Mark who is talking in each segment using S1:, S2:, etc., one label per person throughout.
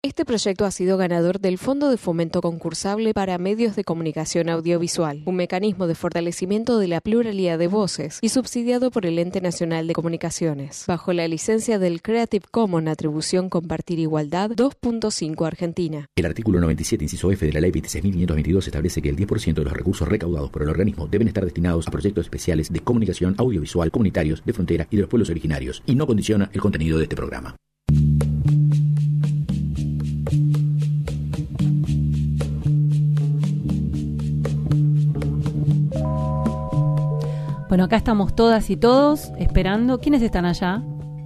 S1: Este proyecto ha sido ganador del Fondo de Fomento Concursable para Medios de Comunicación Audiovisual, un mecanismo de fortalecimiento de la pluralidad de voces y subsidiado por el Ente Nacional de Comunicaciones, bajo la licencia del Creative Commons Atribución Compartir Igualdad 2.5 Argentina.
S2: El artículo 97, inciso F de la Ley 26.522 establece que el 10% de los recursos recaudados por el organismo deben estar destinados a proyectos especiales de comunicación audiovisual comunitarios de frontera y de los pueblos originarios, y no condiciona el contenido de este programa.
S3: Bueno, acá estamos todas y todos esperando. ¿Quiénes están allá?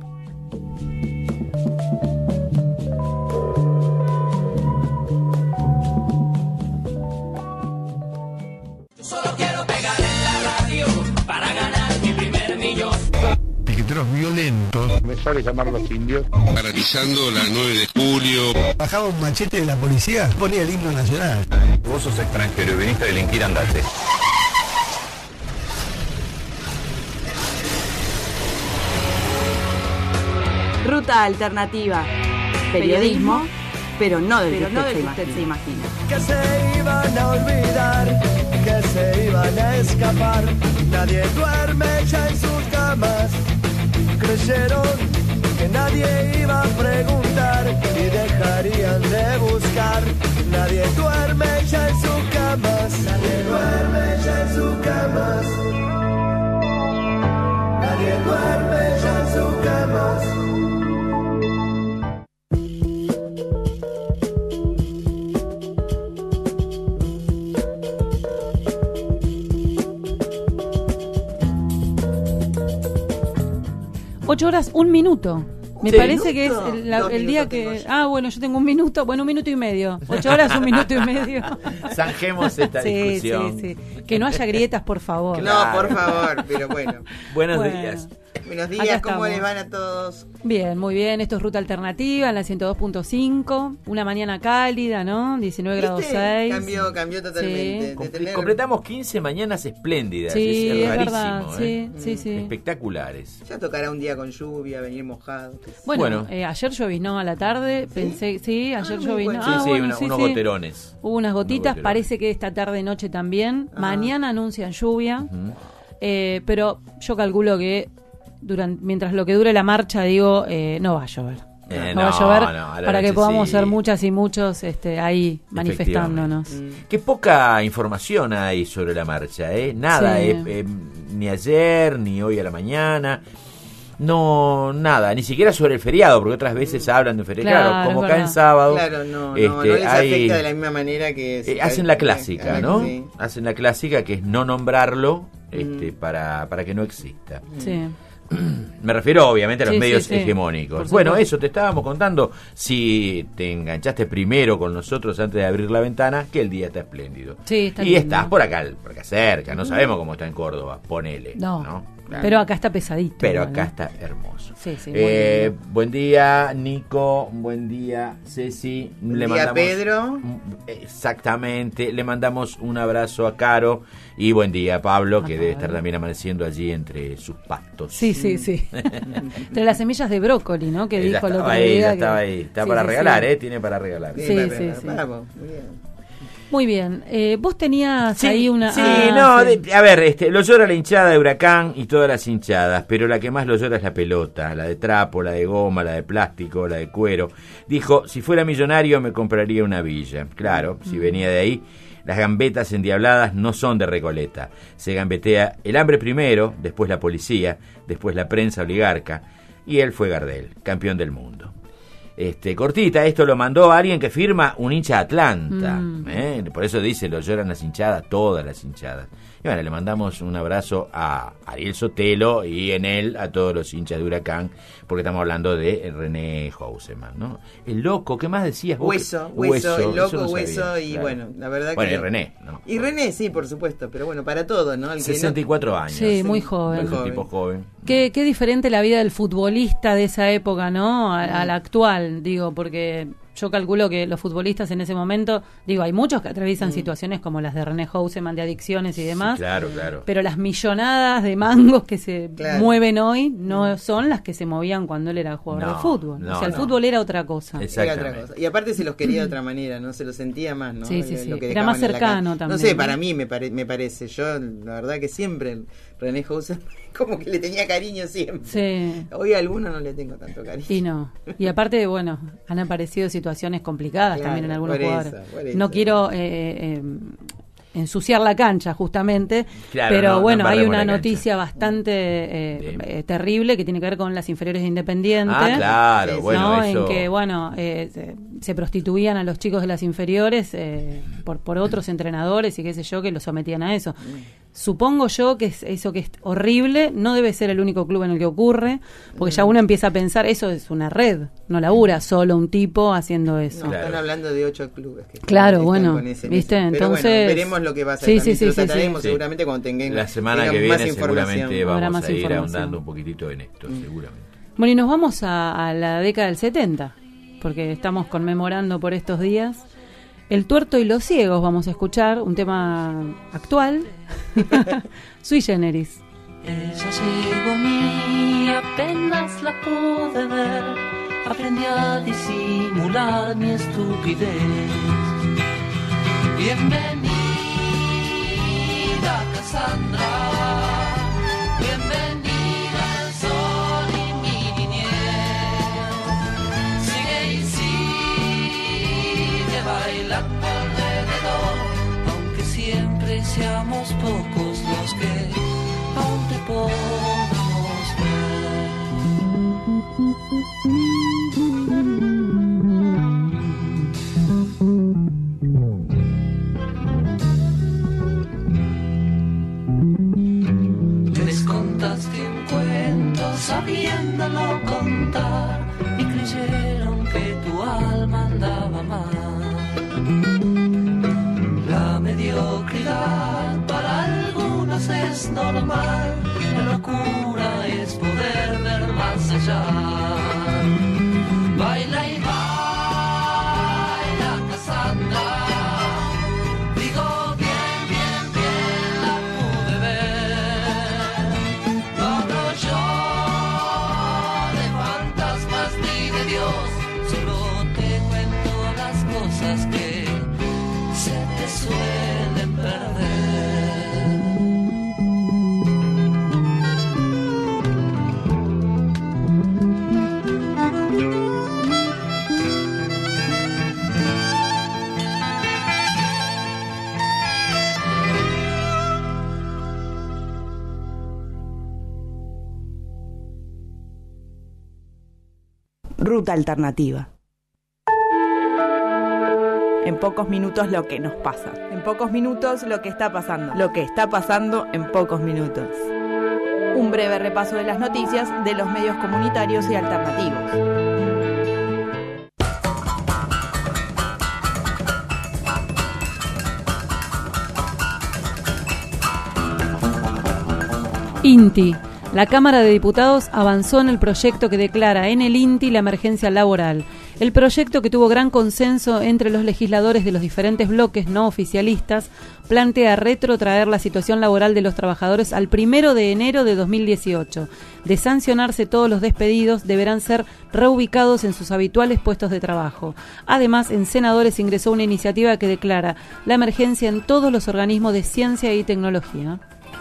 S4: Solo quiero pegar en la radio para ganar mi primer millón.
S5: Piqueteros violentos.
S6: Me sale llamar a los indios.
S7: Paralizando la 9 de julio.
S5: Bajaba un machete de la policía, ponía el himno nacional.
S8: Vos sos extranjero y viniste a delinquir, andate.
S9: Ruta alternativa. Periodismo, pero no del que usted se imagina.
S10: Que se iban a olvidar, que se iban a escapar. Nadie duerme ya en sus camas. Creyeron que nadie iba a preguntar y dejarían de buscar. Nadie duerme ya en sus camas. Nadie duerme ya en sus camas. Nadie duerme ya en sus camas.
S3: Ocho horas, 1 minuto. Me parece que es el día que... bueno, yo tengo 1 minuto. Bueno, 1 minuto y medio. 8 horas, 1 minuto y medio.
S11: Zanjemos esta discusión.
S3: Sí. Que no haya grietas, por favor.
S12: No, por favor, pero bueno.
S11: Buenos días.
S12: Buenos días, ¿cómo les van a todos?
S3: Bien, muy bien. Esto es Ruta Alternativa, en la 102.5. Una mañana cálida, ¿no? 19 grados 6.
S12: Cambió totalmente.
S3: Sí.
S11: Completamos 15 mañanas espléndidas.
S3: Sí,
S11: es rarísimo,
S3: verdad. Sí.
S11: Espectaculares.
S12: Ya tocará un día con lluvia, venir mojado.
S3: Bueno. Ayer llovinó a la tarde. Pensé, ayer llovinó.
S11: Bueno. Unos goterones.
S3: Hubo unas gotitas. Parece que esta tarde-noche también. Mañana anuncian lluvia. Pero yo calculo que mientras lo que dure la marcha, no va a llover. No va a llover para que podamos ser muchas y muchos ahí manifestándonos.
S11: Qué poca información hay sobre la marcha, nada, ni ayer, ni hoy a la mañana. No, nada, ni siquiera sobre el feriado, porque otras veces hablan de feriado. Claro, como cae en sábado.
S12: Claro, no les afecta de la misma manera que...
S11: hacen la clásica, ¿no? Sí. Hacen la clásica, que es no nombrarlo para que no exista.
S3: Sí.
S11: Me refiero obviamente a los medios hegemónicos. Bueno, eso te estábamos contando. Si te enganchaste primero con nosotros antes de abrir la ventana, que el día está espléndido.
S3: Sí, está
S11: y lindo. Estás por acá cerca. No sabemos cómo está en Córdoba. Ponele.
S3: No. Claro. Pero acá está pesadito.
S11: Pero acá está hermoso.
S3: Sí,
S11: buen día, Nico. Buen día, Ceci.
S12: Buen día, Pedro.
S11: Exactamente. Le mandamos un abrazo a Caro. Y buen día, Pablo, que debe estar también amaneciendo allí entre sus pastos.
S3: Sí. Entre las semillas de brócoli, ¿no? Que dijo el otro
S11: día. Estaba ahí. Está para regalar, Tiene para regalar.
S3: Sí.
S12: Vamos, muy bien.
S3: Muy bien, vos tenías ahí una...
S11: a ver, lo llora la hinchada de Huracán y todas las hinchadas, pero la que más lo llora es la pelota, la de trapo, la de goma, la de plástico, la de cuero. Dijo, si fuera millonario me compraría una villa. Claro, si venía de ahí. Las gambetas endiabladas no son de Recoleta. Se gambetea el hambre primero, después la policía, después la prensa oligarca, y él fue Gardel, campeón del mundo. Cortita, esto lo mandó a alguien que firma un hincha Atlanta. Por eso dice, lo lloran las hinchadas, todas las hinchadas. Y bueno, le mandamos un abrazo a Ariel Sotelo y en él a todos los hinchas de Huracán, porque estamos hablando de René Houseman, ¿no? El loco, ¿qué más decías vos?
S12: Hueso, el loco, Hueso, y claro. Bueno, la verdad que...
S11: Bueno, y René, ¿no?
S12: Y René, sí, por supuesto, pero bueno, para todo, ¿no?
S11: 64 años.
S3: Sí, muy joven.
S11: Es un tipo joven.
S3: Qué diferente la vida del futbolista de esa época, ¿no? A la actual, digo, porque yo calculo que los futbolistas en ese momento, digo, hay muchos que atraviesan situaciones como las de René Houseman de adicciones y demás,
S11: sí, claro.
S3: Pero las millonadas de mangos que se mueven hoy no son las que se movían cuando él era jugador de fútbol. O sea, el fútbol era otra cosa.
S12: Era otra cosa. Y aparte se los quería de otra manera, ¿no? Se los sentía más, ¿no?
S3: Sí. Era más cercano también.
S12: No sé, para mí me parece. Yo, la verdad que siempre René Houseman como que le tenía cariño siempre.
S3: Sí.
S12: Hoy a alguno no le tengo tanto cariño.
S3: Y no. Y aparte, bueno, han aparecido situaciones complicadas también en algunos jugadores. No quiero ensuciar la cancha justamente, pero bueno, hay una noticia bastante terrible que tiene que ver con las inferiores de Independiente.
S11: Bueno, eso...
S3: en que bueno se prostituían a los chicos de las inferiores por otros entrenadores y qué sé yo, que los sometían a eso. Supongo yo que eso que es horrible no debe ser el único club en el que ocurre, porque ya uno empieza a pensar, eso es una red, no labura solo un tipo haciendo eso.
S12: No, están hablando de 8 clubes que
S3: bueno, ¿viste?
S12: Pero
S3: entonces
S12: bueno, veremos lo que va a ser. Lo trataremos seguramente cuando tengamos
S11: la semana que viene seguramente vamos a ir ahondando un poquitito en esto, seguramente.
S3: Bueno, y nos vamos a la década del 70, porque estamos conmemorando por estos días. El tuerto y los ciegos vamos a escuchar, un tema actual, Sui Generis.
S6: Ella llegó a mí, apenas la pude ver, aprendí a disimular mi estupidez. Bienvenida, Cassandra, bienvenida el sol y mi niñez. Sigue y sigue bailando alrededor, aunque siempre seamos pocos los que aún te podamos ver. Les contaste un cuento sabiéndolo contar y creyeron que tu alma andaba mal. La mediocridad para algunos es normal, la locura es poder ver más allá. Baila y baila, Cassandra. Digo bien, la pude ver. No hablo yo de fantasmas ni de Dios, solo te cuento las cosas que se te suelen perder.
S9: Ruta alternativa. En pocos minutos lo que nos pasa. En pocos minutos lo que está pasando. Lo que está pasando en pocos minutos. Un breve repaso de las noticias de los medios comunitarios y alternativos.
S3: INTI. La Cámara de Diputados avanzó en el proyecto que declara en el INTI la emergencia laboral. El proyecto, que tuvo gran consenso entre los legisladores de los diferentes bloques no oficialistas, plantea retrotraer la situación laboral de los trabajadores al 1 de enero de 2018. De sancionarse, todos los despedidos deberán ser reubicados en sus habituales puestos de trabajo. Además, en senadores ingresó una iniciativa que declara la emergencia en todos los organismos de ciencia y tecnología.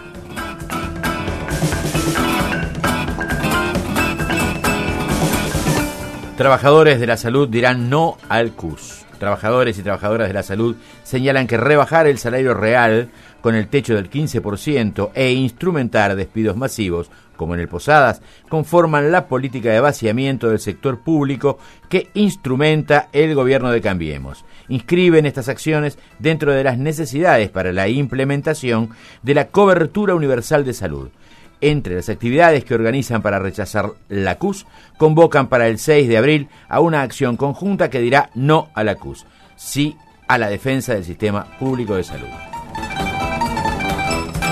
S11: Trabajadores de la salud dirán no al CUS. Trabajadores y trabajadoras de la salud señalan que rebajar el salario real con el techo del 15% e instrumentar despidos masivos, como en el Posadas, conforman la política de vaciamiento del sector público que instrumenta el gobierno de Cambiemos. Inscriben estas acciones dentro de las necesidades para la implementación de la cobertura universal de salud. Entre las actividades que organizan para rechazar la CUS, convocan para el 6 de abril a una acción conjunta que dirá no a la CUS, sí a la defensa del sistema público de salud.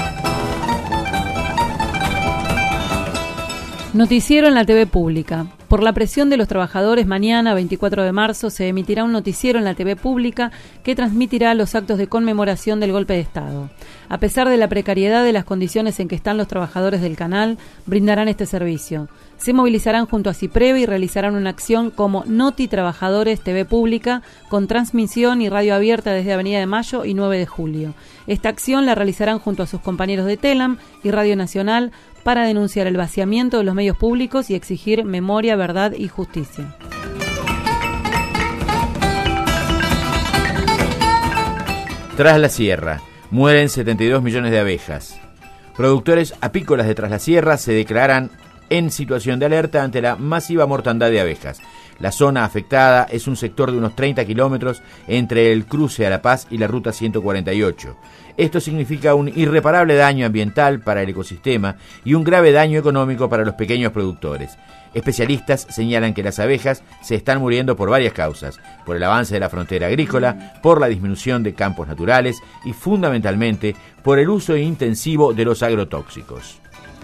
S3: Noticiero en la TV pública. Por la presión de los trabajadores, mañana, 24 de marzo, se emitirá un noticiero en la TV pública que transmitirá los actos de conmemoración del golpe de Estado. A pesar de la precariedad de las condiciones en que están los trabajadores del canal, brindarán este servicio. Se movilizarán junto a CIPREVE y realizarán una acción como Noti Trabajadores TV Pública, con transmisión y radio abierta desde Avenida de Mayo y 9 de Julio. Esta acción la realizarán junto a sus compañeros de Telam y Radio Nacional para denunciar el vaciamiento de los medios públicos y exigir memoria, verdad y justicia.
S11: Tras la Sierra, mueren 72 millones de abejas. Productores apícolas de Tras la Sierra se declaran en situación de alerta ante la masiva mortandad de abejas. La zona afectada es un sector de unos 30 kilómetros entre el cruce a La Paz y la ruta 148. Esto significa un irreparable daño ambiental para el ecosistema y un grave daño económico para los pequeños productores. Especialistas señalan que las abejas se están muriendo por varias causas: por el avance de la frontera agrícola, por la disminución de campos naturales y fundamentalmente por el uso intensivo de los agrotóxicos.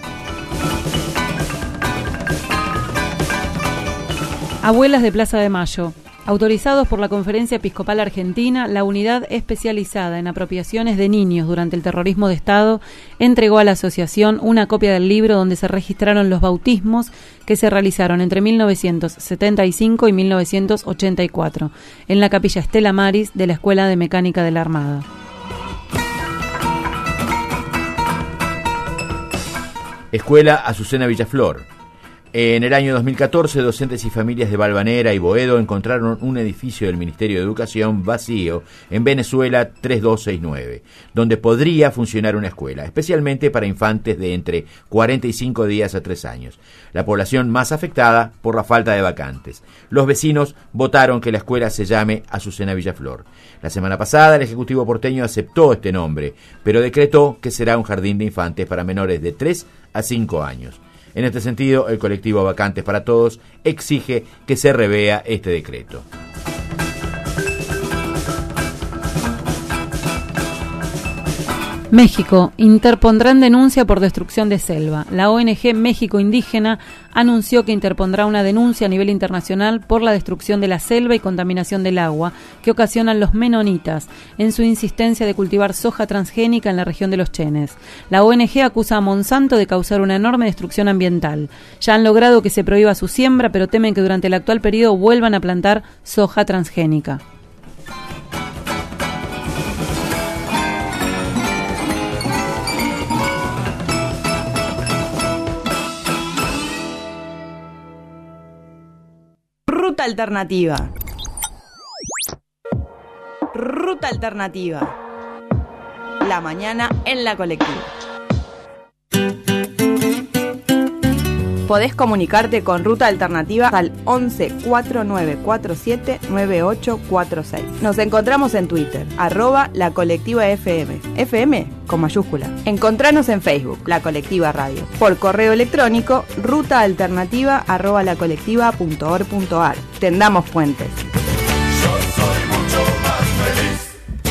S3: Abuelas de Plaza de Mayo. Autorizados por la Conferencia Episcopal Argentina, la unidad especializada en apropiaciones de niños durante el terrorismo de Estado entregó a la asociación una copia del libro donde se registraron los bautismos que se realizaron entre 1975 y 1984 en la Capilla Estela Maris de la Escuela de Mecánica de la Armada.
S11: Escuela Azucena Villaflor. En el año 2014, docentes y familias de Valvanera y Boedo encontraron un edificio del Ministerio de Educación vacío en Venezuela 3269, donde podría funcionar una escuela, especialmente para infantes de entre 45 días a 3 años, la población más afectada por la falta de vacantes. Los vecinos votaron que la escuela se llame Azucena Villaflor. La semana pasada, el Ejecutivo porteño aceptó este nombre, pero decretó que será un jardín de infantes para menores de 3 a 5 años. En este sentido, el colectivo Vacantes para Todos exige que se revea este decreto.
S3: México. Interpondrán denuncia por destrucción de selva. La ONG México Indígena anunció que interpondrá una denuncia a nivel internacional por la destrucción de la selva y contaminación del agua que ocasionan los menonitas en su insistencia de cultivar soja transgénica en la región de los Chenes. La ONG acusa a Monsanto de causar una enorme destrucción ambiental. Ya han logrado que se prohíba su siembra, pero temen que durante el actual periodo vuelvan a plantar soja transgénica.
S9: Ruta alternativa. Ruta alternativa. La mañana en la colectiva. Podés comunicarte con Ruta Alternativa al 11 4947 9846. Nos encontramos en Twitter, @La Colectiva FM. FM con mayúscula. Encontranos en Facebook, La Colectiva Radio. Por correo electrónico, rutaalternativa@lacolectiva.org.ar. Tendamos puentes.
S4: Yo soy mucho más feliz.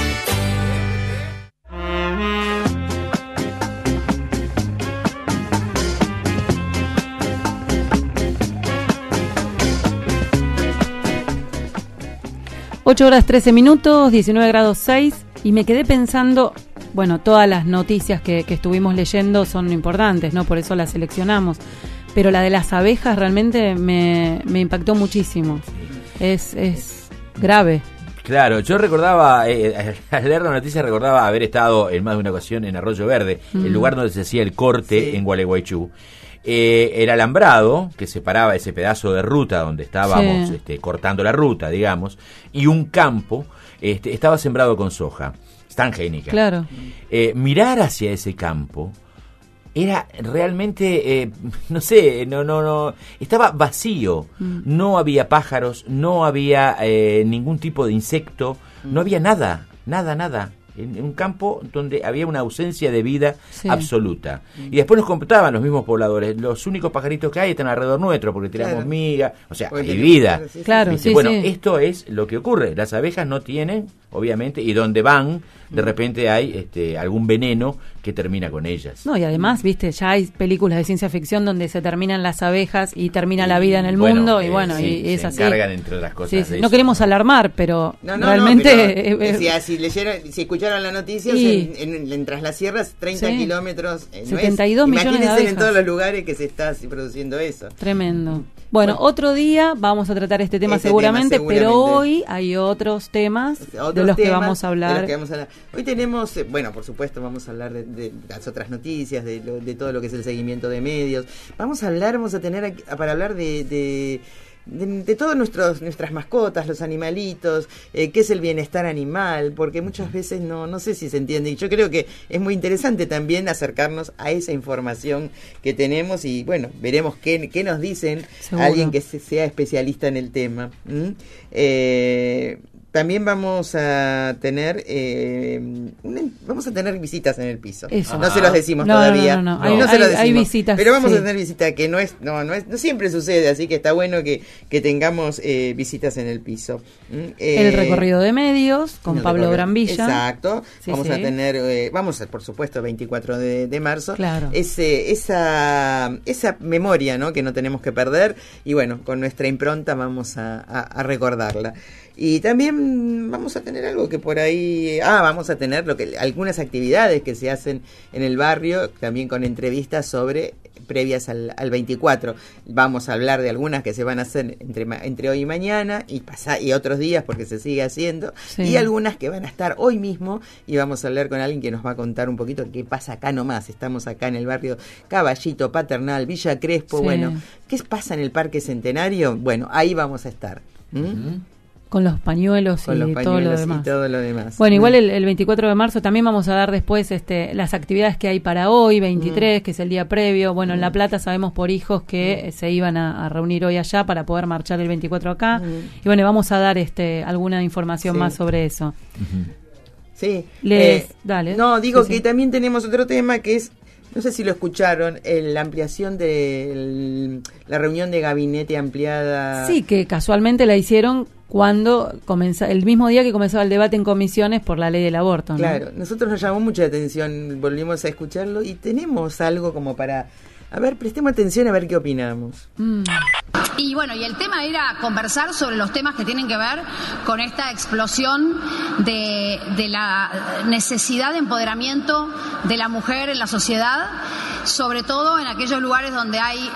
S3: 8:13, 19 grados 6, y me quedé pensando, bueno, todas las noticias que estuvimos leyendo son importantes, ¿no? Por eso las seleccionamos, pero la de las abejas realmente me impactó muchísimo. Es grave.
S11: Claro, yo recordaba, al leer la noticia recordaba haber estado en más de una ocasión en Arroyo Verde, el lugar donde se hacía el corte en Gualeguaychú. El alambrado que separaba ese pedazo de ruta donde estábamos cortando la ruta, digamos, y un campo estaba sembrado con soja transgénica.
S3: Claro.
S11: Mirar hacia ese campo era realmente, no sé, no, estaba vacío. No había pájaros, no había ningún tipo de insecto, no había nada. en un campo donde había una ausencia de vida absoluta. Y después nos contaban los mismos pobladores, los únicos pajaritos que hay están alrededor nuestro porque tiramos miga, o sea, hay vida.
S3: Claro,
S11: bueno, esto es lo que ocurre. Las abejas no tienen, obviamente, y donde van, de repente hay algún veneno que termina con ellas.
S3: No, y además, viste, ya hay películas de ciencia ficción donde se terminan las abejas y termina la vida en el mundo, y bueno, y es así.
S11: Se encargan, entre otras cosas, de
S3: no
S11: eso.
S3: queremos alarmar, pero realmente...
S12: si escucharon la noticia, en Tras las Sierras, 30 kilómetros,
S3: 72 millones de abejas.
S12: Imagínense en todos los lugares que se está produciendo eso.
S3: Tremendo. Bueno, otro día vamos a tratar este tema seguramente, pero hoy hay otros temas de los que vamos a hablar.
S12: Hoy tenemos, por supuesto, vamos a hablar de las otras noticias, de todo lo que es el seguimiento de medios. Vamos a tener para hablar de todas nuestras mascotas, los animalitos, qué es el bienestar animal, porque muchas veces no sé si se entiende, y yo creo que es muy interesante también acercarnos a esa información que tenemos, y bueno, veremos qué nos dicen alguien que sea especialista en el tema. También vamos a tener visitas en el piso. Eso. No se los decimos todavía. No se los decimos,
S3: hay visitas.
S12: Pero vamos a tener visitas que no siempre sucede, así que está bueno que tengamos visitas en el piso.
S3: El recorrido de medios con Pablo Brambilla.
S12: Exacto. Vamos a tener, por supuesto, 24 de marzo.
S3: Claro.
S12: Esa memoria, ¿no?, que no tenemos que perder, y bueno, con nuestra impronta vamos a recordarla. Y también vamos a tener algo que por ahí... vamos a tener algunas actividades que se hacen en el barrio, también con entrevistas previas al 24. Vamos a hablar de algunas que se van a hacer entre hoy y mañana, y otros días porque se sigue haciendo, y algunas que van a estar hoy mismo, y vamos a hablar con alguien que nos va a contar un poquito qué pasa acá nomás. Estamos acá en el barrio Caballito, Paternal, Villa Crespo. Bueno, ¿qué pasa en el Parque Centenario? Bueno, ahí vamos a estar.
S3: Con los pañuelos, y todo lo demás. Bueno, igual el 24 de marzo también vamos a dar después las actividades que hay para hoy, 23, que es el día previo. Bueno, en La Plata sabemos por hijos que se iban a reunir hoy allá para poder marchar el 24 acá. Y bueno, vamos a dar alguna información más sobre eso.
S12: Sí.
S3: Dale.
S12: No, digo que también tenemos otro tema que es, no sé si lo escucharon, la ampliación de la reunión de gabinete ampliada.
S3: Sí, que casualmente la hicieron cuando el mismo día que comenzaba el debate en comisiones por la ley del aborto, ¿no?
S12: Claro, nosotros nos llamó mucha atención, volvimos a escucharlo y tenemos algo como para... A ver, prestemos atención a ver qué opinamos.
S13: Y bueno, y el tema era conversar sobre los temas que tienen que ver con esta explosión de la necesidad de empoderamiento de la mujer en la sociedad, sobre todo en aquellos lugares donde hay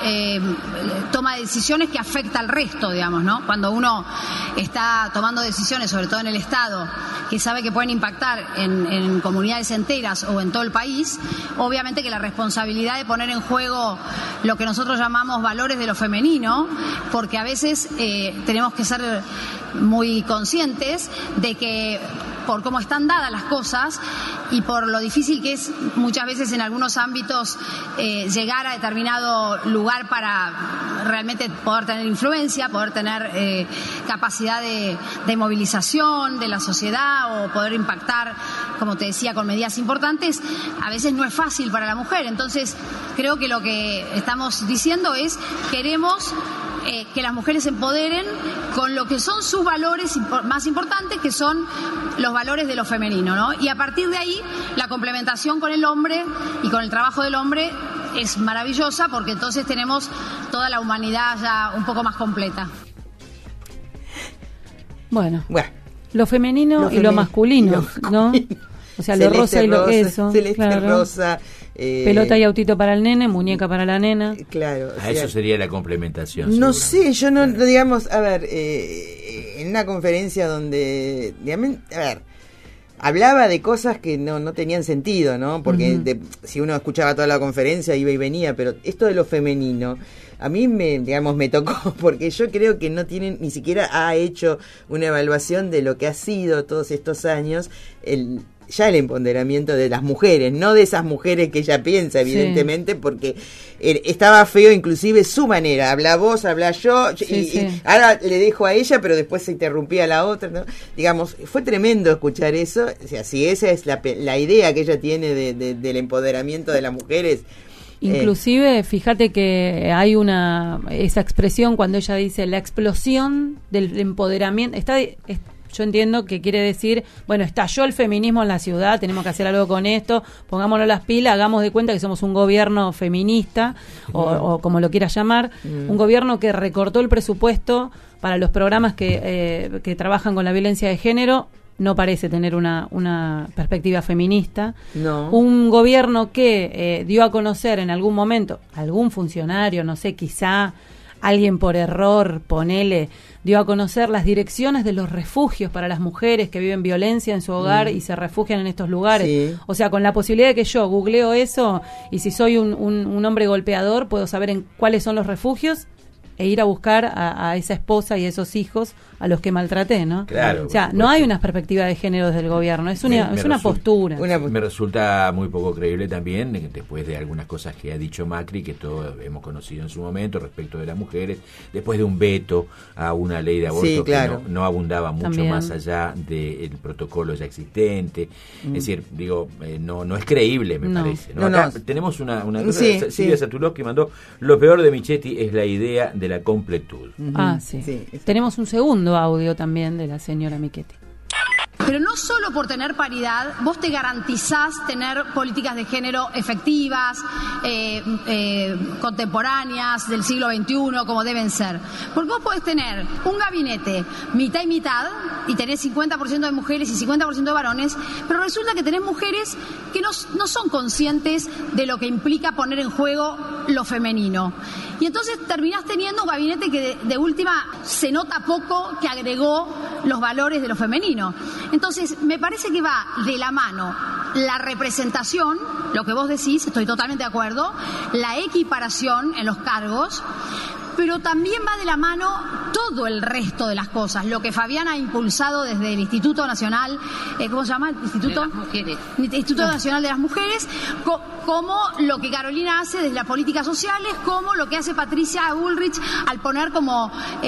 S13: toma de decisiones que afecta al resto, digamos, ¿no? Cuando uno está tomando decisiones, sobre todo en el Estado, que sabe que pueden impactar en comunidades enteras o en todo el país, obviamente que la responsabilidad de poner en juego lo que nosotros llamamos valores de lo femenino, porque a veces tenemos que ser muy conscientes de que por cómo están dadas las cosas y por lo difícil que es muchas veces en algunos ámbitos llegar a determinado lugar para realmente poder tener influencia, poder tener capacidad de movilización de la sociedad o poder impactar, como te decía, con medidas importantes, a veces no es fácil para la mujer. Entonces creo que lo que estamos diciendo es queremos que las mujeres se empoderen con lo que son sus valores más importantes, que son los valores de lo femenino, ¿no? Y a partir de ahí, la complementación con el hombre y con el trabajo del hombre es maravillosa, porque entonces tenemos toda la humanidad ya un poco más completa.
S3: Bueno. Lo femenino y lo masculino, ¿no? O sea, lo rosa y lo eso.
S12: Celeste, rosa.
S3: Pelota y autito para el nene, muñeca para la nena.
S12: Claro.
S11: Eso sería la complementación.
S12: No sé, yo no, digamos, a ver, en una conferencia donde, digamos, a ver, hablaba de cosas que no tenían sentido, ¿no? Porque si uno escuchaba toda la conferencia iba y venía, pero esto de lo femenino a mí me tocó, porque yo creo que no tienen, ni siquiera ha hecho una evaluación de lo que ha sido todos estos años ya el empoderamiento de las mujeres, no de esas mujeres que ella piensa, evidentemente, porque estaba feo inclusive su manera, habla vos, habla yo, y ahora le dejo a ella, pero después se interrumpía la otra, ¿no? Digamos, fue tremendo escuchar eso. O sea, si esa es la idea que ella tiene del empoderamiento de las mujeres.
S3: Inclusive, fíjate que hay esa expresión cuando ella dice la explosión del empoderamiento, yo entiendo que quiere decir, bueno, estalló el feminismo en la ciudad, tenemos que hacer algo con esto, pongámonos las pilas, hagamos de cuenta que somos un gobierno feminista, o como lo quieras llamar, un gobierno que recortó el presupuesto para los programas que trabajan con la violencia de género. No parece tener una perspectiva feminista.
S12: No.
S3: Un gobierno que dio a conocer en algún momento, algún funcionario, no sé, quizá alguien por error, ponele, dio a conocer las direcciones de los refugios para las mujeres que viven violencia en su hogar y se refugian en estos lugares.
S12: Sí.
S3: O sea, con la posibilidad de que yo googleo eso y si soy un hombre golpeador, puedo saber en cuáles son los refugios e ir a buscar a esa esposa y a esos hijos a los que maltraté, ¿no?
S11: Claro.
S3: O sea, no hay una perspectiva de género desde el gobierno, es una postura.
S11: Me resulta muy poco creíble también, después de algunas cosas que ha dicho Macri, que todos hemos conocido en su momento respecto de las mujeres, después de un veto a una ley de aborto que no abundaba mucho también más allá del protocolo ya existente. Es decir, digo, no es creíble, me parece. ¿No? Acá tenemos una cosa, Silvia Satulov, que mandó: lo peor de Michetti es la idea de la completud.
S3: Sí. Tenemos un segundo audio también de la señora Michetti.
S13: Pero no solo por tener paridad, vos te garantizás tener políticas de género efectivas, contemporáneas, del siglo XXI, como deben ser. Porque vos podés tener un gabinete mitad y mitad, y tenés 50% de mujeres y 50% de varones, pero resulta que tenés mujeres que no son conscientes de lo que implica poner en juego lo femenino. Y entonces terminás teniendo un gabinete que de última se nota poco que agregó los valores de lo femenino. Entonces, me parece que va de la mano la representación, lo que vos decís, estoy totalmente de acuerdo, la equiparación en los cargos, pero también va de la mano todo el resto de las cosas, lo que Fabián ha impulsado desde el Instituto Nacional, ¿cómo se llama? Instituto Nacional de las Mujeres, como lo que Carolina hace desde las políticas sociales, como lo que hace Patricia Bullrich al poner como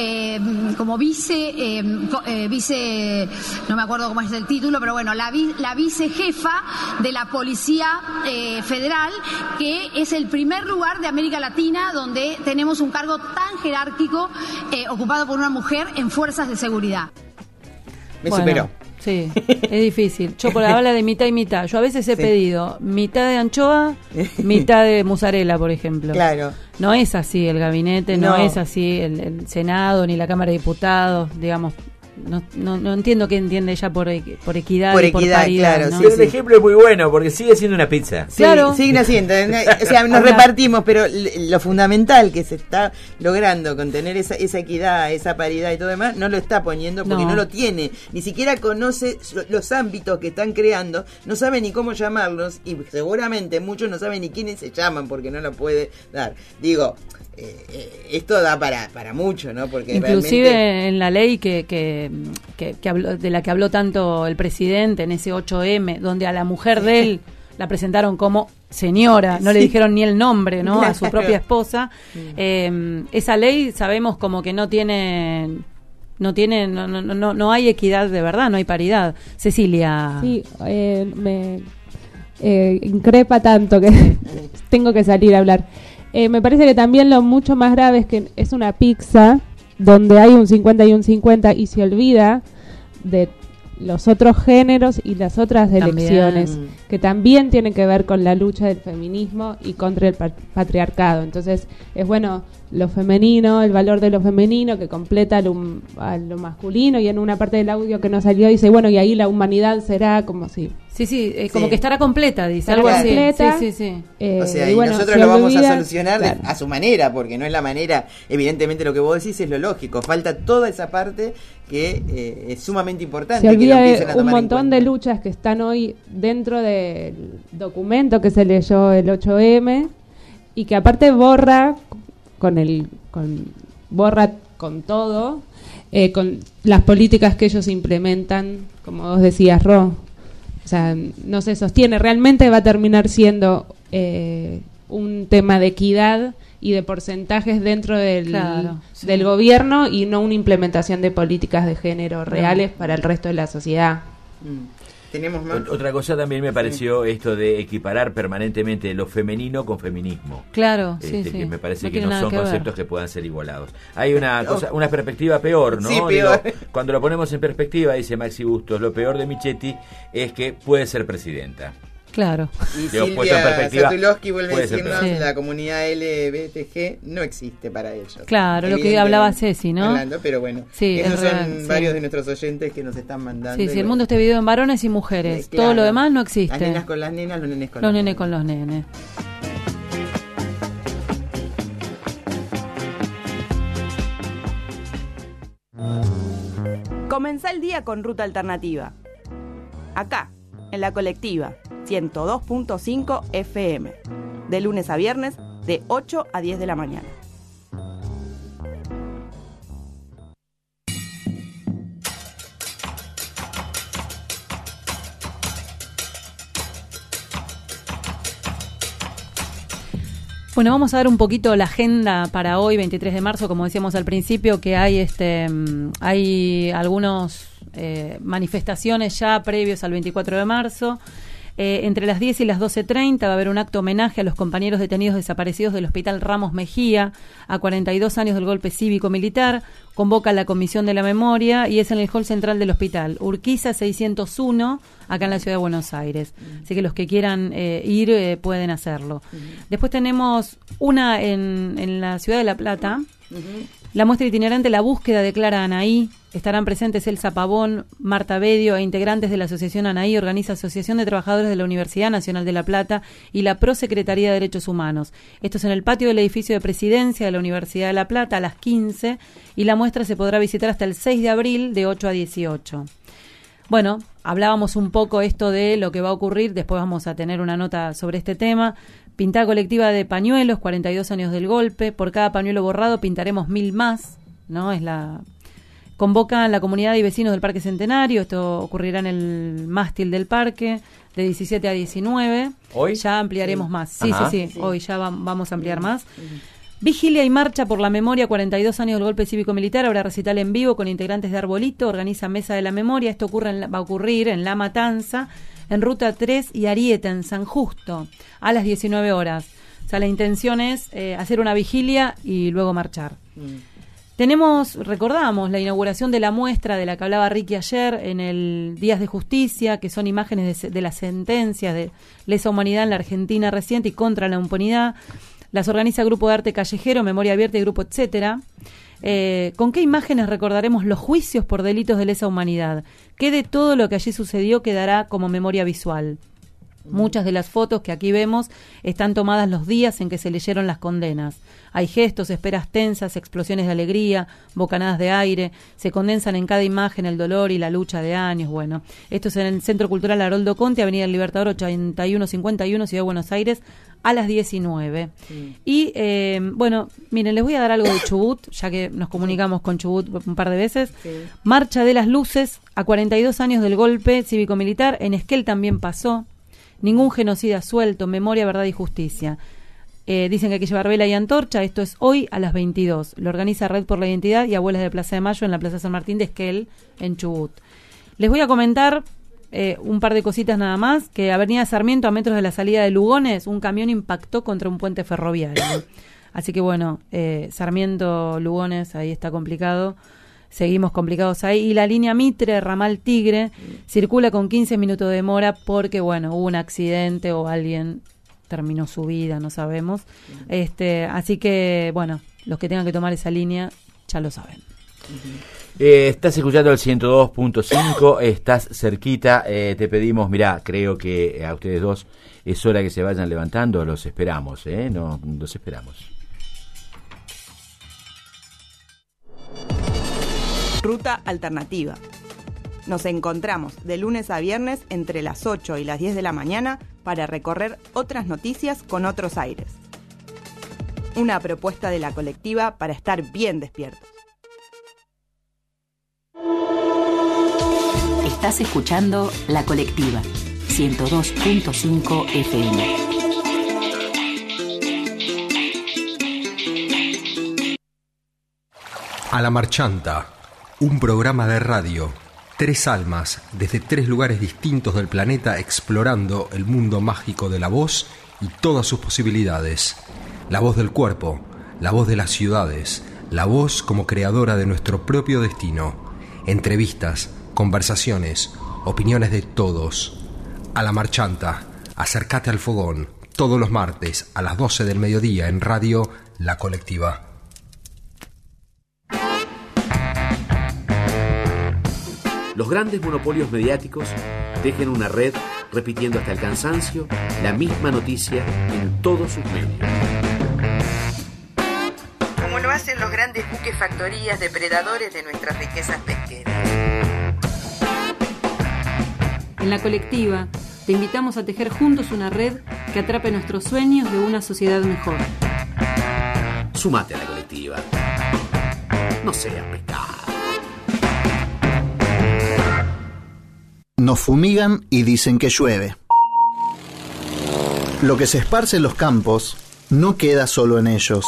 S13: vice, no me acuerdo cómo es el título, pero bueno, la vicejefa de la Policía Federal, que es el primer lugar de América Latina donde tenemos un cargo tan jerárquico ocupado por una mujer en fuerzas de seguridad.
S12: Me superó.
S3: Sí, es difícil. Yo por habla de mitad y mitad. Yo a veces he pedido mitad de anchoa, mitad de mozzarella, por ejemplo.
S12: Claro.
S3: No es así el gabinete, no es así el Senado ni la Cámara de Diputados, digamos. No entiendo qué entiende ella por equidad y por paridad,
S12: claro,
S3: ¿no?
S11: Sí, el ejemplo es muy bueno porque sigue siendo una pizza.
S3: Claro.
S12: Siguen haciendo, o sea, nos repartimos, pero lo fundamental que se está logrando con tener esa equidad, esa paridad y todo demás, no lo está poniendo porque no lo tiene, ni siquiera conoce los ámbitos que están creando, no sabe ni cómo llamarlos y seguramente muchos no saben ni quiénes se llaman porque no lo puede dar. Digo, esto da para mucho, ¿no? Porque
S3: inclusive
S12: realmente
S3: en la ley que habló, de la que habló tanto el presidente en ese 8M, donde a la mujer de él la presentaron como señora, no le dijeron ni el nombre, ¿no?
S12: Claro.
S3: A su propia esposa. Esa ley sabemos como que no hay equidad de verdad, no hay paridad. Cecilia.
S14: Sí, me increpa tanto que tengo que salir a hablar. Me parece que también lo mucho más grave es que es una pizza donde hay un 50 y un 50 y se olvida de los otros géneros y las otras elecciones que también tienen que ver con la lucha del feminismo y contra el patriarcado. Entonces es bueno lo femenino, el valor de lo femenino que completa a lo masculino, y en una parte del audio que nos salió dice, bueno, y ahí la humanidad será como si...
S3: como que estará completa, dice.
S14: Algo así.
S12: Sí. O sea, y bueno, nosotros lo vamos a solucionar a su manera, porque no es la manera, evidentemente lo que vos decís es lo lógico, falta toda esa parte que es sumamente importante.
S14: Se olvida
S12: que
S14: de un montón de luchas que están hoy dentro del documento que se leyó el 8M y que aparte borra con todo, con las políticas que ellos implementan, como vos decías, Ro. O sea, no se sostiene. Realmente va a terminar siendo un tema de equidad y de porcentajes dentro del gobierno y no una implementación de políticas de género reales para el resto de la sociedad.
S12: ¿Tenemos más?
S11: Otra cosa también me pareció esto de equiparar permanentemente lo femenino con feminismo.
S3: Claro,
S11: que me parece que
S3: tiene
S11: no
S3: nada
S11: son
S3: que ver.
S11: conceptos que puedan ser igualados. Hay una cosa, una perspectiva peor, ¿no?
S12: Sí, peor.
S11: Digo, cuando lo ponemos en perspectiva, dice Maxi Bustos, lo peor de Michetti es que puede ser presidenta.
S3: Claro.
S12: Y
S11: Digo, puesto en
S12: Silvia
S11: perspectiva,
S12: Satulowski vuelve a
S11: puede ser
S12: decirnos
S11: presidenta.
S12: la comunidad LGBTG no existe para ellos.
S3: Claro, lo que hablaba Ceci, ¿no?
S12: Hablando, pero bueno,
S3: Sí,
S12: esos
S3: es
S12: son
S3: real, sí.
S12: varios de nuestros oyentes que nos están mandando.
S3: Sí,
S12: y
S3: el
S12: bueno,
S3: mundo está dividido en varones y mujeres.
S12: claro.
S3: Todo lo demás no existe.
S12: Las nenas con las nenas, los nenes con
S3: Los
S12: los
S3: nenes con los nenes.
S9: Comenzá el día con Ruta Alternativa. Acá, en la colectiva 102.5 FM. De lunes a viernes, de 8 a 10 de la mañana.
S3: Bueno, vamos a ver un poquito la agenda para hoy, 23 de marzo, como decíamos al principio, que hay algunos manifestaciones ya previos al 24 de marzo. Entre las 10 y las 12:30 va a haber un acto homenaje a los compañeros detenidos desaparecidos del Hospital Ramos Mejía, a 42 años del golpe cívico-militar. Convoca la Comisión de la Memoria y es en el hall central del hospital, Urquiza 601, acá en la ciudad de Buenos Aires. Así que los que quieran ir pueden hacerlo. Después tenemos una en la ciudad de La Plata, la muestra itinerante La Búsqueda de Clara Anaí. Estarán presentes Elsa Pavón, Marta Bedio e integrantes de la Asociación Anaí, organiza Asociación de Trabajadores de la Universidad Nacional de La Plata y la Prosecretaría de Derechos Humanos. Esto es en el patio del edificio de presidencia de la Universidad de La Plata a las 15 y la muestra se podrá visitar hasta el 6 de abril de 8 a 18. Bueno, hablábamos un poco esto de lo que va a ocurrir, después vamos a tener una nota sobre este tema. Pintada colectiva de pañuelos, 42 años del golpe, por cada pañuelo borrado pintaremos 1000 más, ¿no? Convocan la comunidad y vecinos del Parque Centenario, esto ocurrirá en el mástil del parque, de 17 a 19.
S11: ¿Hoy?
S3: Ya ampliaremos más. Sí,
S11: Ajá.
S3: sí, hoy ya vamos a ampliar más. Vigilia y marcha por la memoria, 42 años del golpe cívico-militar, habrá recital en vivo con integrantes de Arbolito, organiza Mesa de la Memoria, esto va a ocurrir en La Matanza, en Ruta 3 y Arieta, en San Justo, a las 19 horas. O sea, la intención es hacer una vigilia y luego marchar. Recordamos la inauguración de la muestra de la que hablaba Ricky ayer en el Días de Justicia, que son imágenes de las sentencias de lesa humanidad en la Argentina reciente y contra la impunidad. Las organiza Grupo de Arte Callejero, Memoria Abierta y Grupo Etcétera. ¿Con qué imágenes recordaremos los juicios por delitos de lesa humanidad? ¿Qué de todo lo que allí sucedió quedará como memoria visual? Muchas de las fotos que aquí vemos están tomadas los días en que se leyeron las condenas. Hay gestos, esperas tensas, explosiones de alegría, bocanadas de aire, se condensan en cada imagen el dolor y la lucha de años. Bueno, esto es en el Centro Cultural Haroldo Conte, Avenida del Libertador 8151, Ciudad de Buenos Aires, a las 19. Y, bueno, miren, les voy a dar algo de Chubut, ya que nos comunicamos con Chubut un par de veces. Marcha de las Luces, a 42 años del golpe cívico-militar, en Esquel también pasó. Ningún genocida suelto, memoria, verdad y justicia. Dicen que hay que llevar vela y antorcha. Esto es hoy a las 22. Lo organiza Red por la Identidad y Abuelas de Plaza de Mayo en la Plaza San Martín de Esquel, en Chubut. Les voy a comentar un par de cositas nada más. Que Avenida Sarmiento, a metros de la salida de Lugones, un camión impactó contra un puente ferroviario. Así que bueno, Sarmiento, Lugones, ahí está complicado. Seguimos complicados ahí. Y la línea Mitre, ramal Tigre, circula con 15 minutos de demora porque, bueno, hubo un accidente o alguien terminó su vida, no sabemos. Así que, bueno, los que tengan que tomar esa línea ya lo saben.
S11: Estás escuchando el 102.5, estás cerquita, te pedimos, mirá, creo que a ustedes dos es hora que se vayan levantando, los esperamos, no, los esperamos.
S9: Ruta Alternativa. Nos encontramos de lunes a viernes entre las 8 y las 10 de la mañana para recorrer otras noticias con otros aires. Una propuesta de la colectiva para estar bien despiertos.
S15: Estás escuchando La Colectiva. 102.5 FM.
S16: A la Marchanta, un programa de radio. 3 almas desde 3 lugares distintos del planeta explorando el mundo mágico de la voz y todas sus posibilidades. La voz del cuerpo, la voz de las ciudades, la voz como creadora de nuestro propio destino. Entrevistas, conversaciones, opiniones de todos. A la Marchanta, acércate al fogón, todos los martes a las 12 del mediodía en Radio La Colectiva.
S2: Los grandes monopolios mediáticos tejen una red repitiendo hasta el cansancio la misma noticia en todos sus medios.
S17: Como lo hacen los grandes buques factorías depredadores de nuestras riquezas pesqueras.
S3: En La Colectiva te invitamos a tejer juntos una red que atrape nuestros sueños de una sociedad mejor.
S2: Sumate a La Colectiva. No seas pescado.
S18: Nos fumigan y dicen que llueve. Lo que se esparce en los campos no queda solo en ellos.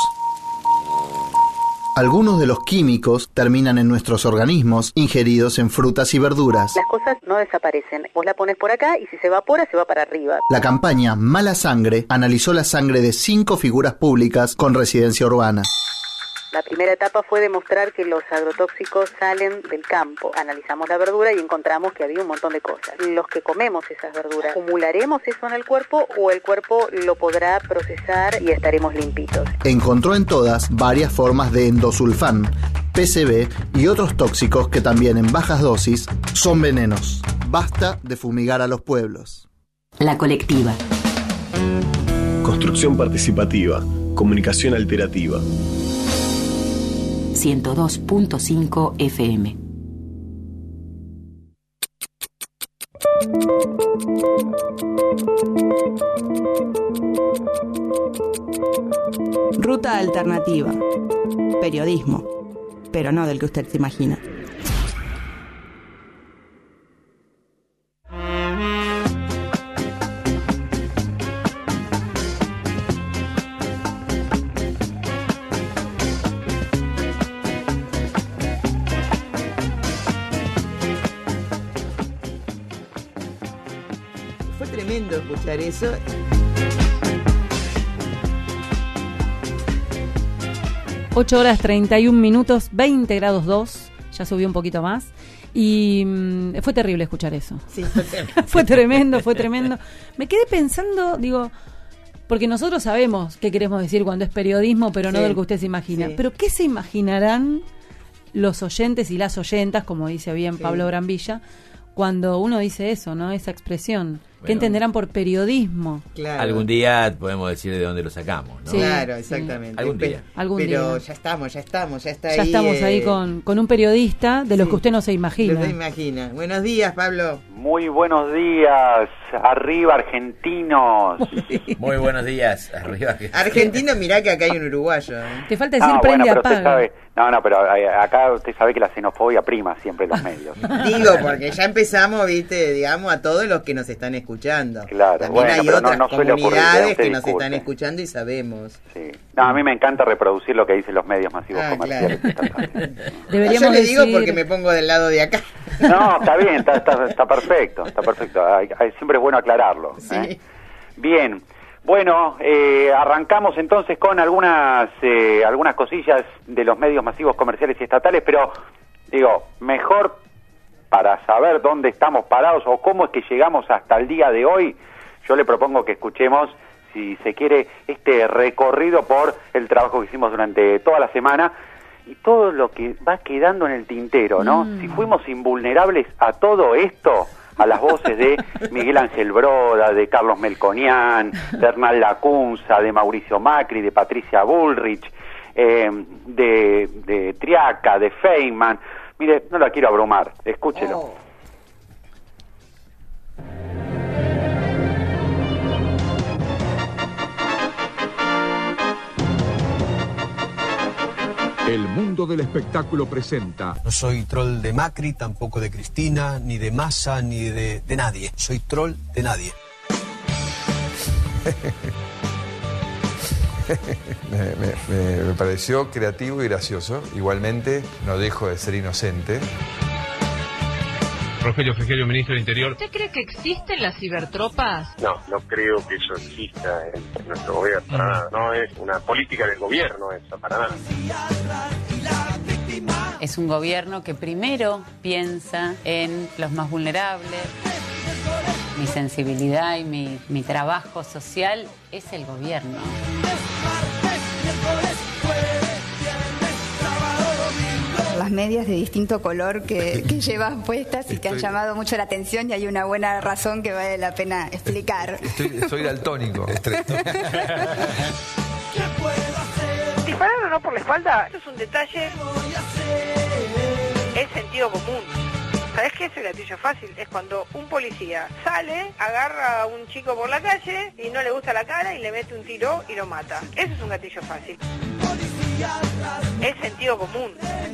S18: Algunos de los químicos terminan en nuestros organismos ingeridos en frutas y verduras.
S19: Las cosas no desaparecen. Vos la pones por acá y si se evapora, se va para arriba.
S18: La campaña Mala Sangre analizó la sangre de 5 figuras públicas con residencia urbana.
S19: La primera etapa fue demostrar que los agrotóxicos salen del campo. Analizamos la verdura y encontramos que había un montón de cosas. Los que comemos esas verduras, ¿acumularemos eso en el cuerpo o el cuerpo lo podrá procesar y estaremos limpitos?
S18: Encontró en todas varias formas de endosulfán, PCB y otros tóxicos que también en bajas dosis son venenos. Basta de fumigar a los pueblos.
S15: La Colectiva.
S20: Construcción participativa. Comunicación alternativa.
S15: 102.5 FM.
S9: Ruta alternativa. Periodismo, pero no del que usted se imagina.
S12: Fue tremendo escuchar eso.
S3: Ocho horas 31 minutos, 20 grados 2, ya subió un poquito más. Y fue terrible escuchar eso.
S12: Sí, fue tremendo.
S3: fue tremendo. Me quedé pensando, digo, porque nosotros sabemos qué queremos decir cuando es periodismo, pero no
S12: Sí,
S3: de lo que usted se imagina.
S12: sí.
S3: Pero ¿qué se imaginarán los oyentes y las oyentas, como dice bien
S12: Sí.
S3: Pablo Brambilla, cuando uno dice eso, ¿no? Esa expresión. ¿Qué
S11: Bueno.
S3: entenderán por periodismo?
S12: Claro.
S11: Algún día podemos decir de dónde lo sacamos, ¿no?
S3: Sí,
S12: Claro, exactamente.
S11: Algún día.
S3: Algún
S12: Pero
S3: día.
S12: ya estamos, ya está
S3: Ya
S12: ahí.
S3: estamos ahí con un periodista de los que usted no se imagina.
S12: No se imagina. Buenos días, Pablo.
S8: Muy buenos días, arriba argentinos.
S11: Muy buenos días, arriba.
S12: Argentino, mirá que acá hay un uruguayo.
S3: Te falta decir
S8: Bueno,
S3: prende
S8: pero usted
S3: apaga.
S8: sabe, pero acá usted sabe que la xenofobia prima siempre en los medios.
S12: Digo, porque ya empezamos, viste, digamos, a todos los que nos están escuchando.
S8: Claro,
S12: También
S8: bueno,
S12: hay
S8: pero
S12: otras
S8: no suele ocurrir,
S12: comunidades
S8: usted
S12: que nos
S8: disculpe.
S12: están escuchando y sabemos.
S8: Sí. No, a mí me encanta reproducir lo que dicen los medios masivos comerciales.
S3: Deberíamos
S12: Yo le digo
S3: decir-
S12: porque me pongo del lado de acá.
S8: No, está bien, está perfecto, siempre es bueno aclararlo.
S12: Sí.
S8: Bien, bueno, arrancamos entonces con algunas cosillas de los medios masivos comerciales y estatales, pero digo, mejor para saber dónde estamos parados o cómo es que llegamos hasta el día de hoy, yo le propongo que escuchemos, si se quiere, este recorrido por el trabajo que hicimos durante toda la semana y todo lo que va quedando en el tintero, ¿no? Si fuimos invulnerables a todo esto, a las voces de Miguel Ángel Broda, de Carlos Melconian, de Hernán Lacunza, de Mauricio Macri, de Patricia Bullrich, de Triaca, de Feynman. Mire, no la quiero abrumar, escúchelo.
S21: El mundo mundo del espectáculo presenta.
S5: No soy troll de Macri, tampoco de Cristina, ni de Massa, ni de nadie. Soy troll de nadie.
S22: Me pareció creativo y gracioso. Igualmente, no dejo de ser inocente.
S23: Rogelio Frigerio, ministro del Interior.
S24: ¿Usted cree que existen las cibertropas?
S25: No creo que eso exista en nuestro gobierno, para nada. No es una política del gobierno esa, para nada.
S26: Es un gobierno que primero piensa en los más vulnerables. Mi sensibilidad y mi trabajo social es el gobierno.
S27: Las medias de distinto color que llevas puestas y que han llamado mucho la atención, y hay una buena razón que vale la pena explicar.
S22: Soy daltónico.
S28: Disparar o no por la espalda, eso es un detalle. Es sentido común. ¿Sabés qué es el gatillo fácil? Es cuando un policía sale, agarra a un chico por la calle y no le gusta la cara y le mete un tiro y lo mata. Eso es un gatillo fácil. Es sentido común.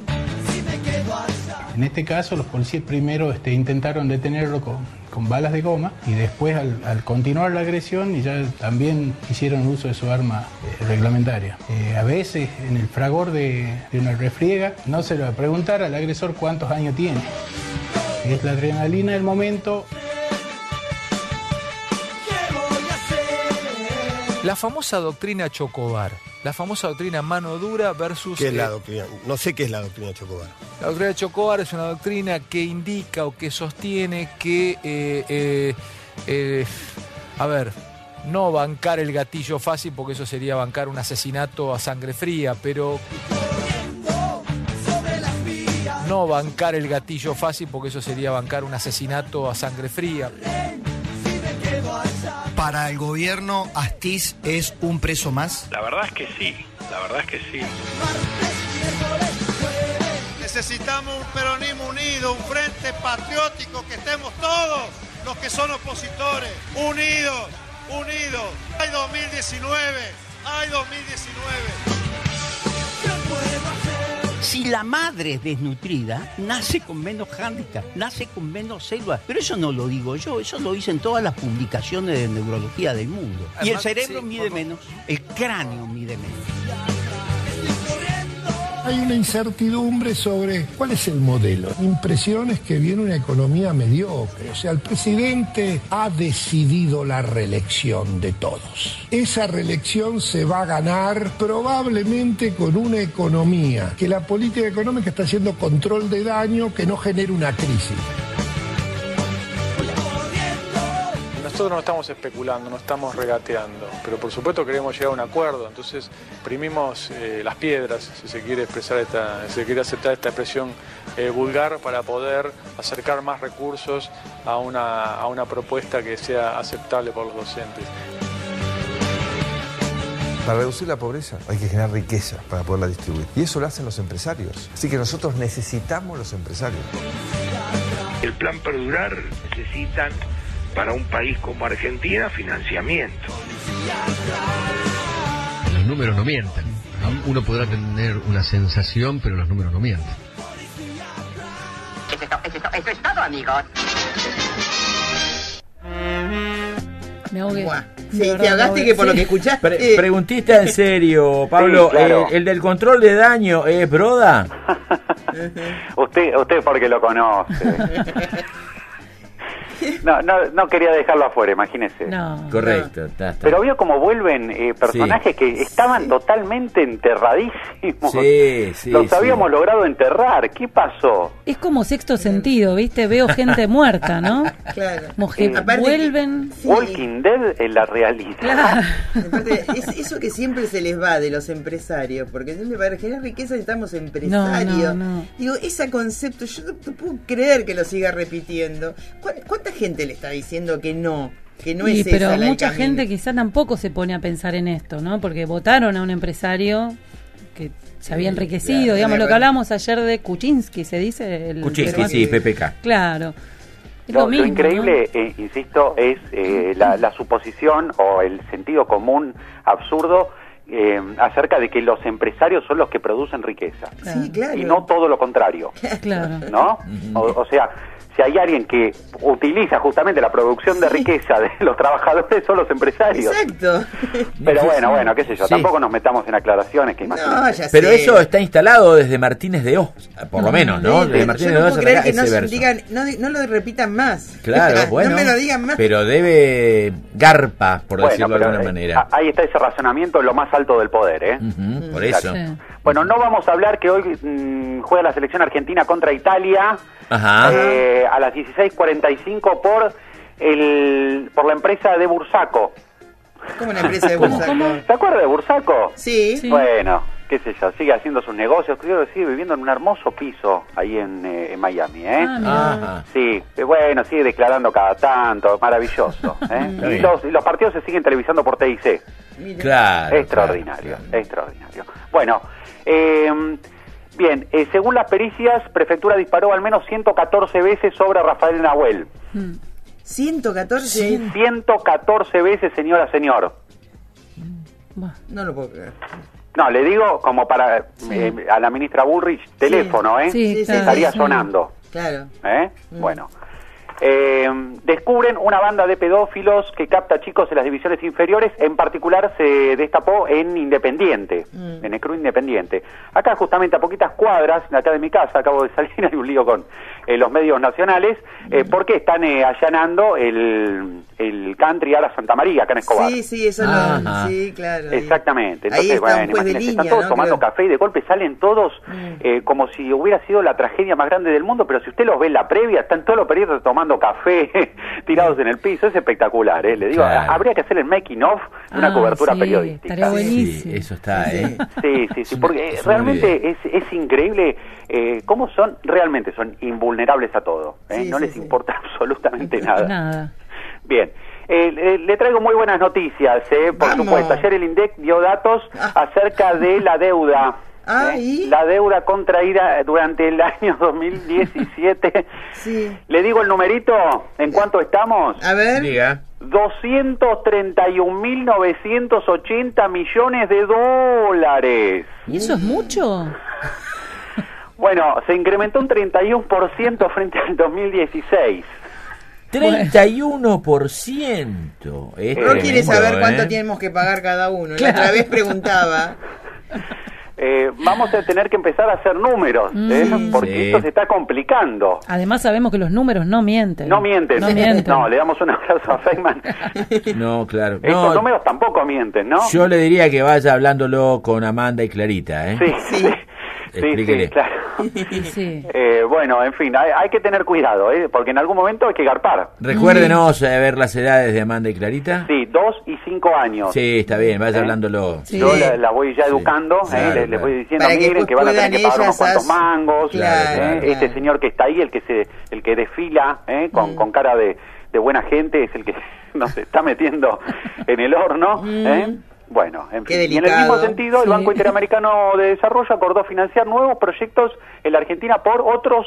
S29: En este caso, los policías primero intentaron detenerlo con balas de goma, y después, al continuar la agresión, y ya también hicieron uso de su arma reglamentaria. A veces, en el fragor de una refriega, no se le va a preguntar al agresor cuántos años tiene. Es la adrenalina del momento.
S30: La famosa doctrina Chocobar, la famosa doctrina mano dura versus...
S5: ¿Qué es la doctrina? No sé qué es la doctrina Chocobar.
S30: La doctrina Chocobar es una doctrina que indica o que sostiene que, no bancar el gatillo fácil, porque eso sería bancar un asesinato a sangre fría, pero... No bancar el gatillo fácil, porque eso sería bancar un asesinato a sangre fría.
S5: Para el gobierno, Astiz es un preso más.
S25: La verdad es que sí,
S31: Necesitamos un peronismo unido, un frente patriótico, que estemos todos los que son opositores, unidos. ¡Ay 2019! ¡Ay 2019!
S32: Si la madre es desnutrida, nace con menos hándicap, nace con menos células. Pero eso no lo digo yo, eso lo dicen todas las publicaciones de neurología del mundo. Y el cerebro mide menos, el cráneo mide menos.
S33: Hay una incertidumbre sobre cuál es el modelo. Mi impresión es que viene una economía mediocre. O sea, el presidente ha decidido la reelección de todos. Esa reelección se va a ganar probablemente con una economía, que la política económica está haciendo control de daño, que no genere una crisis.
S31: Nosotros no estamos especulando, no estamos regateando, pero por supuesto queremos llegar a un acuerdo, entonces imprimimos las piedras, si se quiere aceptar esta expresión vulgar, para poder acercar más recursos a una propuesta que sea aceptable por los docentes.
S22: Para reducir la pobreza hay que generar riqueza para poderla distribuir. Y eso lo hacen los empresarios. Así que nosotros necesitamos los empresarios.
S25: El plan Perdurar necesitan, para un país como Argentina, financiamiento.
S34: Los números no mienten. Uno podrá tener una sensación, pero los números no mienten.
S35: Eso es todo, amigos.
S3: Me ahogué.
S12: Sí, te ahogaste, que por lo que escuchaste.
S11: Preguntista en serio, Pablo,
S8: Sí, claro.
S11: ¿el del control de daño es Broda?
S8: Usted porque lo conoce. No quería dejarlo afuera, imagínese.
S3: No.
S11: Correcto. Está.
S8: Pero vio cómo vuelven personajes que estaban totalmente enterradísimos.
S11: Sí,
S8: Los habíamos logrado enterrar. ¿Qué pasó?
S3: Es como Sexto Sentido, ¿viste? Veo gente muerta, ¿no?
S12: Claro.
S3: Como que vuelven...
S8: Walking Dead en la realidad.
S3: Claro.
S12: Aparte, es eso que siempre se les va de los empresarios, porque siempre para generar riqueza necesitamos empresarios.
S3: No.
S12: Digo, ese concepto, yo no puedo creer que lo siga repitiendo. ¿Cuánta gente le está diciendo que no es
S3: pero
S12: esa
S3: mucha gente quizá tampoco se pone a pensar en esto, ¿no? Porque votaron a un empresario que se había enriquecido,
S12: claro,
S3: digamos, lo que hablamos ayer de Kuczynski, se dice.
S11: Kuczynski, sí, PPK.
S3: Claro.
S8: Lo increíble, insisto, es la suposición o el sentido común absurdo acerca de que los empresarios son los que producen riqueza.
S12: Sí, claro.
S8: Y no todo lo contrario.
S3: Claro.
S8: ¿No? O sea, si hay alguien que utiliza justamente la producción de riqueza de los trabajadores, son los empresarios.
S12: Exacto.
S8: Pero bueno, qué sé yo, tampoco nos metamos en aclaraciones que imagínate.
S11: Pero eso está instalado desde Martínez de Oz, por lo menos, ¿no? Desde Martínez de Oz
S12: creer
S11: acá
S12: que no
S11: ese verso.
S12: digan, no lo repitan más.
S11: Claro, bueno.
S12: No me lo digan más.
S11: Pero debe garpa, por decirlo de alguna manera.
S8: Ahí está ese razonamiento en lo más alto del poder, ¿eh?
S11: Por eso.
S3: Sí.
S8: Bueno, no vamos a hablar que hoy juega la selección argentina contra Italia.
S11: Ajá.
S8: A las 16:45 por la empresa de Bursaco.
S12: ¿Cómo una empresa de Bursaco?
S8: ¿Se acuerda de Bursaco?
S12: Sí.
S8: Bueno, qué sé yo, sigue haciendo sus negocios, creo que sigue viviendo en un hermoso piso ahí en Miami, ¿eh?
S11: Ajá.
S8: Sí, bueno, sigue declarando cada tanto, maravilloso, ¿eh? Y los partidos se siguen televisando por TIC.
S11: Claro.
S8: Extraordinario, extraordinario. Bueno, bien, según las pericias, Prefectura disparó al menos 114 veces sobre Rafael Nahuel.
S12: 114.
S8: 114 veces, señor.
S12: No lo puedo creer.
S8: No, le digo como para a la ministra Bullrich, teléfono,
S3: Sí, claro,
S8: estaría sonando.
S12: Claro.
S8: Bueno. Descubren una banda de pedófilos que capta chicos en las divisiones inferiores, en particular se destapó en Independiente, en el Club Independiente. Acá justamente a poquitas cuadras, acá de mi casa, acabo de salir, hay un lío con los medios nacionales, porque están allanando el country a la Santa María, acá en Escobar.
S12: Sí, eso sí, claro.
S8: Exactamente.
S12: Ahí
S8: Entonces,
S12: está un juez de
S8: imagínense,
S12: línea,
S8: están todos
S12: ¿no?
S8: tomando
S12: Creo.
S8: café y de golpe salen todos como si hubiera sido la tragedia más grande del mundo, pero si usted los ve en la previa, están todos los periodistas tomando café, tirados en el piso, es espectacular, le digo, habría que hacer el making of de una cobertura periodística.
S3: Estaría buenísimo.
S11: Sí, eso está,
S8: Sí, porque realmente es increíble cómo realmente son invulnerables a todo, no les importa absolutamente nada. Bien. Le traigo muy buenas noticias, por supuesto. Ayer el INDEC dio datos acerca de la deuda. La deuda contraída durante el año 2017. Le digo el numerito, ¿en cuánto estamos?
S12: A ver.
S11: Diga.
S8: 231.980 millones de dólares.
S3: ¿Y eso es mucho?
S8: Bueno, se incrementó un 31% frente al 2016.
S11: 31%.
S12: No quiere saber cuánto tenemos que pagar cada uno. La otra vez preguntaba.
S8: Vamos a tener que empezar a hacer números, porque esto se está complicando.
S3: Además sabemos que los números no mienten.
S8: No mienten. No, le damos un abrazo a Feynman.
S11: No, claro.
S8: Estos números tampoco mienten, ¿no?
S11: Yo le diría que vaya hablándolo con Amanda y Clarita,
S8: Sí, claro. Bueno, en fin, hay que tener cuidado, porque en algún momento hay que garpar.
S11: Recuérdenos ver las edades de Amanda y Clarita.
S8: Sí, 2 y 5 años.
S11: Sí, está bien, vaya hablándolo.
S8: Yo la voy ya educando, les voy diciendo, miren que van a tener que pagar unos cuantos mangos. Este señor que está ahí, el que desfila con cara de buena gente, es el que nos está metiendo en el horno. Bueno, en fin. Y en el mismo sentido, el Banco Interamericano de Desarrollo acordó financiar nuevos proyectos en la Argentina por otros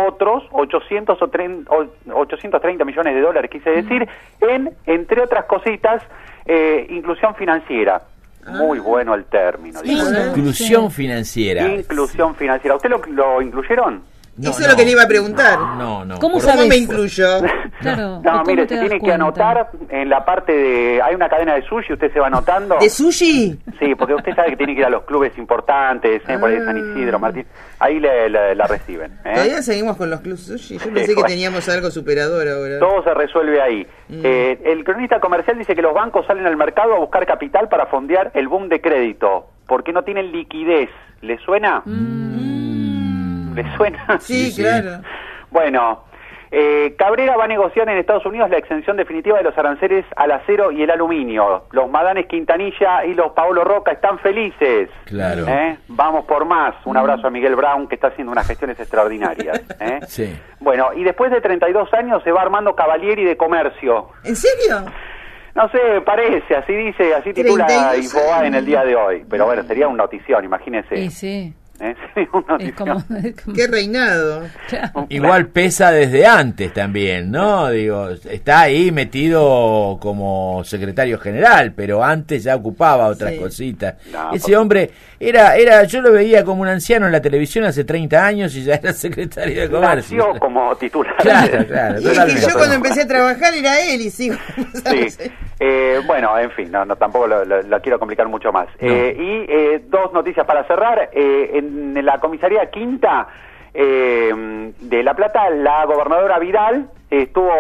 S8: 830 millones de dólares, quise decir, entre otras cositas, inclusión financiera. Muy bueno el término.
S11: Inclusión financiera.
S8: Inclusión financiera. ¿Usted lo incluyeron?
S12: Eso es lo que le iba a preguntar.
S11: No.
S12: ¿Cómo me incluyo?
S3: Claro.
S8: No, mire, se tiene que anotar en la parte de... Hay una cadena de sushi, usted se va anotando.
S12: ¿De sushi?
S8: Sí, porque usted sabe que tiene que ir a los clubes importantes, por ahí San Isidro, Martín. Ahí la reciben.
S12: ¿Todavía seguimos con los clubes sushi? Yo pensé que teníamos algo superador ahora.
S8: Todo se resuelve ahí. El cronista comercial dice que los bancos salen al mercado a buscar capital para fondear el boom de crédito, porque no tienen liquidez. ¿Le suena? ¿Le suena?
S12: Sí, claro.
S8: Bueno, Cabrera va a negociar en Estados Unidos la exención definitiva de los aranceles al acero y el aluminio. Los Madanes Quintanilla y los Paolo Roca están felices.
S11: Claro.
S8: Vamos por más. Un abrazo a Miguel Brown, que está haciendo unas gestiones extraordinarias.
S11: Sí.
S8: Bueno, y después de 32 años se va Armando Cavalieri de Comercio.
S12: ¿En serio?
S8: No sé, parece, así dice, así titula Infobae en el día de hoy. Pero bueno, sería una notición, imagínese.
S3: Sí. Es como...
S12: ¡Qué reinado!
S11: Igual pesa desde antes también, ¿no? Digo, está ahí metido como secretario general, pero antes ya ocupaba otras cositas. No, ese hombre era, yo lo veía como un anciano en la televisión hace 30 años y ya era secretario de Comercio.
S8: Nació como titular.
S11: Claro.
S12: Y yo cuando empecé a trabajar era él y sigo.
S8: Sí. Bueno, en fin, no tampoco lo quiero complicar mucho más. No. Dos noticias para cerrar. En la comisaría Quinta de La Plata, la gobernadora Vidal estuvo,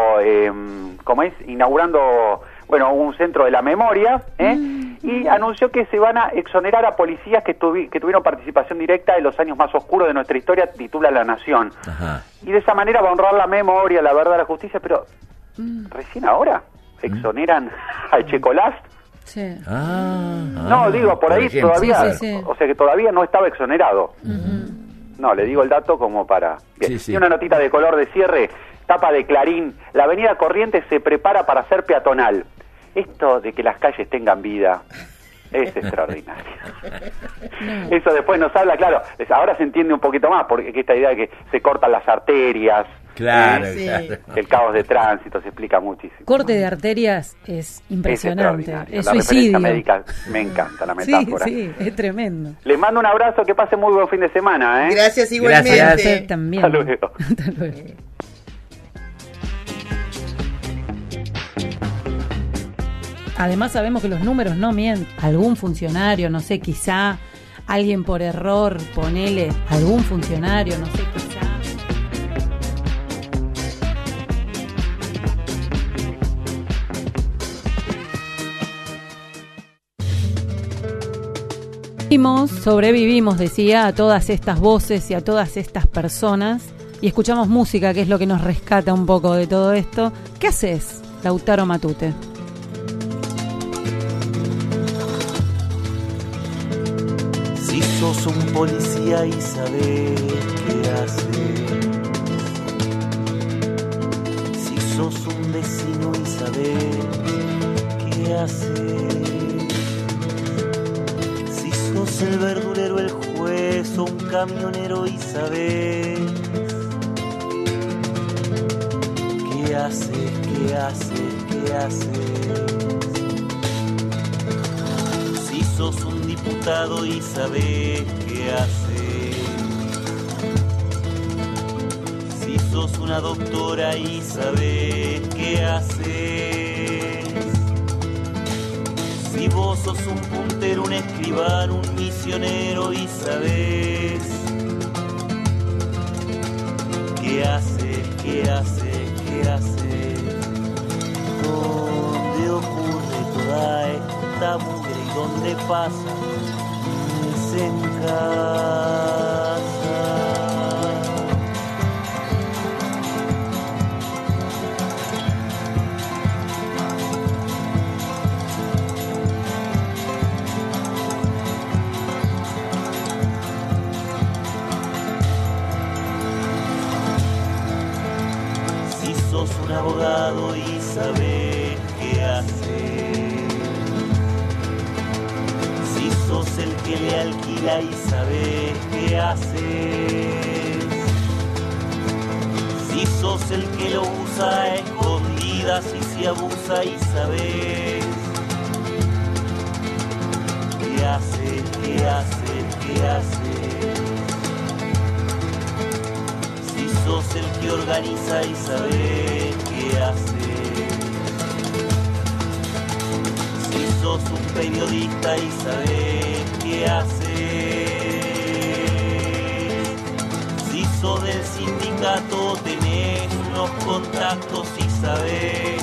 S8: inaugurando, un centro de la memoria, y anunció que se van a exonerar a policías que tuvieron participación directa en los años más oscuros de nuestra historia, titula La Nación. Ajá. Y de esa manera va a honrar la memoria, la verdad, la justicia, pero recién ahora exoneran a Echecolás.
S3: Sí.
S8: No, digo, por ahí todavía, sí. O sea que todavía no estaba exonerado. No, le digo el dato como para... Bien. Sí. Y una notita de color de cierre, tapa de Clarín, la avenida Corrientes se prepara para ser peatonal. Esto de que las calles tengan vida es extraordinario. No. Eso después nos habla, claro, ahora se entiende un poquito más, porque esta idea de que se cortan las arterias,
S11: claro.
S8: El caos de tránsito se explica muchísimo.
S3: Corte de arterias es impresionante, es suicidio.
S8: La médica, me encanta la metáfora.
S3: Sí, es tremendo.
S8: Les mando un abrazo, que pasen muy buen fin de semana.
S12: Gracias igualmente.
S3: Gracias. También.
S8: Hasta luego.
S3: Hasta luego. Además sabemos que los números no mienten. Algún funcionario, no sé, quizá alguien por error, ponele, algún funcionario, no sé, quizá. Sobrevivimos, decía, a todas estas voces y a todas estas personas, y escuchamos música, que es lo que nos rescata un poco de todo esto. ¿Qué haces, Lautaro Matute?
S1: Si sos un policía y sabés qué haces, si sos un vecino y sabés qué haces, si sos el verdulero, el juez o un camionero y sabés qué haces, qué haces, qué haces. Si sos un diputado y sabés qué haces, si sos una doctora y sabés qué haces, si vos sos un puntero, un escribano, un misionero y sabés qué haces, qué haces, qué haces. ¿Dónde ocurre toda esta mugre y dónde pasa? Es en casa. Si sos un abogado y sabés qué hacer, si sos el que le alquila y sabés qué haces, si sos el que lo usa a escondidas y se abusa y sabés qué haces, qué haces, qué haces, si sos el que organiza y sabés qué haces, si sos un periodista y sabés qué haces, si sos del sindicato tenés unos contactos y sabés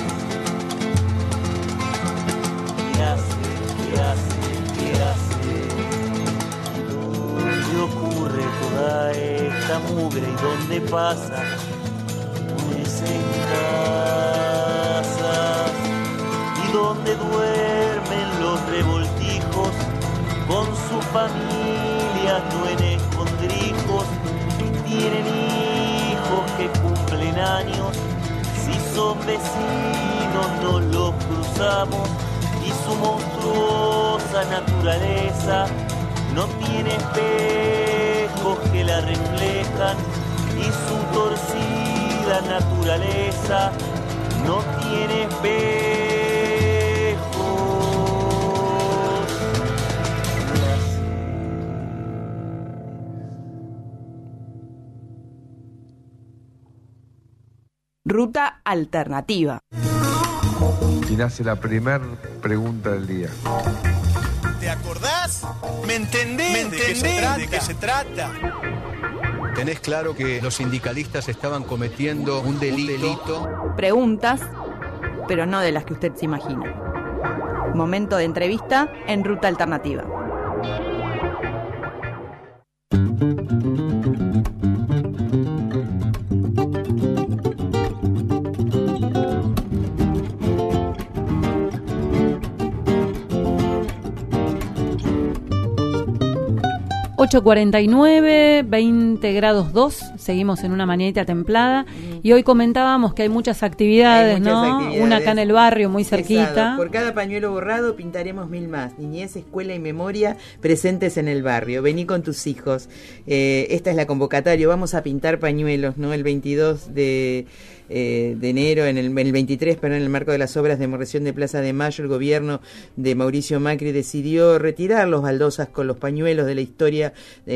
S1: qué haces, qué haces, qué haces. ¿Dónde ocurre toda esta mugre y dónde pasa? Es en casa. Y donde duermen los revoltijos con su familia, no en escondrijos, y tienen hijos que cumplen años. Si son vecinos nos los cruzamos y su monstruosa naturaleza no tiene espejos que la reflejan y su torcida naturaleza no tiene espejos.
S2: Ruta alternativa.
S22: Y nace la primer pregunta del día.
S4: ¿Te acordás? ¿Me entendés? ¿De qué se trata?
S34: Tenés claro que los sindicalistas estaban cometiendo un delito.
S2: Preguntas, pero no de las que usted se imagina. Momento de entrevista en Ruta Alternativa.
S3: ...8:49, 20 grados 2... ...seguimos en una mañanita templada... ...y hoy comentábamos que hay muchas actividades, Una acá en el barrio, muy cerquita.
S12: Exacto. Por cada pañuelo borrado pintaremos 1000 más... ...niñez, escuela y memoria presentes en el barrio... ...vení con tus hijos... esta es la convocatoria... ...vamos a pintar pañuelos, ¿no? El 22 de enero, en el 23, pero en el marco de las obras de demolición de Plaza de Mayo, el gobierno de Mauricio Macri decidió retirar los baldosas con los pañuelos de la historia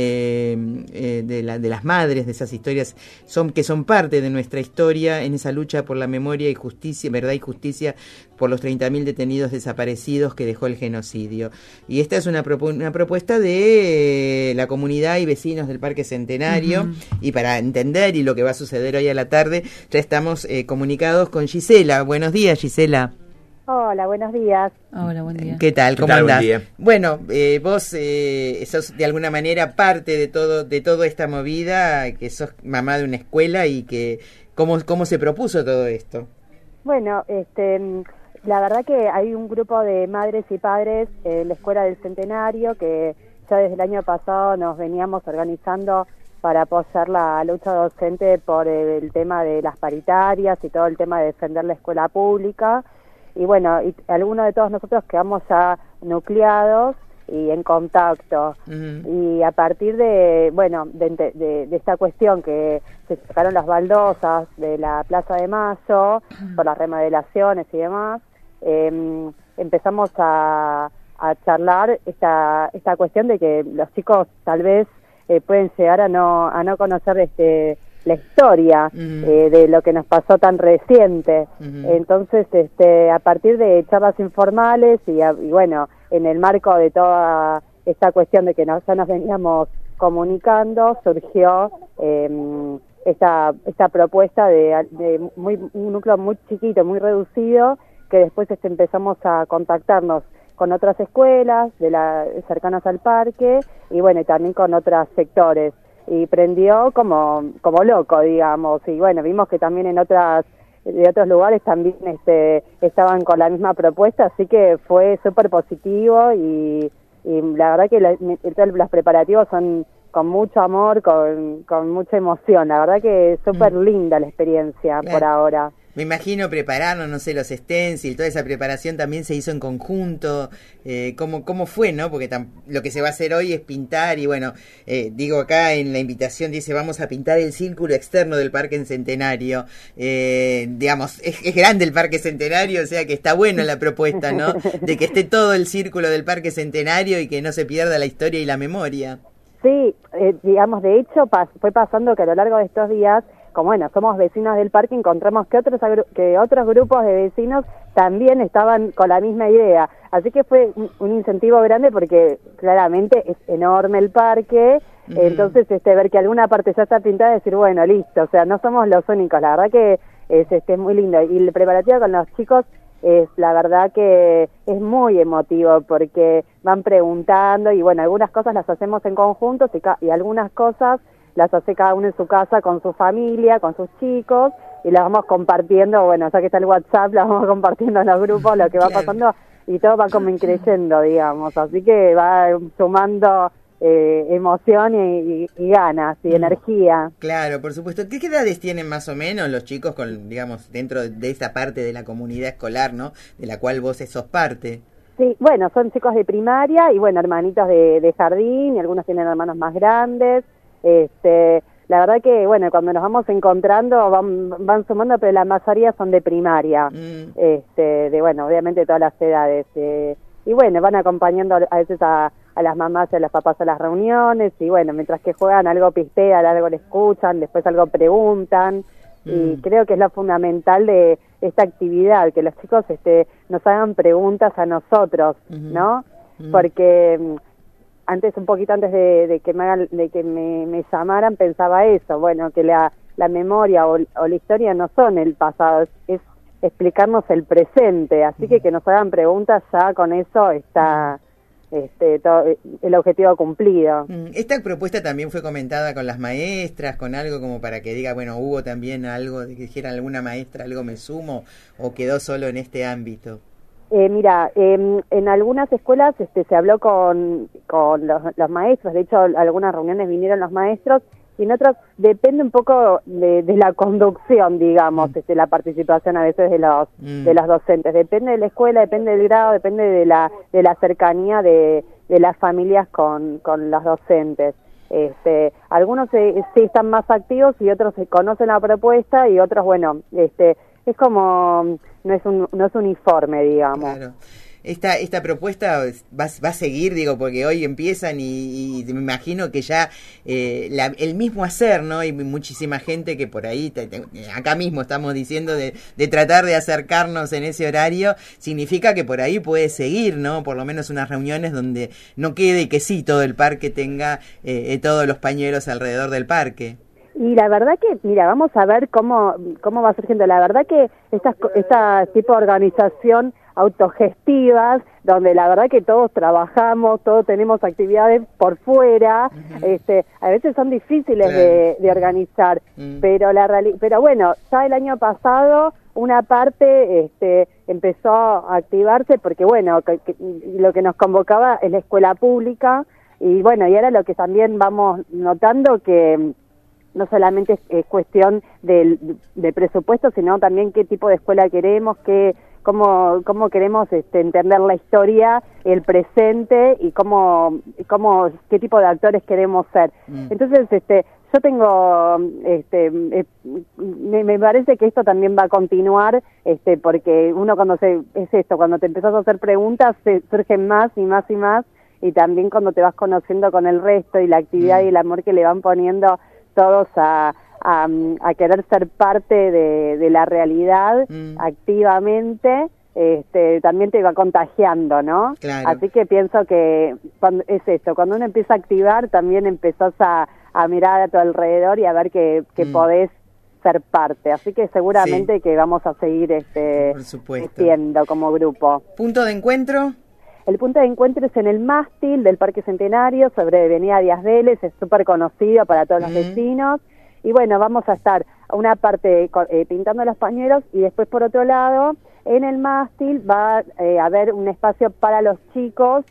S12: de las madres, de esas historias que son parte de nuestra historia en esa lucha por la memoria y justicia, verdad y justicia por los 30.000 detenidos desaparecidos que dejó el genocidio. Y esta es una propuesta de la comunidad y vecinos del Parque Centenario. Y para entender y lo que va a suceder hoy a la tarde, ya estamos comunicados con Gisela. Buenos días, Gisela.
S6: Hola, buenos días.
S3: Hola, buen día.
S12: ¿Qué tal? ¿Cómo andás? Bueno, vos sos de alguna manera parte de toda esta movida, que sos mamá de una escuela y que ¿cómo se propuso todo esto?
S6: Bueno, la verdad que hay un grupo de madres y padres en la Escuela del Centenario que ya desde el año pasado nos veníamos organizando para apoyar la lucha docente por el tema de las paritarias y todo el tema de defender la escuela pública. Y bueno, algunos de todos nosotros quedamos ya nucleados y en contacto. Y a partir de esta cuestión que se sacaron las baldosas de la Plaza de Mayo por las remodelaciones y demás, empezamos a charlar esta cuestión de que los chicos tal vez pueden llegar a no conocer la historia de lo que nos pasó tan reciente. Entonces, a partir de charlas informales y bueno, en el marco de toda esta cuestión de que ya nos veníamos comunicando, surgió esta propuesta de un núcleo muy chiquito, muy reducido, que después empezamos a contactarnos con otras escuelas cercanas al parque y bueno, y también con otros sectores. Y prendió como loco, digamos, y bueno, vimos que también de otros lugares también estaban con la misma propuesta, así que fue súper positivo y la verdad que los preparativos son con mucho amor, con mucha emoción, la verdad que es súper linda la experiencia por ahora.
S12: Me imagino prepararnos, no sé, los stencils, toda esa preparación también se hizo en conjunto. ¿Cómo fue, no? Porque lo que se va a hacer hoy es pintar y bueno, digo acá en la invitación dice vamos a pintar el círculo externo del Parque Centenario. Digamos, es grande el Parque Centenario, o sea que está bueno la propuesta, ¿no? De que esté todo el círculo del Parque Centenario y que no se pierda la historia y la memoria.
S6: Sí, digamos, de hecho fue pasando que a lo largo de estos días, como bueno, somos vecinos del parque, encontramos que otros grupos de vecinos también estaban con la misma idea. Así que fue un incentivo grande porque claramente es enorme el parque, entonces ver que alguna parte ya está pintada y decir, bueno, listo, o sea, no somos los únicos, la verdad que es muy lindo. Y el preparativo con los chicos la verdad que es muy emotivo porque van preguntando y bueno, algunas cosas las hacemos en conjunto y algunas cosas las hace cada uno en su casa con su familia, con sus chicos, y las vamos compartiendo, bueno, ya que está el WhatsApp, las vamos compartiendo en los grupos, lo que va pasando, y todo va como increyendo, digamos, así que va sumando emoción y ganas y energía.
S12: Claro, por supuesto. ¿Qué edades tienen más o menos los chicos digamos, dentro de esa parte de la comunidad escolar, ¿no? De la cual vos sos parte?
S6: Sí, bueno, son chicos de primaria y bueno, hermanitos de jardín y algunos tienen hermanos más grandes. La verdad que, bueno, cuando nos vamos encontrando van sumando, pero la mayoría son de primaria, bueno, obviamente todas las edades. Y bueno, van acompañando a veces a las mamás y a los papás a las reuniones y bueno, mientras que juegan algo pistean, algo le escuchan, después algo preguntan. Y creo que es lo fundamental de esta actividad, que los chicos nos hagan preguntas a nosotros, ¿no? Porque un poquito antes de que me llamaran pensaba eso, bueno, que la memoria o la historia no son el pasado, es explicarnos el presente, así que nos hagan preguntas, ya con eso está todo el objetivo cumplido.
S12: Esta propuesta también fue comentada con las maestras, con algo como para que diga, bueno, hubo también algo de que dijera alguna maestra, algo me sumo, o quedó solo en este ámbito.
S6: Mira, en algunas escuelas se habló con los maestros, de hecho algunas reuniones vinieron los maestros, y en otros depende un poco de la conducción, digamos, la participación a veces de los docentes, depende de la escuela, depende del grado, depende de la cercanía de las familias con los docentes. Algunos sí están más activos y otros conocen la propuesta y otros, bueno, es como no es uniforme, digamos.
S12: Claro. Esta propuesta va a seguir, digo, porque hoy empiezan y me imagino que ya el mismo hacer, ¿no? Y muchísima gente que por ahí, acá mismo estamos diciendo de tratar de acercarnos en ese horario, significa que por ahí puede seguir, ¿no? Por lo menos unas reuniones donde no quede que sí todo el parque tenga todos los pañuelos alrededor del parque.
S6: Y la verdad que, mira, vamos a ver cómo va surgiendo. La verdad que esta tipo de organización autogestivas, donde la verdad que todos trabajamos, todos tenemos actividades por fuera, a veces son difíciles de organizar, pero bueno, ya el año pasado una parte empezó a activarse porque bueno, que lo que nos convocaba es la escuela pública y bueno, y ahora lo que también vamos notando que no solamente es cuestión de presupuesto, sino también qué tipo de escuela queremos, cómo queremos entender la historia, el presente y qué tipo de actores queremos ser. Entonces, yo tengo, me parece que esto también va a continuar, porque uno cuando te empezás a hacer preguntas, surgen más y más y más, y también cuando te vas conociendo con el resto y la actividad y el amor que le van poniendo todos a querer ser parte de la realidad activamente, también te va contagiando, ¿no?
S12: Claro.
S6: Así que pienso que cuando uno empieza a activar, también empezás a mirar a tu alrededor y a ver que podés ser parte. Así que seguramente que vamos a seguir creciendo como grupo.
S12: ¿Punto de encuentro?
S6: El punto de encuentro es en el mástil del Parque Centenario, sobre Avenida Díaz Vélez, es súper conocido para todos los vecinos. Y bueno, vamos a estar una parte pintando los pañuelos y después por otro lado, en el mástil va a haber un espacio para los chicos,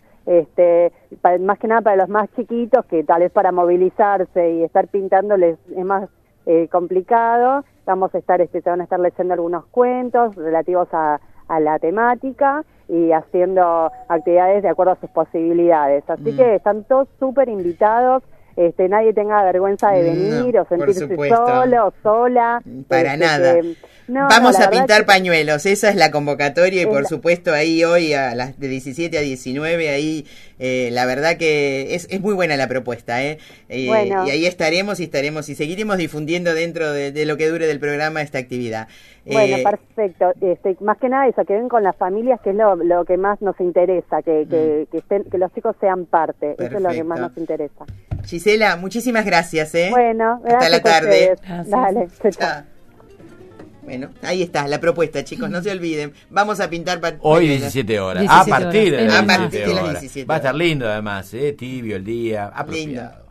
S6: más que nada para los más chiquitos, que tal vez para movilizarse y estar pintándoles es más complicado. Vamos a estar, se van a estar leyendo algunos cuentos relativos a la temática y haciendo actividades de acuerdo a sus posibilidades. Así que están todos súper invitados. Nadie tenga vergüenza de venir o sentirse solo o sola.
S12: Para nada. Vamos a pintar pañuelos, esa es la convocatoria y por supuesto ahí hoy a las de 17 a 19 ahí la verdad que es muy buena la propuesta, bueno. Y ahí estaremos y seguiremos difundiendo dentro de lo que dure del programa esta actividad.
S6: Bueno, perfecto. Más que nada eso, que ven con las familias, que es lo que más nos interesa, que los chicos sean parte. Perfecto. Eso es lo que más nos interesa.
S12: Gisela, muchísimas gracias.
S6: Bueno,
S12: hasta la tarde.
S6: Dale, chao.
S12: Bueno, ahí está la propuesta, chicos, no se olviden. Vamos a pintar
S11: hoy 17 horas. 17 a partir de las 17
S12: horas.
S11: horas. Va a estar lindo además, tibio el día, apropiado.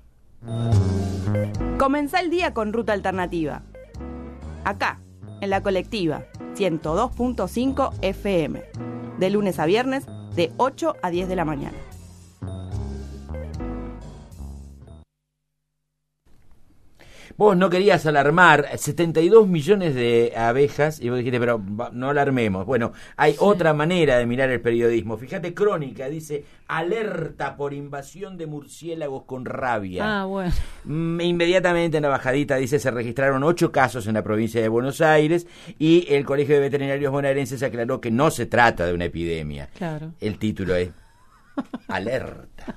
S2: Comenzá el día con Ruta Alternativa. Acá, en la colectiva 102.5 FM. De lunes a viernes, de 8 a 10 de la mañana.
S11: Vos no querías alarmar 72 millones de abejas y vos dijiste, pero no alarmemos. Bueno, hay otra manera de mirar el periodismo. Fíjate, Crónica dice, alerta por invasión de murciélagos con rabia.
S3: Ah, bueno.
S11: Inmediatamente en la bajadita dice, se registraron 8 casos en la provincia de Buenos Aires y el Colegio de Veterinarios Bonaerenses aclaró que no se trata de una epidemia.
S3: Claro.
S11: El título es Alerta.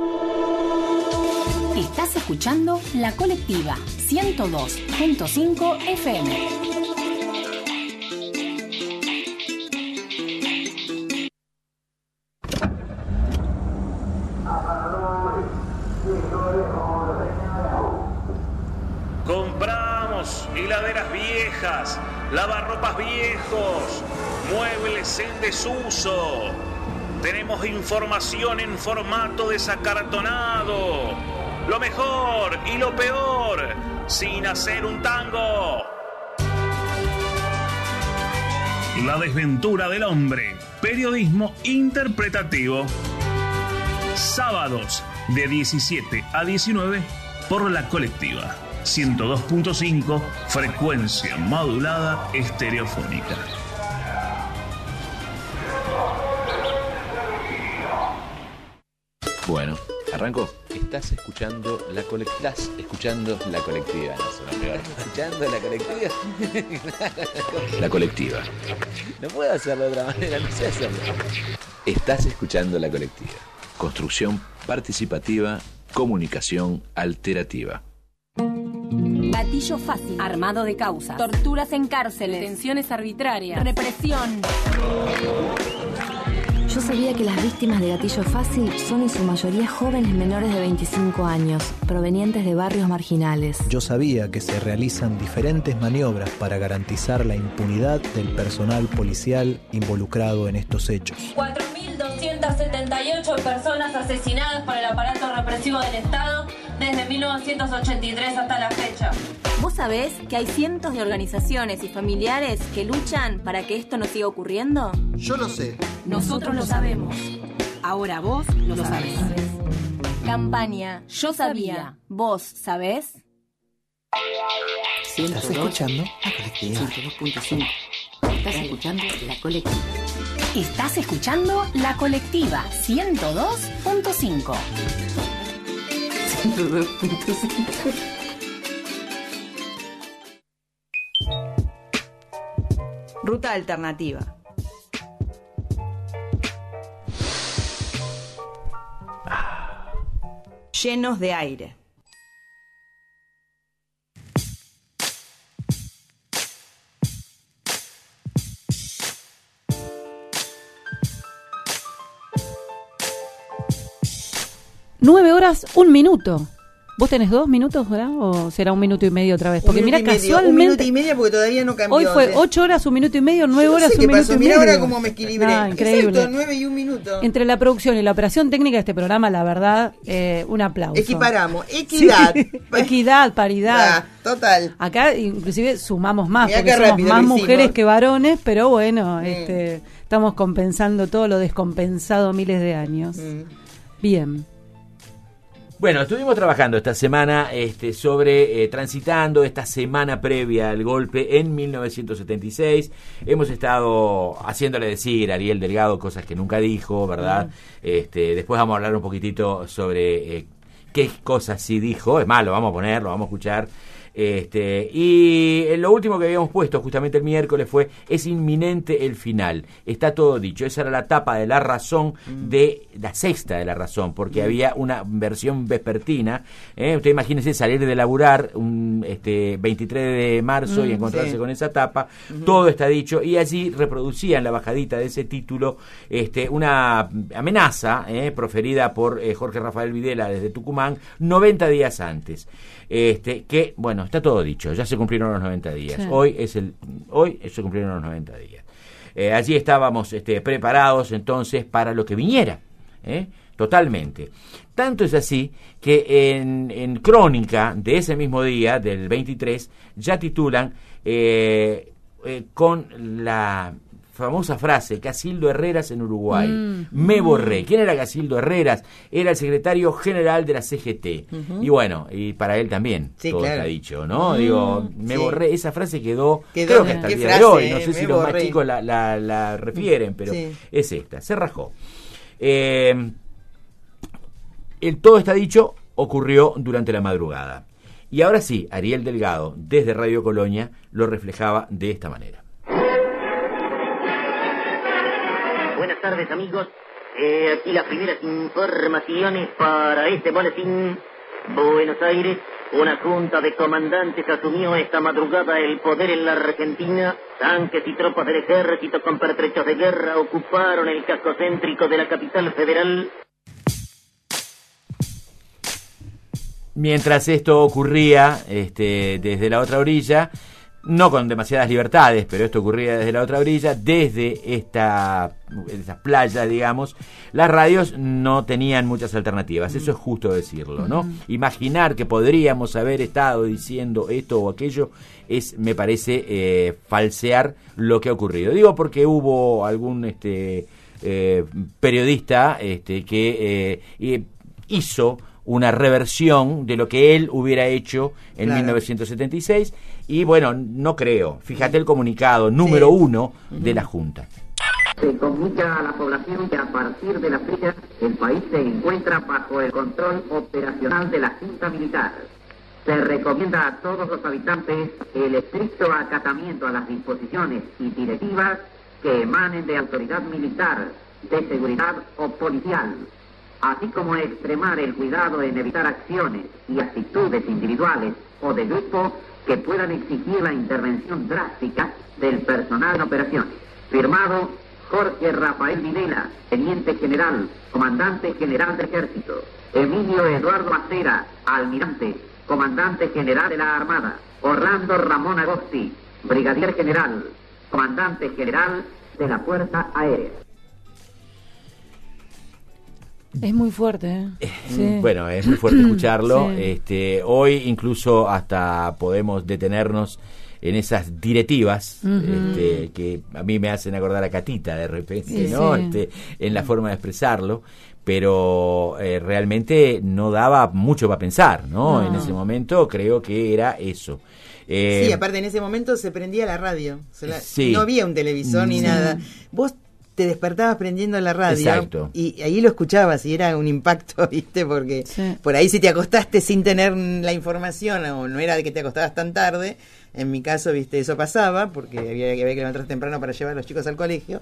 S7: Estás escuchando La Colectiva 102.5 FM.
S9: Compramos heladeras viejas, lavarropas viejos, muebles en desuso. Tenemos información en formato desacartonado. Lo mejor y lo peor, sin hacer un tango. La desventura del hombre. Periodismo interpretativo. Sábados de 17 a 19 por La Colectiva. 102.5, frecuencia modulada estereofónica.
S10: Bueno, arrancó. Estás escuchando la colectiva. Estás escuchando la colectiva. No suena peor. ¿Escuchando la colectiva? La colectiva. No puedo hacerlo de otra manera, no sé hacerlo. Estás escuchando la colectiva. Construcción participativa, comunicación alterativa.
S7: Gatillo fácil, armado de causa, torturas en cárceles, detenciones arbitrarias, represión.
S13: Yo sabía que las víctimas de gatillo fácil son en su mayoría jóvenes menores de 25 años, provenientes de barrios marginales.
S14: Yo sabía que se realizan diferentes maniobras para garantizar la impunidad del personal policial involucrado en estos hechos.
S15: 4.278 personas asesinadas por el aparato represivo del Estado desde 1983 hasta la fecha.
S7: ¿Vos sabés que hay cientos de organizaciones y familiares que luchan para que esto no siga ocurriendo?
S14: Yo lo sé.
S7: Nosotros lo sabemos. Ahora vos lo sabés. Campaña Yo Sabía. ¿Vos sabés?
S12: ¿Estás escuchando? La Colectiva.
S7: 102.5. Estás escuchando La Colectiva. Estás escuchando La Colectiva 102.5. 102.5.
S2: Ruta alternativa. Llenos de aire.
S3: Nueve horas, 1 minuto. ¿Vos tenés 2 minutos, verdad? ¿O será 1 minuto y medio otra vez? Porque mira, casualmente...
S12: 1 minuto y medio porque todavía no cambió.
S3: Hoy fue 8 horas, 1 minuto y medio, 9 horas, 1 minuto y medio.
S12: Mira ahora cómo me equilibré.
S3: Increíble.
S12: Exacto, 9 y 1 minuto.
S3: Entre la producción y la operación técnica de este programa, la verdad, un aplauso.
S12: Equiparamos. Equidad.
S3: Sí. Equidad, paridad.
S12: Total.
S3: Acá inclusive sumamos más,
S12: Mirá
S3: porque somos más mujeres
S12: hicimos.
S3: que varones, pero bueno, estamos compensando todo lo descompensado miles de años. Bien.
S11: Bueno, estuvimos trabajando esta semana sobre transitando esta semana previa al golpe en 1976. Hemos estado haciéndole decir a Ariel Delgado cosas que nunca dijo, ¿verdad? Después vamos a hablar un poquitito sobre qué cosas sí dijo. Es más, lo vamos a poner, lo vamos a escuchar. Y lo último que habíamos puesto justamente el miércoles fue: es inminente el final, está todo dicho. Esa era la tapa de La Razón, de la sexta de La Razón, porque había una versión vespertina. Usted imagínese salir de laburar un 23 de marzo y encontrarse con esa tapa. Todo está dicho, y allí reproducía en la bajadita de ese título una amenaza proferida por Jorge Rafael Videla desde Tucumán 90 días antes. Que, bueno, está todo dicho, ya se cumplieron los 90 días. Sí. Hoy se cumplieron los 90 días. Allí estábamos preparados entonces para lo que viniera, totalmente. Tanto es así que en Crónica de ese mismo día, del 23, ya titulan con la famosa frase, Casildo Herreras en Uruguay. Me borré. ¿Quién era Casildo Herreras? Era el secretario general de la CGT. Y bueno, y para él también, todo está dicho, ¿no? Digo, me borré. Esa frase quedó creo que hasta el día de hoy. No sé si los más chicos la refieren, pero es esta. Se rajó. Todo está dicho, ocurrió durante la madrugada. Y ahora sí, Ariel Delgado, desde Radio Colonia, lo reflejaba de esta manera.
S35: Buenas tardes, amigos. Aquí las primeras informaciones para este boletín. Buenos Aires, una junta de comandantes asumió esta madrugada el poder en la Argentina. Tanques y tropas del ejército con pertrechos de guerra ocuparon el casco céntrico de la capital federal.
S11: Mientras esto ocurría desde la otra orilla, no con demasiadas libertades, pero esto ocurría desde la otra orilla, desde esas playas, digamos, las radios no tenían muchas alternativas, eso es justo decirlo, ¿no? Imaginar que podríamos haber estado diciendo esto o aquello me parece falsear lo que ha ocurrido. Digo porque hubo algún periodista que hizo una reversión de lo que él hubiera hecho en 1976 y bueno, no creo. Fíjate el comunicado número 1 de la Junta.
S35: Se comunica a la población que a partir de la fecha el país se encuentra bajo el control operacional de la Junta Militar. Se recomienda a todos los habitantes el estricto acatamiento a las disposiciones y directivas que emanen de autoridad militar, de seguridad o policial, así como extremar el cuidado en evitar acciones y actitudes individuales o de grupo que puedan exigir la intervención drástica del personal en operaciones. Firmado Jorge Rafael Videla, Teniente General, Comandante General del Ejército. Emilio Eduardo Macera, Almirante, Comandante General de la Armada. Orlando Ramón Agosti, Brigadier General, Comandante General de la Fuerza Aérea.
S3: Es muy fuerte,
S11: Sí. Bueno, es muy fuerte escucharlo. Hoy incluso hasta podemos detenernos en esas directivas que a mí me hacen acordar a Catita de repente, ¿no? En la forma de expresarlo, pero realmente no daba mucho para pensar, ¿no? En ese momento creo que era eso.
S12: Sí, aparte en ese momento se prendía la radio, no había un televisor ni nada. Vos te despertabas prendiendo la radio y ahí lo escuchabas y era un impacto, ¿viste? Porque por ahí si te acostaste sin tener la información o no era de que te acostabas tan tarde, en mi caso, ¿viste? Eso pasaba porque había que levantarse temprano para llevar a los chicos al colegio.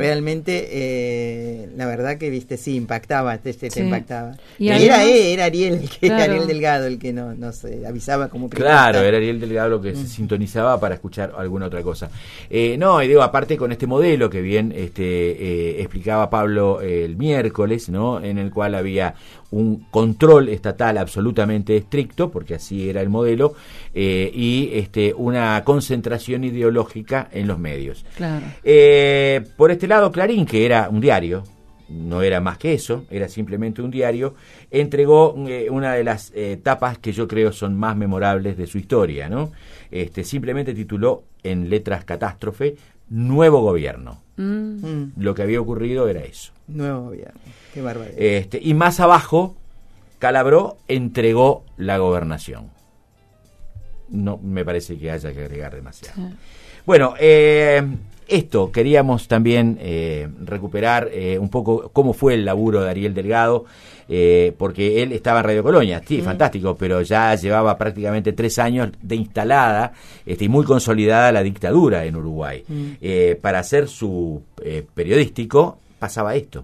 S12: Realmente, la verdad que, ¿viste? Sí, impactaba, te impactaba. Y era Ariel, Ariel Delgado el que no se avisaba como primero.
S11: Claro, era Ariel Delgado lo que se sintonizaba para escuchar alguna otra cosa. No, y digo, aparte con este modelo que bien explicaba Pablo el miércoles, ¿no? En el cual había un control estatal absolutamente estricto, porque así era el modelo, y una concentración ideológica en los medios.
S3: Claro.
S11: Por este lado, Clarín, que era un diario, no era más que eso, era simplemente un diario, entregó una de las tapas que yo creo son más memorables de su historia, ¿no? Simplemente tituló en letras catástrofe, Nuevo Gobierno. Lo que había ocurrido era eso.
S12: Nuevo Gobierno, qué barbaridad.
S11: Y más abajo, Calabró entregó la gobernación. No me parece que haya que agregar demasiado. Sí. Bueno, esto queríamos también recuperar un poco cómo fue el laburo de Ariel Delgado, porque él estaba en Radio Colonia, sí, fantástico, pero ya llevaba prácticamente 3 años de instalada y muy consolidada la dictadura en Uruguay. Para hacer su periodístico pasaba esto.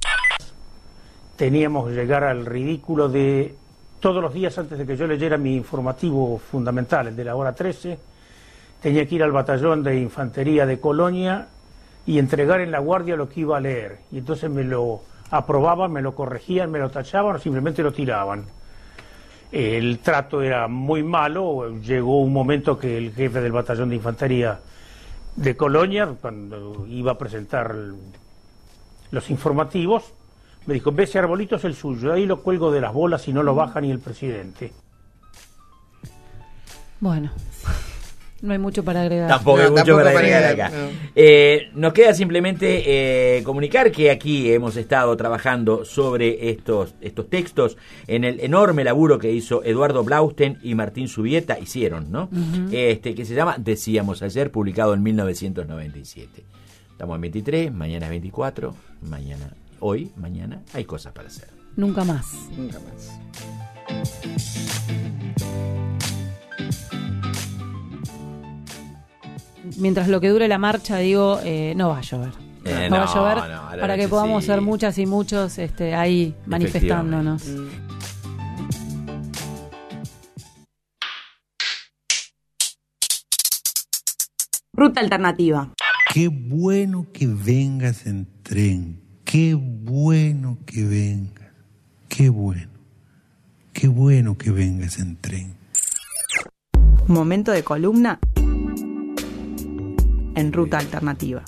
S5: Teníamos que llegar al ridículo de todos los días antes de que yo leyera mi informativo fundamental, el de la hora 13, tenía que ir al batallón de infantería de Colonia y entregar en la guardia lo que iba a leer. Y entonces me lo aprobaban, me lo corregían, me lo tachaban o simplemente lo tiraban. El trato era muy malo. Llegó un momento que el jefe del batallón de infantería de Colonia, cuando iba a presentar los informativos, me dijo, ve, ese arbolito es el suyo, ahí lo cuelgo de las bolas y no lo baja ni el presidente.
S3: Bueno. No hay mucho para agregar.
S11: Tampoco hay mucho para agregar acá. Nos queda simplemente comunicar que aquí hemos estado trabajando sobre estos textos en el enorme laburo que hizo Eduardo Blausten y Martín Subieta, hicieron, ¿no? Que se llama Decíamos Ayer, publicado en 1997. Estamos en 23, mañana es 24, mañana hay cosas para hacer.
S3: Nunca más.
S12: Nunca más.
S3: Mientras lo que dure la marcha, digo, no va a llover. No va a llover para que podamos ser muchas y muchos ahí manifestándonos.
S2: Ruta alternativa.
S16: Qué bueno que vengas en tren. Qué bueno que vengas. Qué bueno. Qué bueno que vengas en tren.
S2: Momento de columna en Ruta Alternativa.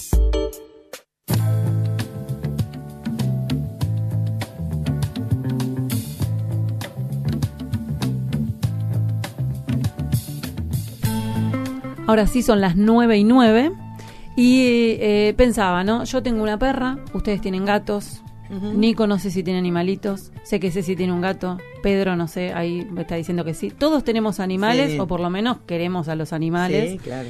S3: Ahora sí son las 9:09 y pensaba, ¿no? Yo tengo una perra, ustedes tienen gatos, Nico no sé si tiene animalitos, sé que Ceci tiene un gato, Pedro no sé, ahí me está diciendo que sí. Todos tenemos animales, sí, o por lo menos queremos a los animales.
S12: Sí, claro.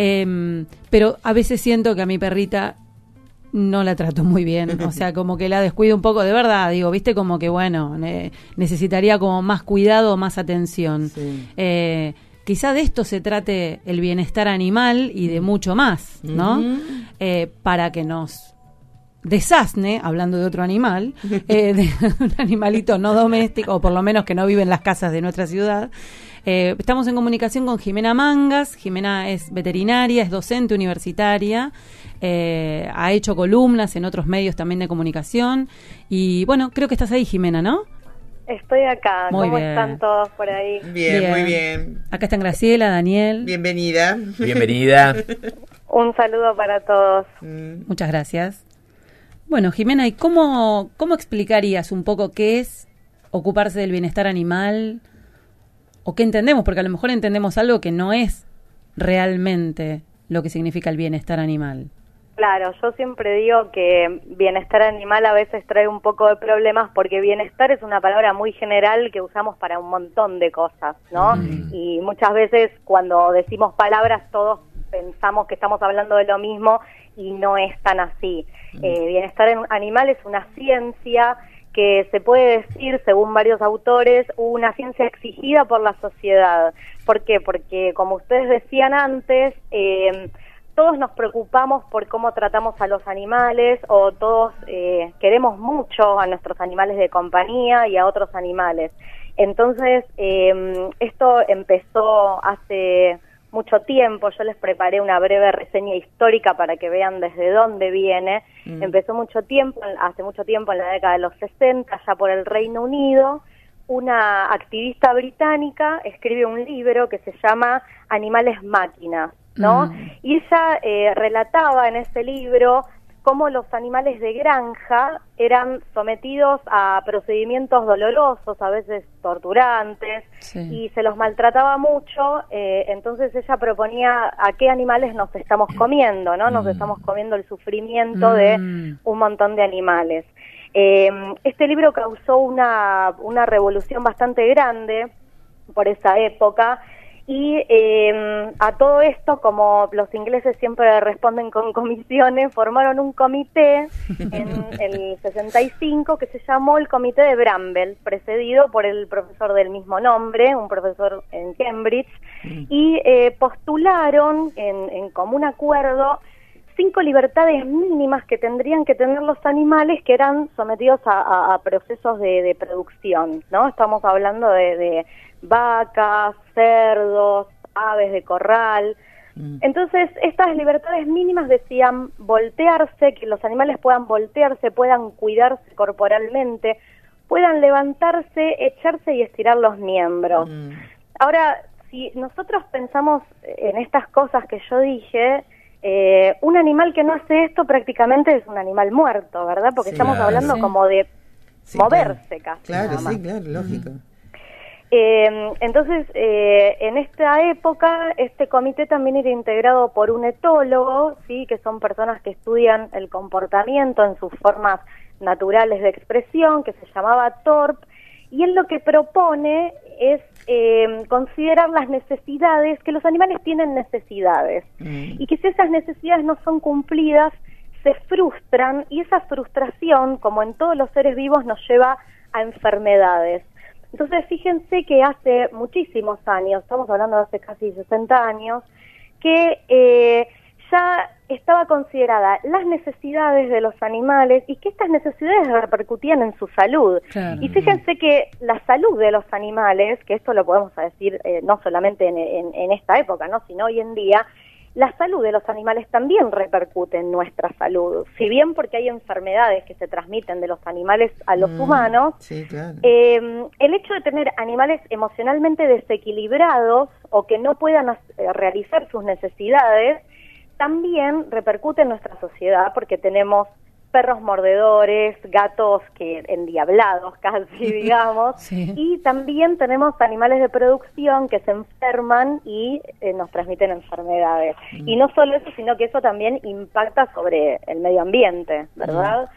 S3: Pero a veces siento que a mi perrita no la trato muy bien, o sea, como que la descuido un poco, de verdad, digo, viste, como que bueno, necesitaría como más cuidado, más atención. Sí. Quizá de esto se trate el bienestar animal y de mucho más, ¿no? Para que nos desasne, hablando de otro animal, de un animalito no doméstico, o por lo menos que no vive en las casas de nuestra ciudad. Estamos en comunicación con Jimena Mangas. Jimena es veterinaria, es docente universitaria, ha hecho columnas en otros medios también de comunicación. Y bueno, creo que estás ahí, Jimena, ¿no?
S17: Estoy acá.
S3: Muy
S17: ¿Cómo
S3: bien.
S17: están todos por ahí?
S12: Bien, muy bien.
S3: Acá están Graciela, Daniel.
S12: Bienvenida.
S11: Bienvenida.
S17: Un saludo para todos.
S3: Muchas gracias. Bueno, Jimena, ¿y cómo explicarías un poco qué es ocuparse del bienestar animal? ¿O qué entendemos? Porque a lo mejor entendemos algo que no es realmente lo que significa el bienestar animal.
S17: Claro, yo siempre digo que bienestar animal a veces trae un poco de problemas porque bienestar es una palabra muy general que usamos para un montón de cosas, ¿no? Y muchas veces cuando decimos palabras todos pensamos que estamos hablando de lo mismo y no es tan así. Bienestar animal es una ciencia que se puede decir, según varios autores, una ciencia exigida por la sociedad. ¿Por qué? Porque, como ustedes decían antes, todos nos preocupamos por cómo tratamos a los animales, o todos queremos mucho a nuestros animales de compañía y a otros animales. Entonces, esto empezó hace mucho tiempo. Yo les preparé una breve reseña histórica para que vean desde dónde viene. Empezó hace mucho tiempo, en la década de los 60, ya por el Reino Unido. Una activista británica escribe un libro que se llama Animales Máquinas, ¿no? Y ella relataba en ese libro cómo los animales de granja eran sometidos a procedimientos dolorosos, a veces torturantes, y se los maltrataba mucho. Entonces ella proponía a qué animales nos estamos comiendo, ¿no? Nos estamos comiendo el sufrimiento de un montón de animales. Este libro causó una revolución bastante grande por esa época. Y a todo esto, como los ingleses siempre responden con comisiones, formaron un comité en el 65 que se llamó el Comité de Bramble, precedido por el profesor del mismo nombre, un profesor en Cambridge, y postularon en común acuerdo 5 libertades mínimas que tendrían que tener los animales que eran sometidos a procesos de producción, ¿no? Estamos hablando de vacas, cerdos, aves de corral. Entonces, estas libertades mínimas decían voltearse, que los animales puedan voltearse, puedan cuidarse corporalmente, puedan levantarse, echarse y estirar los miembros. Ahora, si nosotros pensamos en estas cosas que yo dije, un animal que no hace esto prácticamente es un animal muerto, ¿verdad? Porque estamos hablando como de moverse casi.
S12: Claro, sí, claro, lógico.
S17: Entonces, en esta época, este comité también era integrado por un etólogo, ¿sí? Que son personas que estudian el comportamiento en sus formas naturales de expresión, que se llamaba TORP, y él lo que propone es considerar las necesidades, que los animales tienen necesidades, y que si esas necesidades no son cumplidas, se frustran, y esa frustración, como en todos los seres vivos, nos lleva a enfermedades. Entonces, fíjense que hace muchísimos años, estamos hablando de hace casi 60 años, que ya estaba considerada las necesidades de los animales y que estas necesidades repercutían en su salud. Claro. Y fíjense que la salud de los animales, que esto lo podemos decir no solamente en esta época, ¿no? Sino hoy en día, la salud de los animales también repercute en nuestra salud. Si bien porque hay enfermedades que se transmiten de los animales a los humanos,
S12: sí, claro.
S17: El hecho de tener animales emocionalmente desequilibrados o que no puedan realizar sus necesidades, también repercute en nuestra sociedad porque tenemos perros mordedores, gatos que endiablados casi, digamos, sí. Y también tenemos animales de producción que se enferman y nos transmiten enfermedades. Y no solo eso, sino que eso también impacta sobre el medio ambiente, ¿verdad?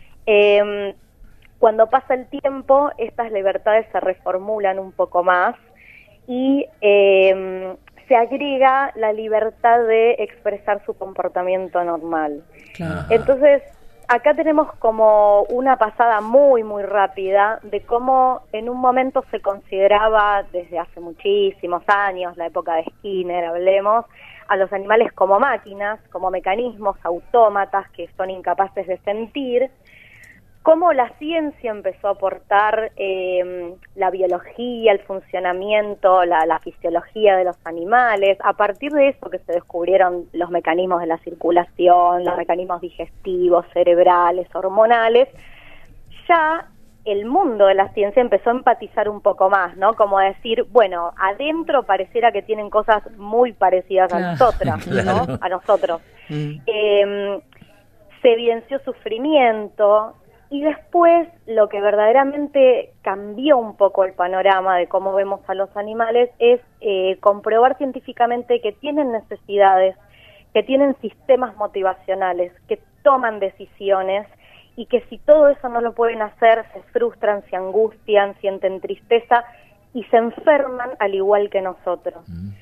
S17: Cuando pasa el tiempo, estas libertades se reformulan un poco más y se agrega la libertad de expresar su comportamiento normal. Claro. Entonces, acá tenemos como una pasada muy, muy rápida de cómo en un momento se consideraba, desde hace muchísimos años, la época de Skinner, hablemos, a los animales como máquinas, como mecanismos, autómatas que son incapaces de sentir, cómo la ciencia empezó a aportar la biología, el funcionamiento, la fisiología de los animales. A partir de eso que se descubrieron los mecanismos de la circulación, los mecanismos digestivos, cerebrales, hormonales, ya el mundo de la ciencia empezó a empatizar un poco más, ¿no? Como decir, bueno, adentro pareciera que tienen cosas muy parecidas a nosotras, ¿no? A nosotros. Se evidenció sufrimiento. Y después, lo que verdaderamente cambió un poco el panorama de cómo vemos a los animales es comprobar científicamente que tienen necesidades, que tienen sistemas motivacionales, que toman decisiones y que si todo eso no lo pueden hacer, se frustran, se angustian, sienten tristeza y se enferman al igual que nosotros.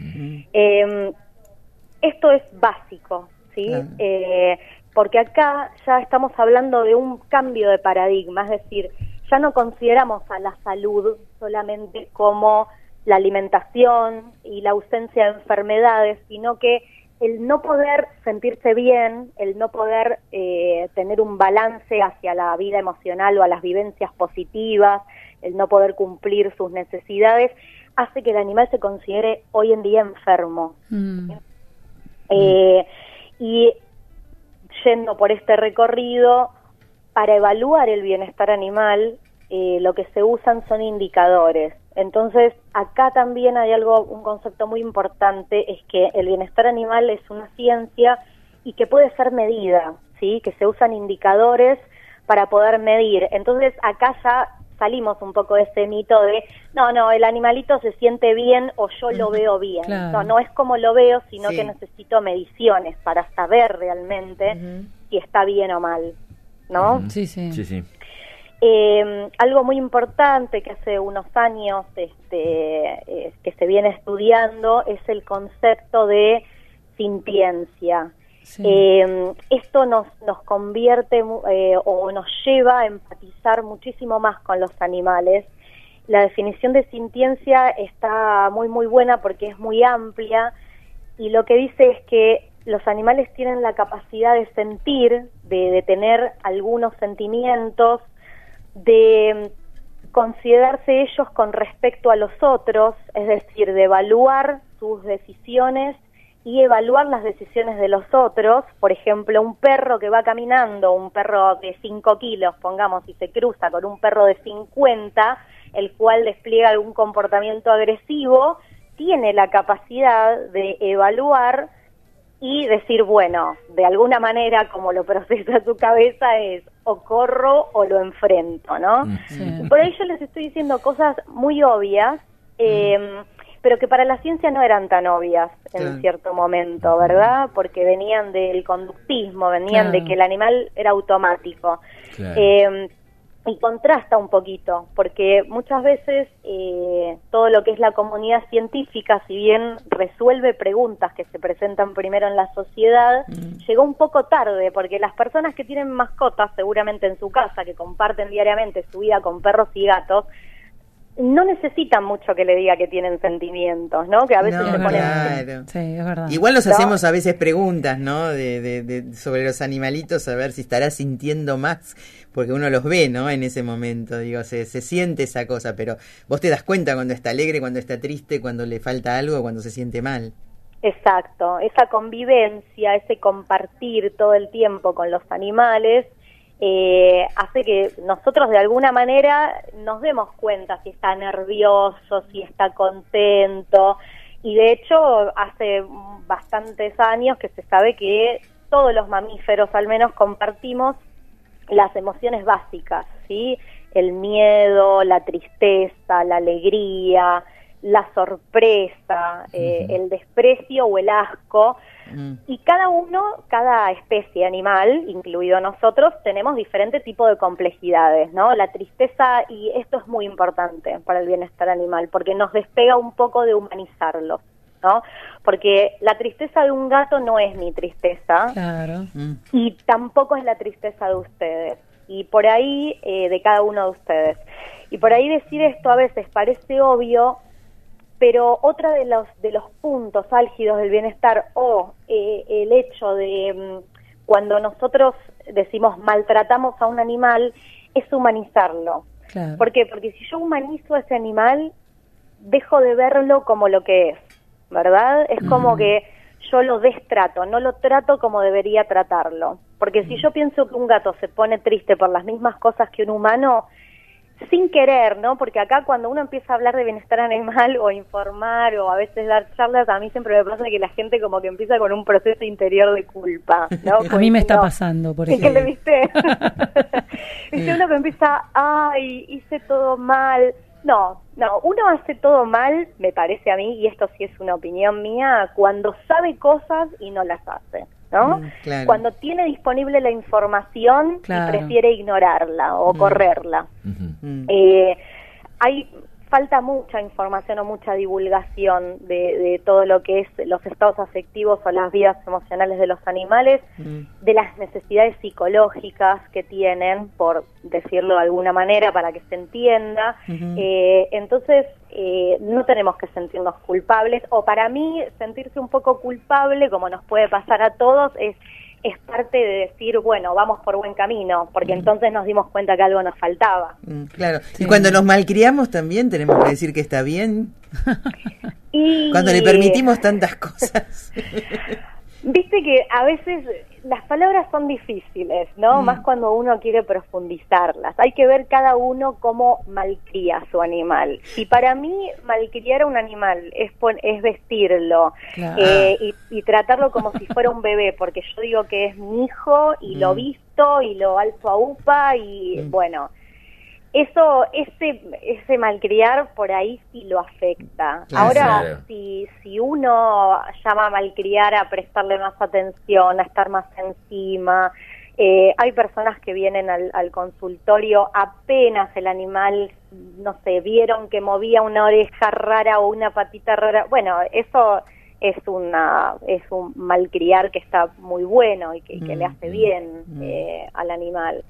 S17: Esto es básico, ¿sí? Claro. Porque acá ya estamos hablando de un cambio de paradigma, es decir, ya no consideramos a la salud solamente como la alimentación y la ausencia de enfermedades, sino que el no poder sentirse bien, el no poder tener un balance hacia la vida emocional o a las vivencias positivas, el no poder cumplir sus necesidades, hace que el animal se considere hoy en día enfermo. Y yendo por este recorrido, para evaluar el bienestar animal, lo que se usan son indicadores. Entonces, acá también hay un concepto muy importante, es que el bienestar animal es una ciencia y que puede ser medida, ¿sí? Que se usan indicadores para poder medir. Entonces, acá ya salimos un poco de ese mito de, no, el animalito se siente bien o yo lo veo bien. Claro. No es como lo veo, sino que necesito mediciones para saber realmente si está bien o mal, ¿no?
S3: Sí.
S17: Algo muy importante que hace unos años que se viene estudiando es el concepto de sintiencia. Sí. Esto nos convierte o nos lleva a empatizar muchísimo más con los animales. La definición de sintiencia está muy muy buena porque es muy amplia y lo que dice es que los animales tienen la capacidad de sentir, de tener algunos sentimientos, de considerarse ellos con respecto a los otros, es decir, de evaluar sus decisiones y evaluar las decisiones de los otros. Por ejemplo, un perro que va caminando, un perro de 5 kilos, pongamos, y se cruza con un perro de 50, el cual despliega algún comportamiento agresivo, tiene la capacidad de evaluar y decir, bueno, de alguna manera, como lo procesa su cabeza, es o corro o lo enfrento, ¿no? Sí. Por ahí yo les estoy diciendo cosas muy obvias, pero que para la ciencia no eran tan obvias en cierto momento, ¿verdad? Porque venían del conductismo, venían de que el animal era automático. Y contrasta un poquito, porque muchas veces todo lo que es la comunidad científica, si bien resuelve preguntas que se presentan primero en la sociedad, llegó un poco tarde, porque las personas que tienen mascotas, seguramente en su casa, que comparten diariamente su vida con perros y gatos, no necesitan mucho que le diga que tienen sentimientos, ¿no? Que a veces se ponen...
S12: Claro.
S3: Sí, es verdad.
S12: Igual nos hacemos a veces preguntas, ¿no? De sobre los animalitos, a ver si estará sintiendo más, porque uno los ve, ¿no? En ese momento, digo, se siente esa cosa, pero vos te das cuenta cuando está alegre, cuando está triste, cuando le falta algo, cuando se siente mal.
S17: Exacto, esa convivencia, ese compartir todo el tiempo con los animales, hace que nosotros de alguna manera nos demos cuenta si está nervioso, si está contento, y de hecho hace bastantes años que se sabe que todos los mamíferos al menos compartimos las emociones básicas, ¿sí? El miedo, la tristeza, la alegría, la sorpresa, el desprecio o el asco. Y cada especie animal, incluido nosotros, tenemos diferente tipo de complejidades, ¿no? La tristeza, y esto es muy importante para el bienestar animal, porque nos despega un poco de humanizarlo, ¿no? Porque la tristeza de un gato no es mi tristeza,
S3: claro.
S17: Y tampoco es la tristeza de ustedes, y por ahí de cada uno de ustedes. Y por ahí decir esto a veces parece obvio, pero otra de los puntos álgidos del bienestar el hecho de cuando nosotros decimos maltratamos a un animal es humanizarlo.
S3: Claro.
S17: ¿Por qué? Porque si yo humanizo a ese animal, dejo de verlo como lo que es, ¿verdad? Es como que yo lo destrato, no lo trato como debería tratarlo. Porque si yo pienso que un gato se pone triste por las mismas cosas que un humano, sin querer, ¿no? Porque acá cuando uno empieza a hablar de bienestar animal o informar o a veces dar charlas, a mí siempre me pasa que la gente como que empieza con un proceso interior de culpa, ¿no?
S3: A mí me está pasando, por ejemplo.
S17: ¿Qué le viste? Dice uno que empieza, ay, hice todo mal. No, uno hace todo mal, me parece a mí, y esto sí es una opinión mía, cuando sabe cosas y no las hace, ¿no?
S12: Claro.
S17: Cuando tiene disponible la información y prefiere ignorarla o correrla. Falta mucha información o mucha divulgación de todo lo que es los estados afectivos o las vidas emocionales de los animales, de las necesidades psicológicas que tienen, por decirlo de alguna manera, para que se entienda. Entonces, no tenemos que sentirnos culpables, o para mí, sentirse un poco culpable, como nos puede pasar a todos, es parte de decir, bueno, vamos por buen camino, porque entonces nos dimos cuenta que algo nos faltaba.
S12: Claro, y cuando nos malcriamos también tenemos que decir que está bien. Cuando le permitimos tantas cosas.
S17: Viste que a veces las palabras son difíciles, ¿no? Más cuando uno quiere profundizarlas. Hay que ver cada uno cómo malcría a su animal. Y para mí, malcriar a un animal es vestirlo, y tratarlo como si fuera un bebé, porque yo digo que es mi hijo y lo visto y lo alzo a upa y bueno... Ese malcriar por ahí sí lo afecta. Ahora, si uno llama a malcriar a prestarle más atención, a estar más encima, hay personas que vienen al consultorio apenas el animal, no sé, vieron que movía una oreja rara o una patita rara. Bueno, eso es un malcriar que está muy bueno y que le hace bien al animal.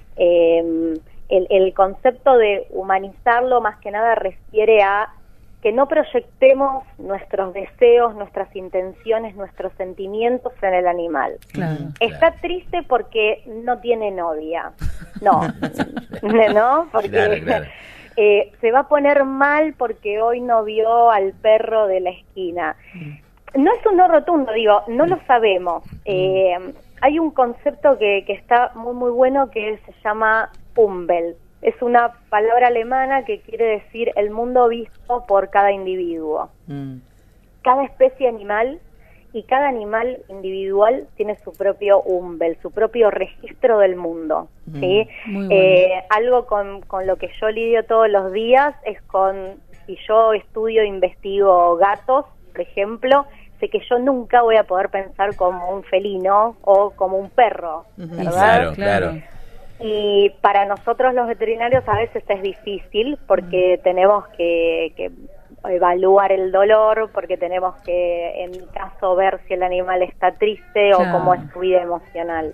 S17: El concepto de humanizarlo más que nada refiere a que no proyectemos nuestros deseos, nuestras intenciones, nuestros sentimientos en el animal. Está triste porque no tiene novia. No, ¿no? Porque se va a poner mal porque hoy no vio al perro de la esquina. No es un no rotundo, digo, no lo sabemos. Hay un concepto que está muy muy bueno que se llama Umwelt. Es una palabra alemana que quiere decir el mundo visto por cada individuo. Cada especie animal y cada animal individual tiene su propio Umwelt, su propio registro del mundo, ¿sí? Algo con lo que yo lidio todos los días es con si yo estudio e investigo gatos, por ejemplo, sé que yo nunca voy a poder pensar como un felino o como un perro, ¿verdad?
S11: Claro.
S17: Y para nosotros los veterinarios a veces es difícil porque tenemos que evaluar el dolor, porque tenemos que, en mi caso, ver si el animal está triste o cómo es su vida emocional.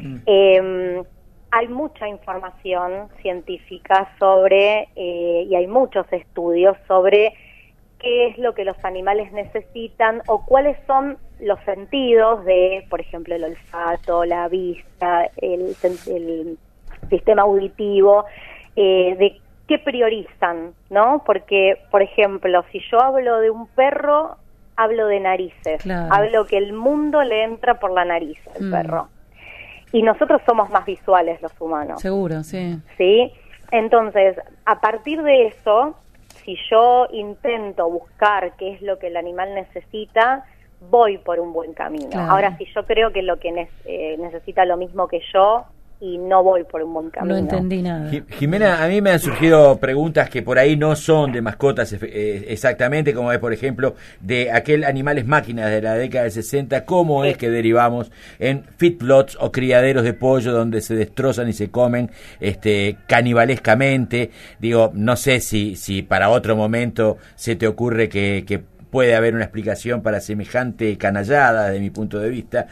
S17: Hay mucha información científica sobre, y hay muchos estudios sobre qué es lo que los animales necesitan o cuáles son los sentidos de, por ejemplo, el olfato, la vista, el sistema auditivo, de qué priorizan, ¿no? Porque, por ejemplo, si yo hablo de un perro, hablo de narices, hablo que el mundo le entra por la nariz, el perro. Y nosotros somos más visuales los humanos.
S3: Seguro, sí.
S17: ¿Sí? Entonces, a partir de eso, si yo intento buscar qué es lo que el animal necesita, voy por un buen camino. Ahora, si yo creo que lo que necesita lo mismo que yo, y no voy por un buen camino.
S3: No entendí nada.
S11: Jimena, a mí me han surgido preguntas que por ahí no son de mascotas exactamente, como es, por ejemplo, de aquel Animales Máquinas de la década del 60, ¿cómo es que derivamos en feedlots o criaderos de pollo donde se destrozan y se comen canibalescamente? Digo, no sé si para otro momento se te ocurre que puede haber una explicación para semejante canallada desde mi punto de vista.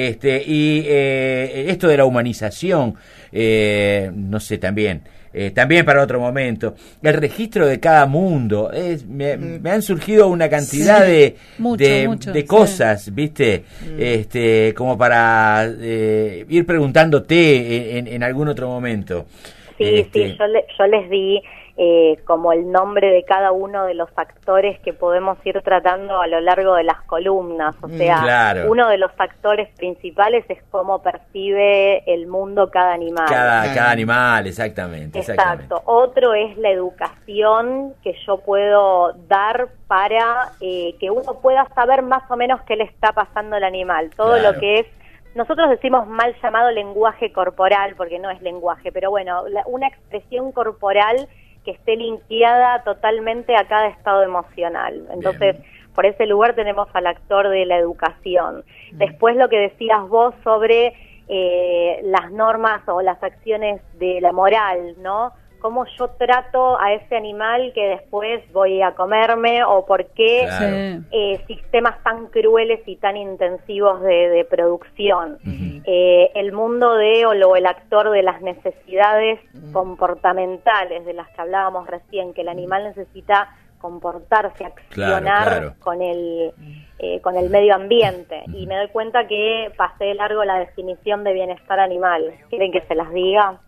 S11: Esto de la humanización, no sé, también para otro momento. El registro de cada mundo. Me han surgido una cantidad de cosas, ¿viste? Como para ir preguntándote en algún otro momento.
S17: Sí, yo les di como el nombre de cada uno de los actores que podemos ir tratando a lo largo de las columnas. O sea, uno de los actores principales es cómo percibe el mundo cada animal.
S11: Cada animal, exactamente.
S17: Exacto. Otro es la educación que yo puedo dar para que uno pueda saber más o menos qué le está pasando al animal. Todo lo que es, nosotros decimos mal llamado lenguaje corporal, porque no es lenguaje, pero bueno, una expresión corporal que esté linkeada totalmente a cada estado emocional. Entonces, por ese lugar tenemos al actor de la educación. Después lo que decías vos sobre las normas o las acciones de la moral, ¿no? Cómo yo trato a ese animal que después voy a comerme, o por qué sistemas tan crueles y tan intensivos de producción. El mundo o el actor de las necesidades comportamentales de las que hablábamos recién, que el animal necesita comportarse, accionar con el medio ambiente. Y me doy cuenta que pasé de largo la definición de bienestar animal. ¿Quieren que se las diga?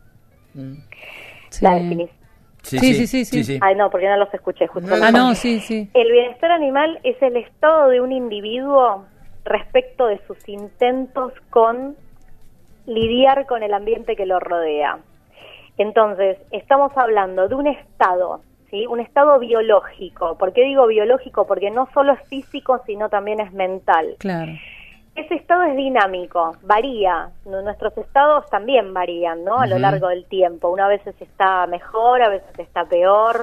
S17: La definición.
S3: Sí.
S17: Ay, no, porque no los escuché justo.
S3: Sí.
S17: El bienestar animal es el estado de un individuo respecto de sus intentos con lidiar con el ambiente que lo rodea. Entonces, estamos hablando de un estado, ¿sí? Un estado biológico. ¿Por qué digo biológico? Porque no solo es físico, sino también es mental.
S3: Claro.
S17: Ese estado es dinámico, varía. Nuestros estados también varían, ¿no? A lo largo del tiempo. Una vez está mejor, a veces está peor.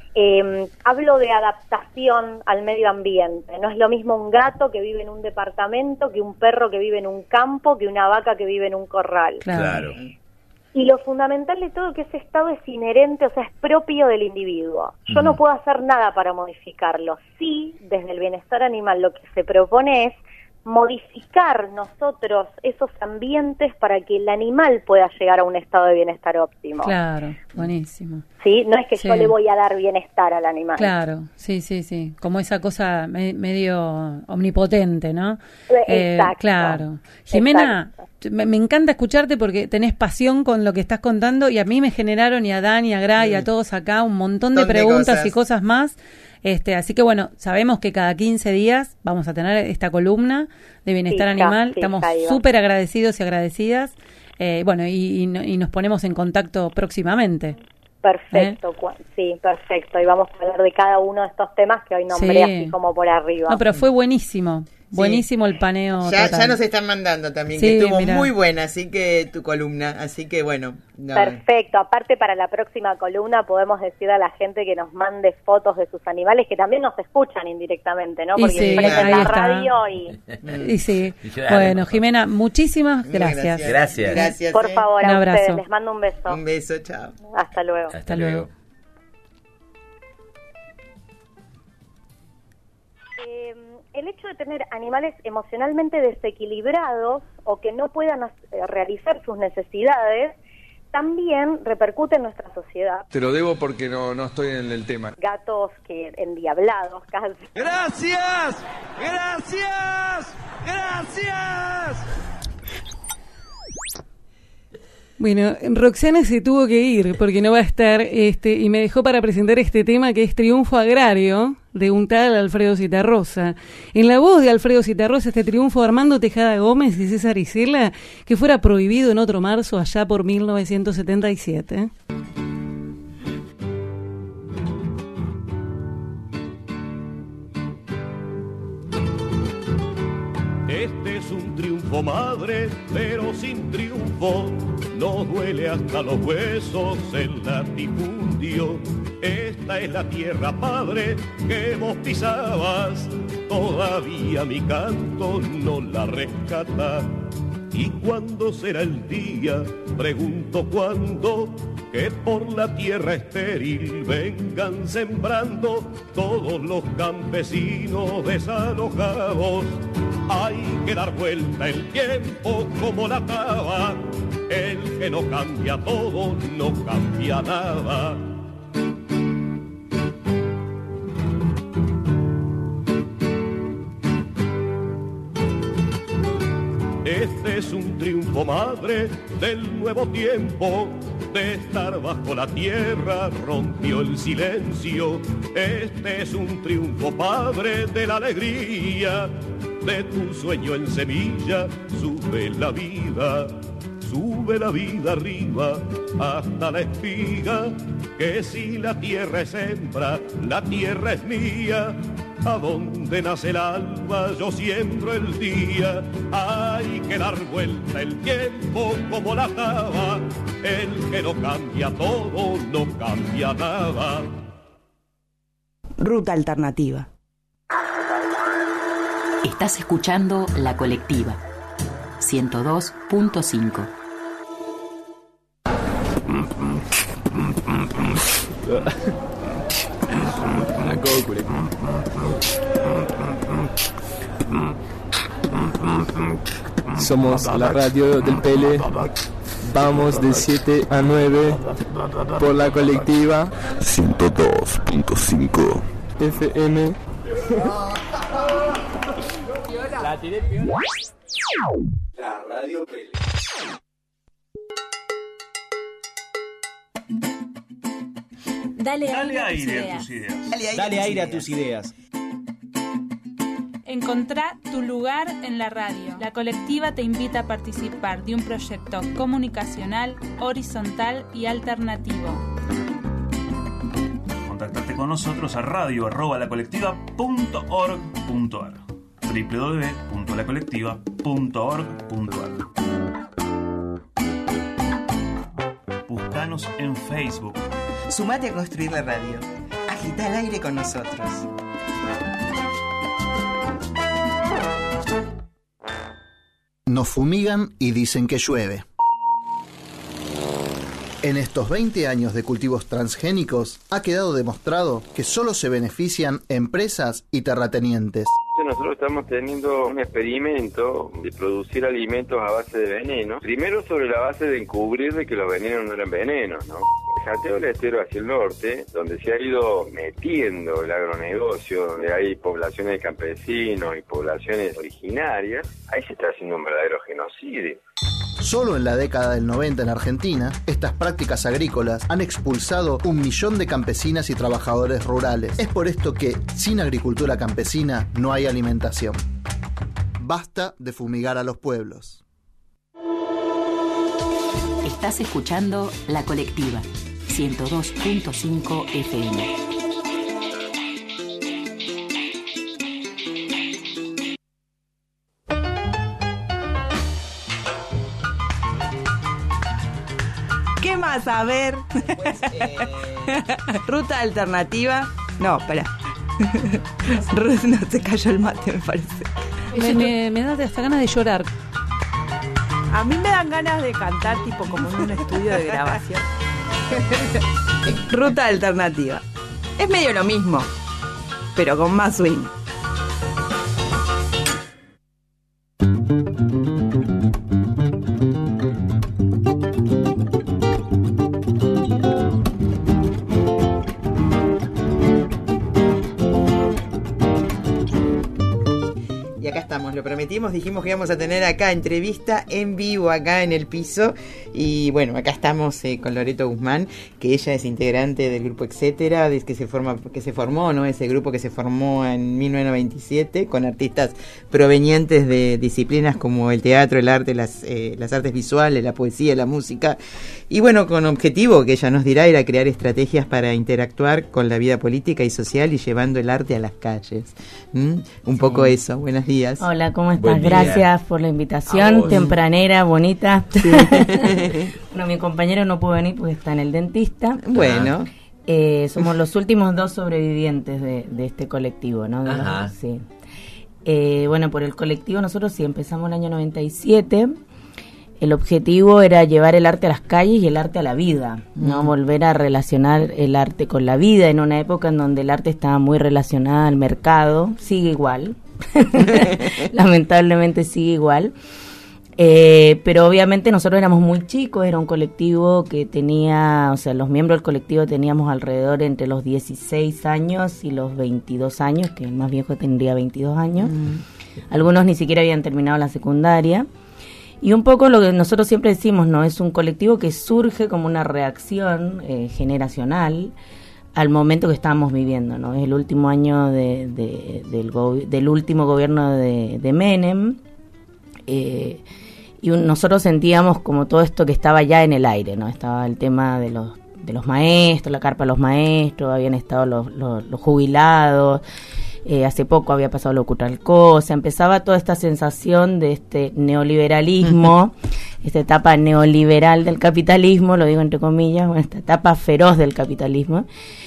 S17: Hablo de adaptación al medio ambiente. No es lo mismo un gato que vive en un departamento que un perro que vive en un campo, que una vaca que vive en un corral.
S11: Claro.
S17: Y lo fundamental de todo es que ese estado es inherente, o sea, es propio del individuo. Yo no puedo hacer nada para modificarlo. Sí, desde el bienestar animal lo que se propone es modificar nosotros esos ambientes para que el animal pueda llegar a un estado de bienestar óptimo.
S3: Claro, buenísimo.
S17: ¿Sí? No es que yo le voy a dar bienestar al animal.
S3: Claro, sí. Como esa cosa medio omnipotente, ¿no?
S17: Exacto.
S3: Claro. Jimena, me encanta escucharte porque tenés pasión con lo que estás contando, y a mí me generaron, y a Dan y a Gra y a todos acá, un montón de preguntas y cosas más. Así que bueno, sabemos que cada 15 días vamos a tener esta columna de bienestar animal. Estamos súper agradecidos y agradecidas. Y nos ponemos en contacto próximamente.
S17: Perfecto, sí, perfecto. Y vamos a hablar de cada uno de estos temas que hoy nombré así como por arriba.
S3: No, pero fue buenísimo. Buenísimo el paneo.
S12: Ya nos están mandando también,
S3: sí,
S12: que estuvo
S3: mirá.
S12: muy buena, así que tu columna, así que bueno. No.
S17: Perfecto, aparte para la próxima columna podemos decir a la gente que nos mande fotos de sus animales, que también nos escuchan indirectamente, ¿no? Porque
S3: sí,
S17: prenden
S3: ahí
S17: la
S3: está.
S17: radio
S3: Y sí.
S11: Claro.
S3: Bueno, Jimena, muchísimas gracias.
S11: Gracias.
S17: Por favor,
S3: Un
S17: a
S3: abrazo.
S17: ustedes, les mando un beso.
S12: Un beso, chao.
S17: Hasta luego.
S3: Hasta luego.
S17: El hecho de tener animales emocionalmente desequilibrados o que no puedan realizar sus necesidades también repercute en nuestra sociedad.
S22: Te lo debo porque no estoy en el tema.
S17: Gatos que endiablados casi.
S4: ¡Gracias! ¡Gracias! ¡Gracias!
S3: Bueno, Roxana se tuvo que ir porque no va a estar y me dejó para presentar este tema que es Triunfo Agrario de un tal Alfredo Citarrosa. En la voz de Alfredo Citarrosa, este triunfo de Armando Tejada Gómez y César Isela, que fuera prohibido en otro marzo allá por 1977.
S18: Este es un triunfo, madre, pero sin triunfo. No duele hasta los huesos el latifundio. Esta es la tierra, padre, que vos pisabas. Todavía mi canto no la rescata. ¿Y cuándo será el día? Pregunto cuándo, que por la tierra estéril vengan sembrando todos los campesinos desalojados. Hay que dar vuelta el tiempo como la taba. El que no cambia todo, no cambia nada. Este es un triunfo, madre, del nuevo tiempo. De estar bajo la tierra rompió el silencio. Este es un triunfo, padre, de la alegría. De tu sueño en semilla sube la vida arriba hasta la espiga. Que si la tierra es hembra, la tierra es mía. A donde nace el alba yo siembro el día. Hay que dar vuelta el tiempo como la taba. El que no cambia todo, no cambia nada.
S2: Ruta Alternativa.
S7: Estás escuchando La Colectiva 102.5.
S19: Somos la radio del Pele. Vamos de 7 a 9 por La Colectiva
S20: 102.5
S19: FM.
S20: La tiré piola. La radio Pele.
S21: Dale aire a tus ideas.
S20: Dale aire a tus ideas.
S21: Encontrá tu lugar en la radio. La Colectiva te invita a participar de un proyecto comunicacional, horizontal y alternativo.
S9: Contactate con nosotros a radio@lacolectiva.org.ar www.lacolectiva.org.ar. Buscanos en Facebook.
S12: Sumate a construir la radio. Agita el aire con nosotros.
S23: Nos fumigan y dicen que llueve. En estos 20 años de cultivos transgénicos ha quedado demostrado que solo se benefician empresas y terratenientes.
S24: Nosotros estamos teniendo un experimento de producir alimentos a base de veneno. Primero sobre la base de encubrir de que los venenos no eran venenos, ¿no? Santiago del Estero hacia el norte, donde se ha ido metiendo el agronegocio, donde hay poblaciones de campesinos y poblaciones originarias, ahí se está haciendo un verdadero genocidio.
S23: Solo en la década del 90 en Argentina, estas prácticas agrícolas han expulsado 1 millón de campesinas y trabajadores rurales. Es por esto que, sin agricultura campesina, no hay alimentación. Basta de fumigar a los pueblos.
S7: Estás escuchando La Colectiva 102.5 FM.
S2: ¿Qué más? A ver. Ruta alternativa. No, espera. No, se cayó el mate, me parece.
S3: Me da hasta ganas de llorar.
S2: A mí me dan ganas de cantar tipo como en un estudio de grabación. Ruta alternativa. Es medio lo mismo, pero con más swing.
S12: Lo prometimos, dijimos que íbamos a tener acá entrevista en vivo acá en el piso y bueno, acá estamos con Loreto Guzmán, que ella es integrante del grupo Etcétera, que se formó, ¿no? Ese grupo que se formó en 1997 con artistas provenientes de disciplinas como el teatro, el arte, las artes visuales, la poesía, la música y bueno, con objetivo que ella nos dirá era crear estrategias para interactuar con la vida política y social y llevando el arte a las calles. Un poco eso. Buenos días.
S1: Hola, ¿cómo estás? Gracias por la invitación, tempranera, bonita. Sí. Bueno, mi compañero no pudo venir porque está en el dentista.
S12: Bueno.
S1: Somos los últimos 2 sobrevivientes de este colectivo, ¿no? Sí. Bueno, por el colectivo nosotros sí empezamos el año 97. El objetivo era llevar el arte a las calles y el arte a la vida, ¿no? Volver a relacionar el arte con la vida en una época en donde el arte estaba muy relacionado al mercado. Sigue igual. Lamentablemente sigue igual. Pero obviamente nosotros éramos muy chicos, era un colectivo que tenía, o sea, los miembros del colectivo teníamos alrededor entre los 16 años y los 22 años, que el más viejo tendría 22 años. Algunos ni siquiera habían terminado la secundaria. Y un poco lo que nosotros siempre decimos, ¿no? Es un colectivo que surge como una reacción generacional al momento que estábamos viviendo, ¿no? Es el último año del último gobierno de Menem, y nosotros sentíamos como todo esto que estaba ya en el aire, ¿no? Estaba el tema de los maestros, la carpa de los maestros, habían estado los jubilados. Hace poco había pasado lo Cutralcó, se empezaba toda esta sensación de este neoliberalismo, esta etapa neoliberal del capitalismo, lo digo entre comillas, esta etapa feroz del capitalismo,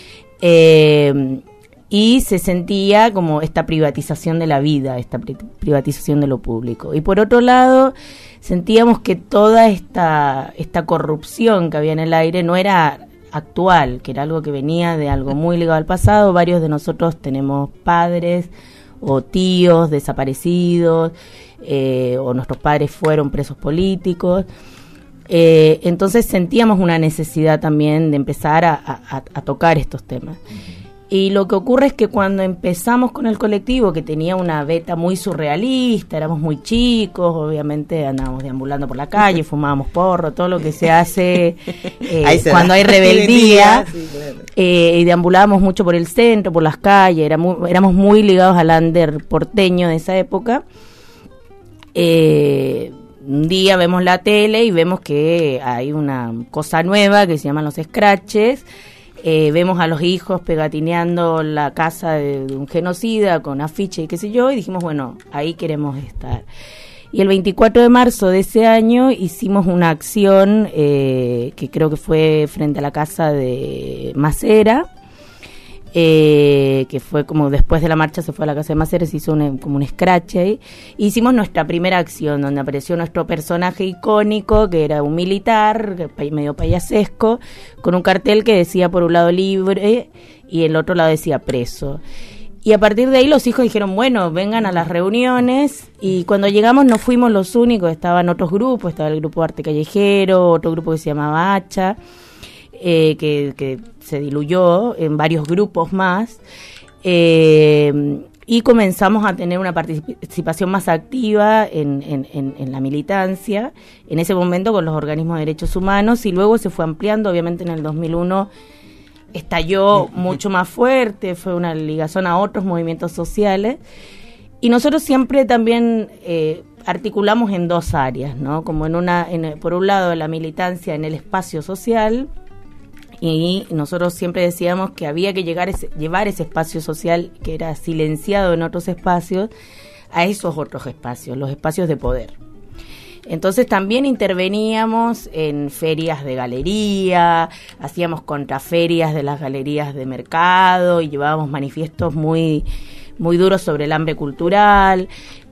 S1: y se sentía como esta privatización de la vida, esta privatización de lo público. Y por otro lado, sentíamos que toda esta corrupción que había en el aire no era actual, que era algo que venía de algo muy ligado al pasado. Varios de nosotros tenemos padres o tíos desaparecidos, o nuestros padres fueron presos políticos. Entonces sentíamos una necesidad también de empezar a tocar estos temas. Y lo que ocurre es que cuando empezamos con el colectivo, que tenía una beta muy surrealista, éramos muy chicos, obviamente andábamos deambulando por la calle, fumábamos porro, todo lo que se hace cuando hay rebeldía, sí, claro. Y deambulábamos mucho por el centro, por las calles, éramos muy ligados al under porteño de esa época. Un día vemos la tele y vemos que hay una cosa nueva que se llaman los scratches. Vemos a los hijos pegatineando la casa de un genocida con afiche y qué sé yo, y dijimos, bueno, ahí queremos estar. Y el 24 de marzo de ese año hicimos una acción que creo que fue frente a la casa de Macera, que fue como después de la marcha se fue a la casa de Macera, se hizo como un scratch ahí. Hicimos nuestra primera acción donde apareció nuestro personaje icónico, que era un militar medio payasesco, con un cartel que decía por un lado libre y el otro lado decía preso. Y a partir de ahí los hijos dijeron, bueno, vengan a las reuniones, y cuando llegamos no fuimos los únicos, estaban otros grupos, estaba el grupo Arte Callejero, otro grupo que se llamaba Hacha, que se diluyó en varios grupos más, y comenzamos a tener una participación más activa en la militancia, en ese momento con los organismos de derechos humanos, y luego se fue ampliando. Obviamente en el 2001 estalló mucho más fuerte, fue una ligazón a otros movimientos sociales, y nosotros siempre también articulamos en dos áreas, ¿no? Como por un lado la militancia en el espacio social, y nosotros siempre decíamos que había que llevar ese espacio social que era silenciado en otros espacios a esos otros espacios, los espacios de poder. Entonces también interveníamos en ferias de galería, hacíamos contraferias de las galerías de mercado y llevábamos manifiestos muy, muy duros sobre el hambre cultural.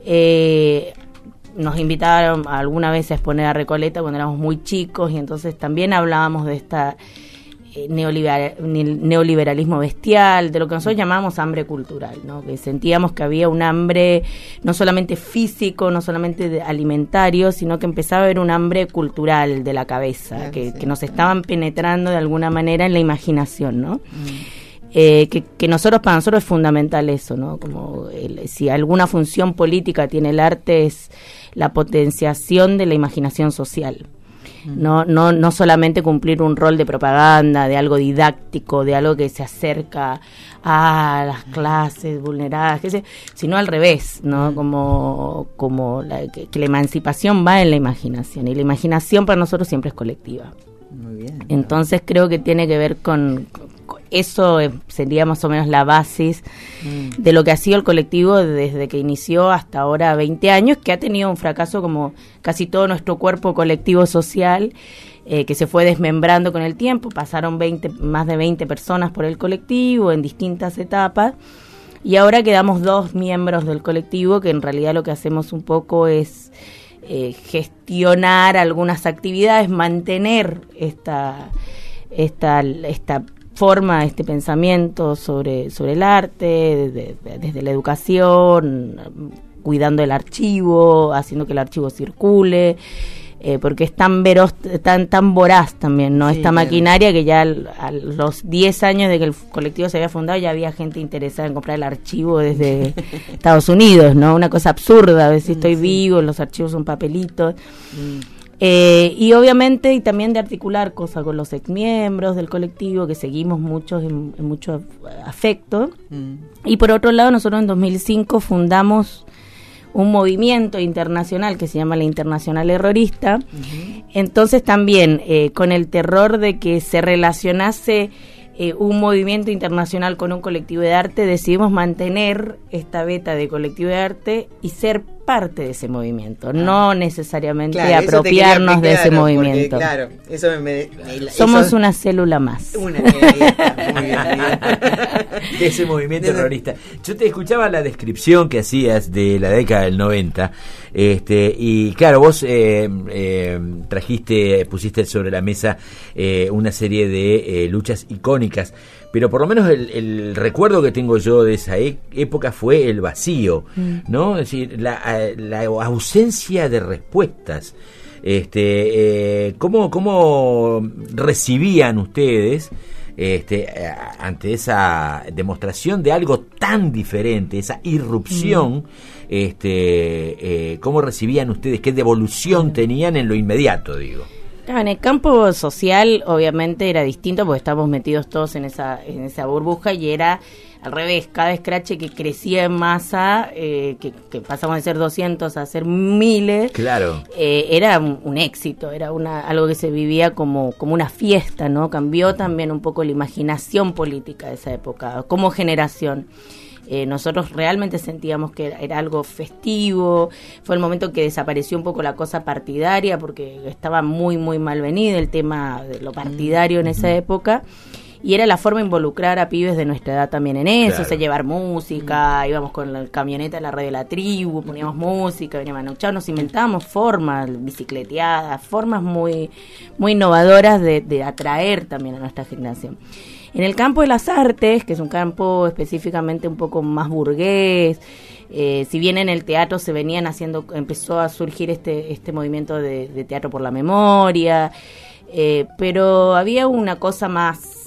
S1: Nos invitaron alguna vez a exponer a Recoleta cuando éramos muy chicos y entonces también hablábamos de esta neoliberalismo bestial, de lo que nosotros llamamos hambre cultural, ¿no? Que sentíamos que había un hambre no solamente físico, no solamente alimentario, sino que empezaba a haber un hambre cultural de la cabeza, que nos estaban penetrando de alguna manera en la imaginación, ¿no? Que para nosotros es fundamental eso, ¿no? Como si alguna función política tiene el arte es la potenciación de la imaginación social. No solamente cumplir un rol de propaganda, de algo didáctico, de algo que se acerca a las clases vulneradas, sino al revés, ¿no? Como que la emancipación va en la imaginación, y la imaginación para nosotros siempre es colectiva.
S12: Muy bien.
S1: Entonces creo que tiene que ver con eso, sería más o menos la base de lo que ha sido el colectivo desde que inició hasta ahora 20 años, que ha tenido un fracaso como casi todo nuestro cuerpo colectivo social, que se fue desmembrando con el tiempo. Pasaron más de 20 personas por el colectivo en distintas etapas, y ahora quedamos 2 miembros del colectivo que en realidad lo que hacemos un poco es gestionar algunas actividades, mantener esta forma, este pensamiento sobre el arte, desde la educación, cuidando el archivo, haciendo que el archivo circule, porque es tan voraz también, ¿no? Sí, esta maquinaria que ya a los 10 años de que el colectivo se había fundado ya había gente interesada en comprar el archivo desde Estados Unidos, ¿no? Una cosa absurda, a ver si estoy vivo, los archivos son papelitos. Y obviamente, y también de articular cosas con los exmiembros del colectivo, que seguimos muchos en mucho afecto. Y por otro lado, nosotros en 2005 fundamos un movimiento internacional que se llama la Internacional Errorista. Entonces también con el terror de que se relacionase un movimiento internacional con un colectivo de arte, decidimos mantener esta beta de colectivo de arte y ser parte de ese movimiento, no necesariamente apropiarnos de ese movimiento.
S12: Porque, claro, eso
S1: somos una célula más.
S11: Muy bien, de ese movimiento terrorista. Yo te escuchaba la descripción que hacías de la década del 90, y claro, vos pusiste sobre la mesa una serie de luchas icónicas, pero por lo menos el recuerdo que tengo yo de esa época fue el vacío, ¿no? Es decir, la ausencia de respuestas. ¿Cómo recibían ustedes ante esa demostración de algo tan diferente, esa irrupción? ¿Cómo recibían ustedes? ¿Qué devolución tenían en lo inmediato, digo?
S1: En el campo social obviamente era distinto porque estábamos metidos todos en esa burbuja, y era al revés, cada escrache que crecía en masa, que pasamos de ser 200 a ser miles,
S11: claro,
S1: era un éxito, era algo que se vivía como una fiesta, ¿no? Cambió también un poco la imaginación política de esa época, como generación. Nosotros realmente sentíamos que era algo festivo. Fue el momento que desapareció un poco la cosa partidaria, porque estaba muy muy mal venido el tema de lo partidario en esa época, y era la forma de involucrar a pibes de nuestra edad también en eso, claro. O sea, llevar música, íbamos con la camioneta de la radio de la tribu, poníamos música, veníamos a Nauchao, nos inventábamos formas, bicicleteadas, formas muy muy innovadoras de atraer también a nuestra generación. En el campo de las artes, que es un campo específicamente un poco más burgués, si bien en el teatro empezó a surgir este movimiento de teatro por la memoria, pero había una cosa más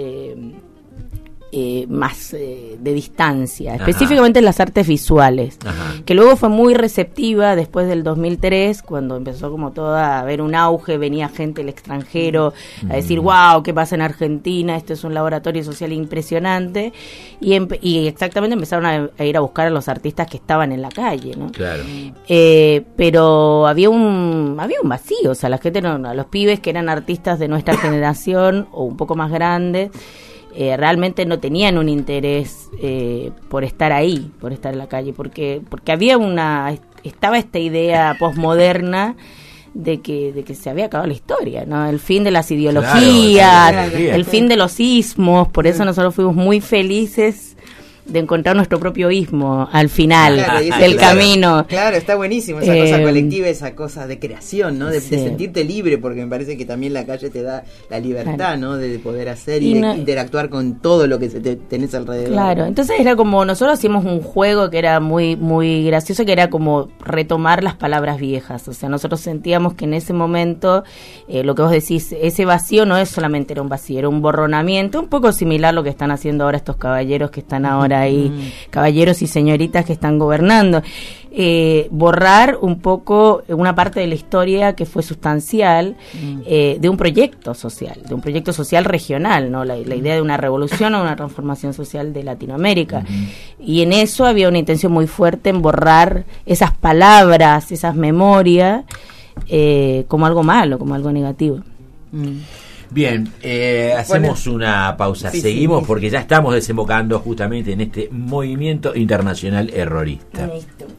S1: de distancia, específicamente en las artes visuales, que luego fue muy receptiva después del 2003, cuando empezó como todo a haber un auge, venía gente del extranjero a decir, wow, ¿qué pasa en Argentina? Esto es un laboratorio social impresionante, y exactamente empezaron a ir a buscar a los artistas que estaban en la calle, ¿no?
S11: Claro.
S1: Pero había un vacío, o sea, la gente los pibes que eran artistas de nuestra generación o un poco más grandes, realmente no tenían un interés por estar ahí, por estar en la calle, porque había estaba esta idea posmoderna de que se había acabado la historia, ¿no? El fin de las ideologías, el fin de los ismos. Por eso nosotros fuimos muy felices de encontrar nuestro propio ismo al final del camino.
S12: Claro, está buenísimo esa cosa colectiva, esa cosa de creación, ¿no? De sentirte libre, porque me parece que también la calle te da la libertad, ¿no? De poder hacer y de interactuar con todo lo que tenés alrededor.
S1: Claro, entonces era como, nosotros hacíamos un juego que era muy, muy gracioso, que era como retomar las palabras viejas. O sea, nosotros sentíamos que en ese momento, lo que vos decís, ese vacío no es solamente era un vacío, era un borronamiento, un poco similar a lo que están haciendo ahora estos caballeros que están ahora ahí, caballeros y señoritas que están gobernando, borrar un poco una parte de la historia que fue sustancial de un proyecto social regional, ¿no? La idea de una revolución o una transformación social de Latinoamérica, y en eso había una intención muy fuerte en borrar esas palabras, esas memorias, como algo malo, como algo negativo.
S11: Bien, hacemos una pausa, seguimos porque ya estamos desembocando justamente en este movimiento internacional errorista.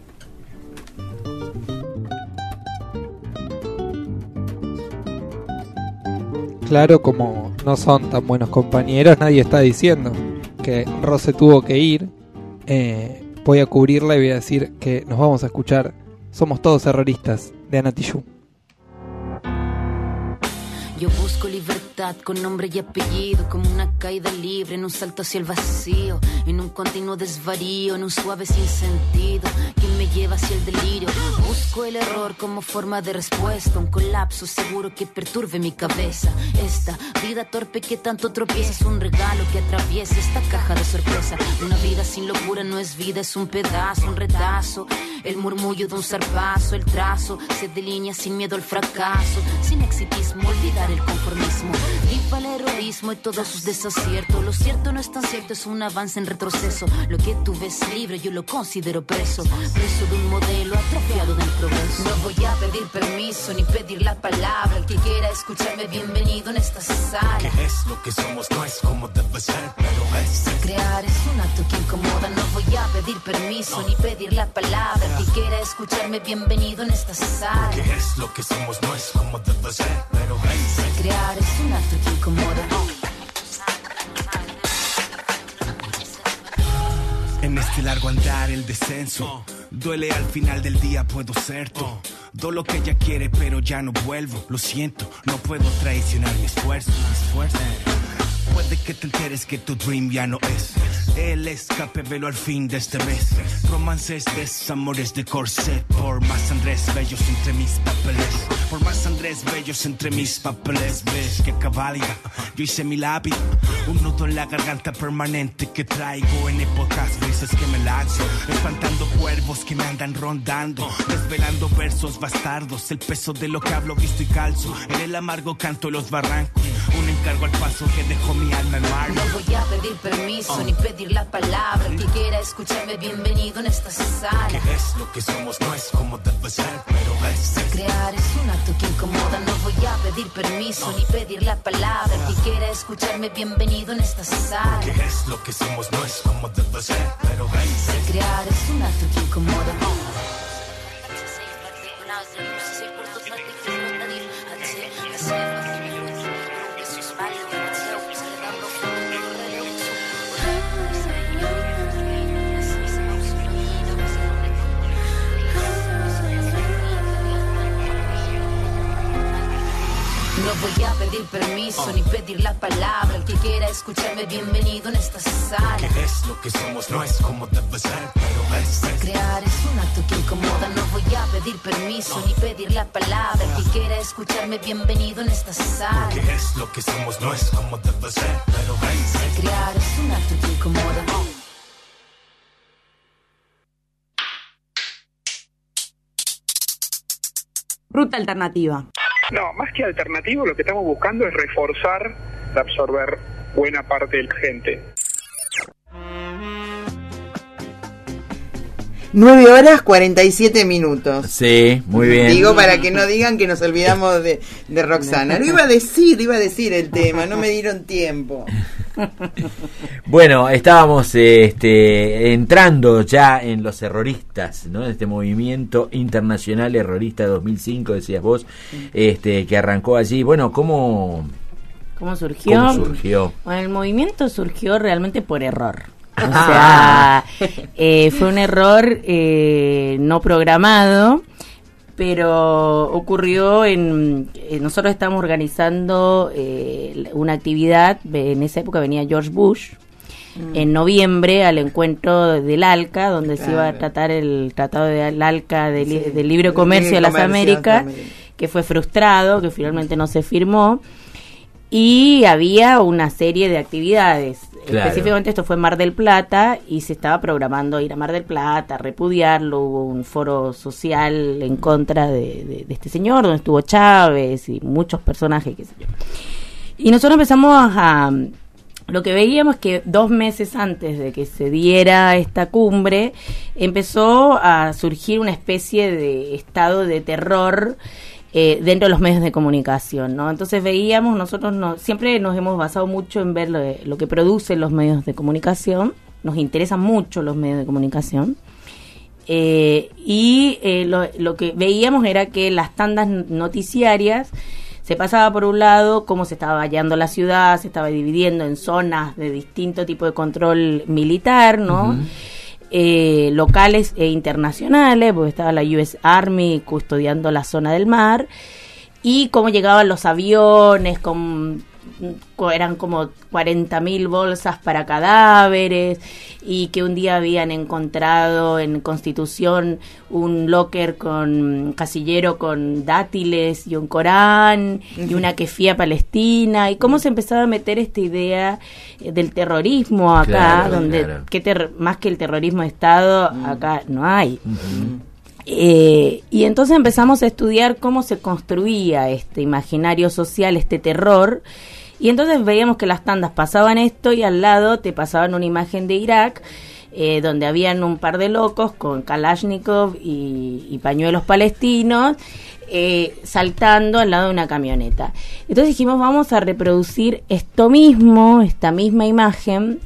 S6: Claro, como no son tan buenos compañeros, nadie está diciendo que Rose tuvo que ir. Voy a cubrirla y voy a decir que nos vamos a escuchar Somos Todos Erroristas, de Ana Tijoux.
S8: Yo busco libertad con nombre y apellido, como una caída libre en un salto hacia el vacío, en un continuo desvarío, en un suave sinsentido que me lleva hacia el delirio. Busco el error como forma de respuesta, un colapso seguro que perturbe mi cabeza. Esta vida torpe que tanto tropieza es un regalo que atraviesa esta caja de sorpresa. Una vida sin locura no es vida, es un pedazo, un retazo, el murmullo de un zarpazo, el trazo se delinea sin miedo al fracaso, sin exitismo, olvidar el conformismo, viva el heroísmo y todos sus desaciertos. Lo cierto no es tan cierto, es un avance en retroceso. Lo que tú ves libre yo lo considero preso de un modelo atrofiado del progreso. No voy a pedir permiso ni pedir la palabra. El que quiera escucharme, bienvenido en esta sala.
S10: ¿Qué es lo que somos? No es como debe ser, pero es.
S8: Crear es un acto que incomoda. No voy a pedir permiso ni pedir la palabra. El que quiera escucharme, bienvenido en esta sala.
S10: ¿Qué es lo que somos? No es como debe ser, pero es.
S8: Crear es un acto que incomoda.
S10: En este largo andar el descenso duele, al final del día puedo ser tú. Do lo que ella quiere pero ya no vuelvo. Lo siento, no puedo traicionar mi esfuerzo. Puede que te enteres que tu dream ya no es el escape, velo al fin de este mes. Romances, desamores de corset. Por más Andrés bellos entre mis papeles. Por más Andrés bellos entre mis papeles. Ves que cabalga, yo hice mi labio. Un nudo en la garganta permanente que traigo en épocas grises que me lanzo. Espantando cuervos que me andan rondando. Desvelando versos bastardos. El peso de lo que hablo visto y calzo. En el amargo canto los barrancos. Un encargo al paso que dejó mi alma en mar.
S8: No voy a pedir permiso ni pedir la palabra. El que quiera escucharme, bienvenido en esta sala.
S10: ¿Qué es lo que somos? No es como debe ser, pero es.
S8: Crear es un acto que incomoda. No voy a pedir permiso ni pedir la palabra. El que quiera escucharme, bienvenido en esta sala.
S10: ¿Qué es lo que somos? No es como debe ser, pero es.
S8: Crear es un acto que incomoda. No voy a pedir permiso ni pedir la palabra. El que quiera escucharme, bienvenido en esta sala.
S10: ¿Qué es lo que somos? No es como debe ser, pero es.
S8: Crear es un acto que incomoda. No voy a pedir permiso ni pedir la palabra. El que quiera escucharme, bienvenido en esta sala.
S10: ¿Qué es lo que somos? No es como debe ser, pero es.
S8: Crear es un acto que incomoda.
S2: Ruta alternativa.
S13: No, más que alternativo, lo que estamos buscando es reforzar, absorber buena parte de la gente.
S12: 9 horas 47 minutos.
S11: Sí, muy bien.
S12: Digo para que no digan que nos olvidamos de Roxana. Lo iba a decir el tema, no me dieron tiempo.
S11: Bueno, estábamos entrando ya en los erroristas, ¿no? Este movimiento internacional errorista de 2005, decías vos, que arrancó allí. Bueno, ¿cómo surgió?
S1: Bueno, el movimiento surgió realmente por error. O sea, fue un error no programado, pero ocurrió nosotros estábamos organizando una actividad, en esa época venía George Bush, en noviembre al encuentro del ALCA, donde se iba a tratar el Tratado del ALCA del Libre Comercio de las Américas, que fue frustrado, que finalmente no se firmó. Y había una serie de actividades. Claro. Específicamente esto fue en Mar del Plata y se estaba programando ir a Mar del Plata, repudiarlo. Hubo un foro social en contra de este señor, donde estuvo Chávez y muchos personajes, qué sé yo. Y nosotros empezamos lo que veíamos que 2 meses antes de que se diera esta cumbre, empezó a surgir una especie de estado de terror dentro de los medios de comunicación, ¿no? Entonces veíamos, nosotros siempre nos hemos basado mucho en ver lo que producen los medios de comunicación, nos interesan mucho los medios de comunicación, lo que veíamos era que las tandas noticiarias se pasaba por un lado cómo se estaba hallando la ciudad, se estaba dividiendo en zonas de distinto tipo de control militar, ¿no? Uh-huh. Locales e internacionales, porque estaba la US Army custodiando la zona del mar, y cómo llegaban los aviones, eran como 40.000 bolsas para cadáveres, y que un día habían encontrado en Constitución un locker con casillero con dátiles y un Corán y una kefía palestina, y cómo se empezaba a meter esta idea del terrorismo acá, claro, donde claro. Más que el terrorismo de Estado acá no hay. Uh-huh. Y entonces empezamos a estudiar cómo se construía este imaginario social, este terror. Y entonces veíamos que las tandas pasaban esto y al lado te pasaban una imagen de Irak, donde habían un par de locos con Kalashnikov y pañuelos palestinos saltando al lado de una camioneta. Entonces dijimos, vamos a reproducir esta misma imagen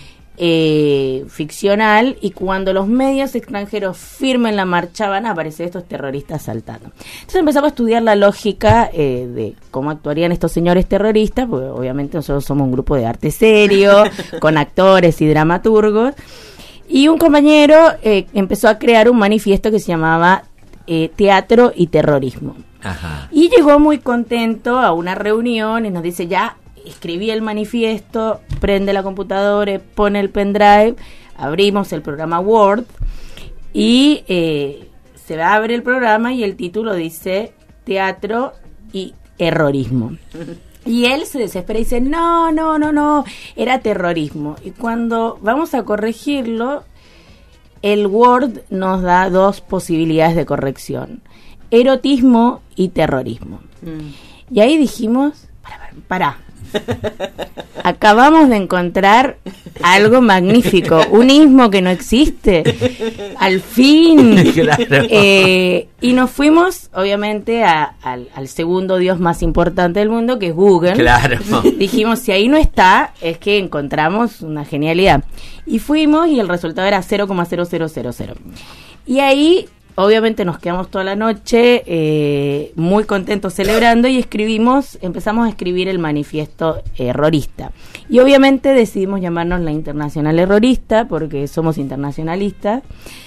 S1: ficcional, y cuando los medios extranjeros firmen la marcha van a aparecer estos terroristas saltando. Entonces empezamos a estudiar la lógica de cómo actuarían estos señores terroristas, porque obviamente nosotros somos un grupo de arte serio con actores y dramaturgos, y un compañero empezó a crear un manifiesto que se llamaba Teatro y Terrorismo. Ajá. Y llegó muy contento a una reunión y nos dice, ya escribí el manifiesto, prende la computadora, pone el pendrive, abrimos el programa Word y se abre el programa y el título dice Teatro y Errorismo. Y él se desespera y dice, no, era terrorismo. Y cuando vamos a corregirlo, el Word nos da 2 posibilidades de corrección: erotismo y terrorismo. Y ahí dijimos, pará. Acabamos de encontrar algo magnífico, un ismo que no existe, al fin. Claro. Y nos fuimos, obviamente, al segundo dios más importante del mundo, que es Google. Claro. Dijimos, si ahí no está, es que encontramos una genialidad. Y fuimos y el resultado era 0,0000. Y ahí, obviamente, nos quedamos toda la noche muy contentos celebrando y empezamos a escribir el manifiesto errorista. Y obviamente decidimos llamarnos la Internacional Errorista porque somos internacionalistas.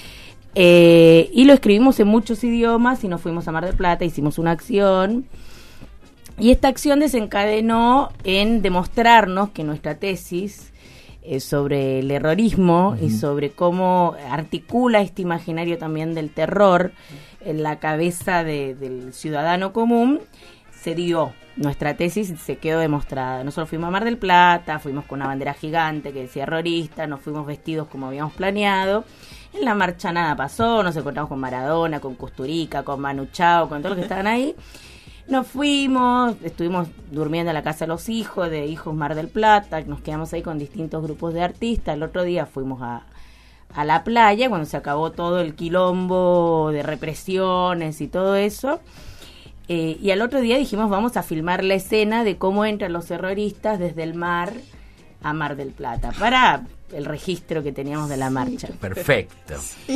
S1: Y lo escribimos en muchos idiomas y nos fuimos a Mar del Plata, hicimos una acción. Y esta acción desencadenó en demostrarnos que nuestra tesis sobre el errorismo y sobre cómo articula este imaginario también del terror en la cabeza del ciudadano común, se dio. Nuestra tesis se quedó demostrada. Nosotros fuimos a Mar del Plata, fuimos con una bandera gigante que decía errorista, nos fuimos vestidos como habíamos planeado. En la marcha nada pasó, nos encontramos con Maradona, con Kusturica, con Manu Chao, con todos los que estaban ahí. Nos fuimos, estuvimos durmiendo en la casa de los hijos Mar del Plata, nos quedamos ahí con distintos grupos de artistas. El otro día fuimos a a la playa cuando se acabó todo el quilombo de represiones y todo eso. Y al otro día dijimos, vamos a filmar la escena de cómo entran los terroristas desde el mar a Mar del Plata, para el registro que teníamos de la marcha.
S11: Perfecto.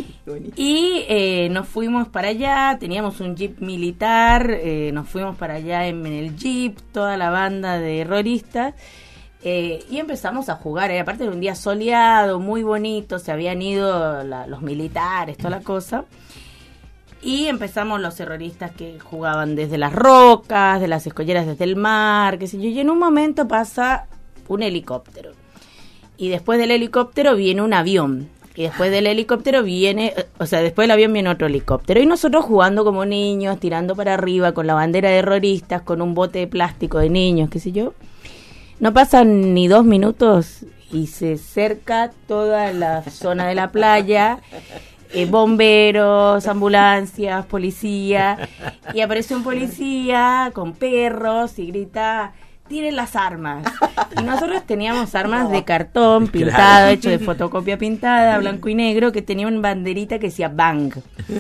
S1: Y nos fuimos para allá, teníamos un jeep militar, nos fuimos para allá en el jeep, toda la banda de terroristas, y empezamos a jugar. Aparte de un día soleado, muy bonito, se habían ido los militares, toda la cosa. Y empezamos los terroristas que jugaban desde las rocas, de las escolleras desde el mar, qué sé yo. Y en un momento pasa un helicóptero. Y después del helicóptero viene un avión. Y después del helicóptero viene, después del avión viene otro helicóptero. Y nosotros jugando como niños, tirando para arriba, con la bandera de terroristas, con un bote de plástico de niños, qué sé yo. No pasan ni 2 minutos y se cerca toda la zona de la playa. Bomberos, ambulancias, policía, y aparece un policía con perros y grita, tiren las armas. Y nosotros teníamos armas de cartón pintado, hecho de fotocopia pintada, blanco y negro, que tenía una banderita que decía Bang.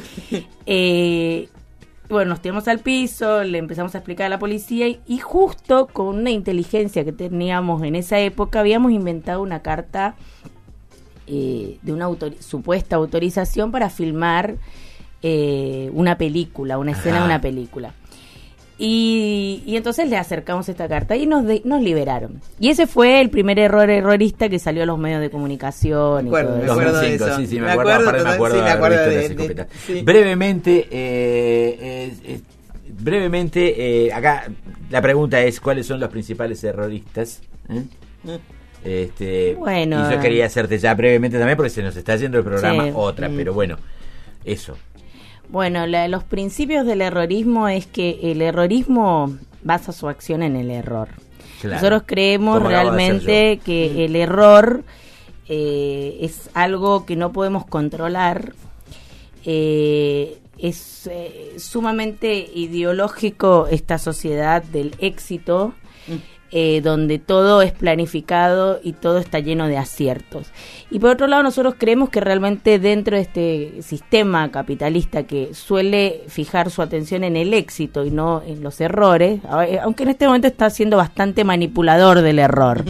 S1: Bueno, nos tiramos al piso, le empezamos a explicar a la policía y justo con una inteligencia que teníamos en esa época habíamos inventado una carta de una supuesta autorización para filmar una película, una escena de una película. Y entonces le acercamos esta carta y nos liberaron. Y ese fue el primer errorista que salió a los medios de comunicación.
S12: Me acuerdo de eso.
S11: Sí, me acuerdo de sí. Brevemente, acá la pregunta es, ¿cuáles son los principales erroristas?
S1: Bueno,
S11: y yo quería hacerte ya brevemente también porque se nos está yendo el programa pero bueno, eso.
S1: Bueno, los principios del errorismo es que el errorismo basa su acción en el error. Claro. Nosotros creemos realmente que el error es algo que no podemos controlar. Es sumamente ideológico esta sociedad del éxito, donde todo es planificado y todo está lleno de aciertos. Y por otro lado, nosotros creemos que realmente dentro de este sistema capitalista que suele fijar su atención en el éxito y no en los errores, aunque en este momento está siendo bastante manipulador del error,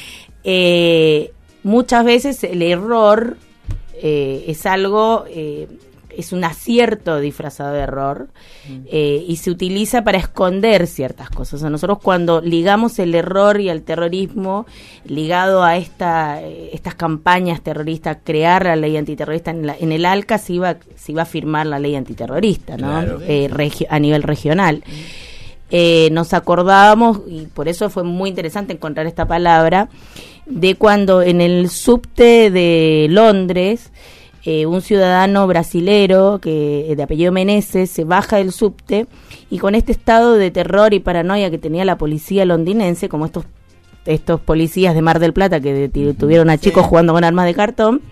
S1: muchas veces el error es algo... es un acierto disfrazado de error y se utiliza para esconder ciertas cosas. O sea, nosotros cuando ligamos el error y el terrorismo ligado a estas campañas terroristas, crear la ley antiterrorista en el ALCA se iba a firmar la ley antiterrorista, ¿no? Claro. A nivel regional. Nos acordábamos, y por eso fue muy interesante encontrar esta palabra, de cuando en el subte de Londres un ciudadano brasilero de apellido Meneses se baja del subte y con este estado de terror y paranoia que tenía la policía londinense, como estos policías de Mar del Plata que tuvieron a chicos jugando con armas de cartón,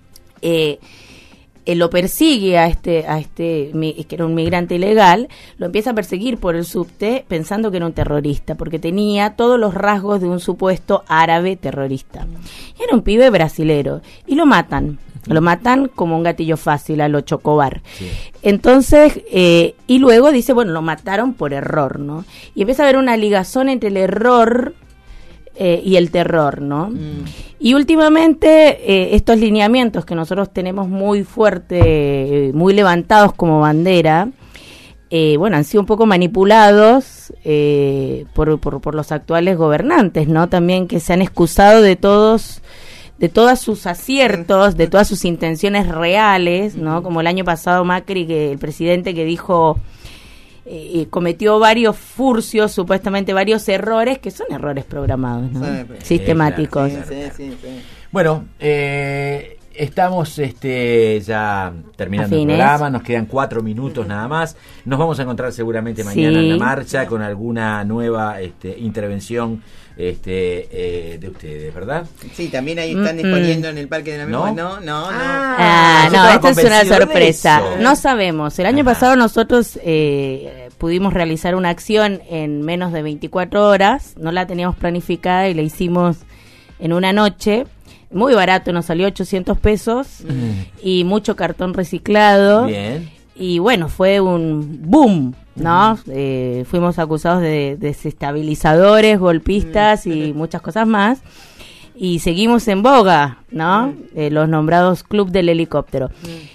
S1: lo persigue a este que era un migrante ilegal, lo empieza a perseguir por el subte pensando que era un terrorista, porque tenía todos los rasgos de un supuesto árabe terrorista. Y era un pibe brasilero, y lo matan como un gatillo fácil a lo Chocobar. Sí. Entonces, y luego dice, bueno, lo mataron por error, ¿no? Y empieza a haber una ligazón entre el error y el terror, ¿no? Y últimamente estos lineamientos que nosotros tenemos muy fuerte, muy levantados como bandera, han sido un poco manipulados por los actuales gobernantes, ¿no? También que se han excusado de todos sus aciertos, de todas sus intenciones reales, ¿no? Como el año pasado Macri, el presidente que dijo cometió varios furcios, supuestamente varios errores, que son errores programados, ¿no? Sistemáticos.
S12: Sí.
S11: Bueno, estamos ya terminando el programa, nos quedan 4 minutos nada más. Nos vamos a encontrar seguramente mañana en la marcha con alguna nueva intervención de ustedes, ¿verdad?
S12: Sí, también ahí están disponiendo en el Parque de la Memoria.
S1: No, esto es una sorpresa. No sabemos. El año pasado nosotros pudimos realizar una acción en menos de 24 horas. No la teníamos planificada y la hicimos en una noche. muy barato, nos salió 800 pesos y mucho cartón reciclado.
S11: Bien.
S1: Y bueno, fue un boom, ¿no? Fuimos acusados de desestabilizadores, golpistas y muchas cosas más. Y seguimos en boga, ¿no? Los nombrados Club del Helicóptero.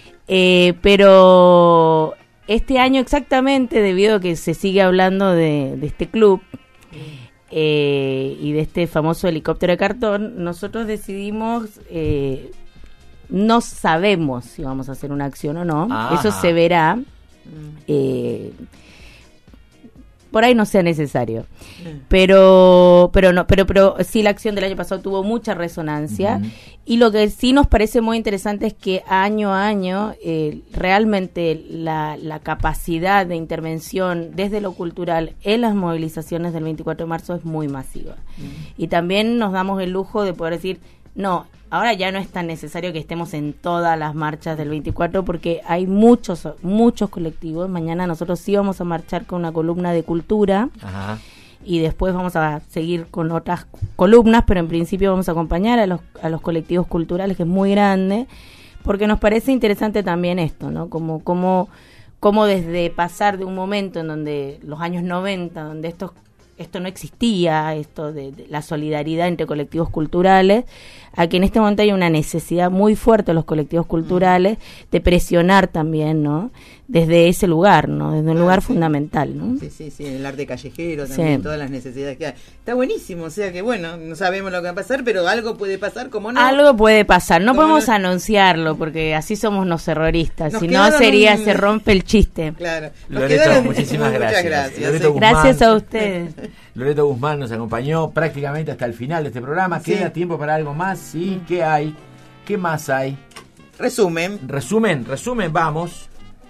S1: Pero este año exactamente, debido a que se sigue hablando de este club y de este famoso helicóptero de cartón, nosotros decidimos... no sabemos si vamos a hacer una acción o no. Ajá. Eso se verá. Por ahí no sea necesario. Pero sí, la acción del año pasado tuvo mucha resonancia. Y lo que sí nos parece muy interesante es que año a año realmente la capacidad de intervención desde lo cultural en las movilizaciones del 24 de marzo es muy masiva. Y también nos damos el lujo de poder decir, no, ahora ya no es tan necesario que estemos en todas las marchas del 24 porque hay muchos colectivos. Mañana nosotros sí vamos a marchar con una columna de cultura. Ajá. Y después vamos a seguir con otras columnas, pero en principio vamos a acompañar a los colectivos culturales, que es muy grande, porque nos parece interesante también esto, ¿no? Como desde pasar de un momento en donde los años 90, donde esto no existía, esto de la solidaridad entre colectivos culturales, a que en este momento hay una necesidad muy fuerte de los colectivos culturales de presionar también, ¿no? Desde ese lugar, ¿no? Desde un lugar fundamental, ¿no?
S12: Sí, el arte callejero también, todas las necesidades que hay. Está buenísimo, o sea que bueno, no sabemos lo que va a pasar, pero algo puede pasar, como no.
S1: Algo puede pasar, no podemos anunciarlo, porque así somos los terroristas, si no sería, se rompe el chiste.
S12: Claro.
S11: Loreto, muchísimas gracias.
S12: Muchas gracias.
S11: Loreto Guzmán,
S1: gracias a ustedes.
S11: Loreto Guzmán nos acompañó prácticamente hasta el final de este programa. ¿Queda tiempo para algo más? Sí, ¿qué hay? ¿Qué más hay?
S12: Resumen,
S11: vamos.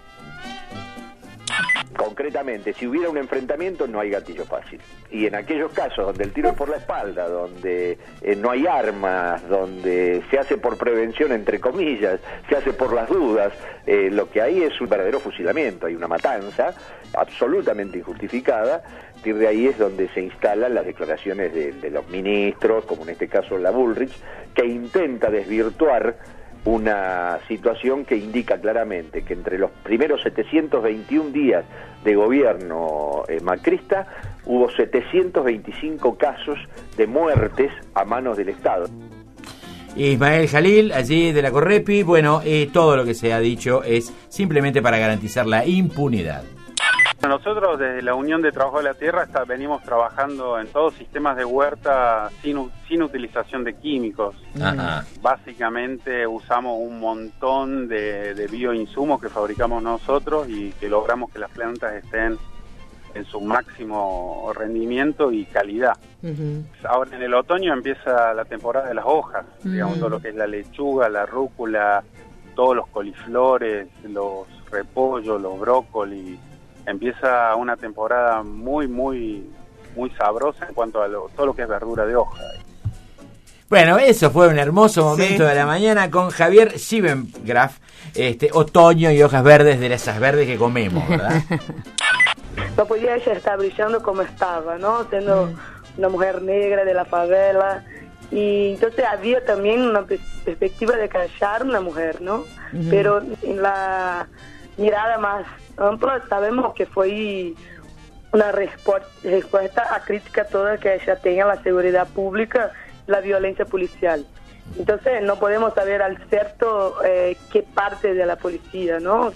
S5: Concretamente, si hubiera un enfrentamiento no hay gatillo fácil. Y en aquellos casos donde el tiro es por la espalda, donde no hay armas, donde se hace por prevención, entre comillas, se hace por las dudas, lo que hay es un verdadero fusilamiento, hay una matanza absolutamente injustificada. A partir de ahí es donde se instalan las declaraciones de los ministros, como en este caso la Bullrich, que intenta desvirtuar una situación que indica claramente que entre los primeros 721 días de gobierno macrista hubo 725 casos de muertes a manos del Estado.
S11: Ismael Jalil, allí de la Correpi. Bueno, todo lo que se ha dicho es simplemente para garantizar la impunidad.
S14: Nosotros desde la Unión de Trabajo de la Tierra venimos trabajando en todos sistemas de huerta sin utilización de químicos.
S11: Ajá.
S14: Básicamente usamos un montón de bioinsumos que fabricamos nosotros y que logramos que las plantas estén en su máximo rendimiento y calidad. Ahora en el otoño empieza la temporada de las hojas, digamos, todo lo que es la lechuga, la rúcula, todos los coliflores, los repollos, los brócolis. Empieza una temporada muy sabrosa en cuanto a todo lo que es verdura de hoja.
S11: Bueno, eso fue un hermoso momento de la mañana con Javier Schivengraf, otoño y hojas verdes de esas verdes que comemos, ¿verdad?
S15: No podía ella estar brillando como estaba, ¿no? Siendo una mujer negra de la favela. Y entonces había también una perspectiva de callar una mujer, ¿no? Pero en la mirada más ampla sabemos que fue una respuesta a crítica toda que ella tenga la seguridad pública, la violencia policial. Entonces no podemos saber al cierto qué parte de la policía, ¿no?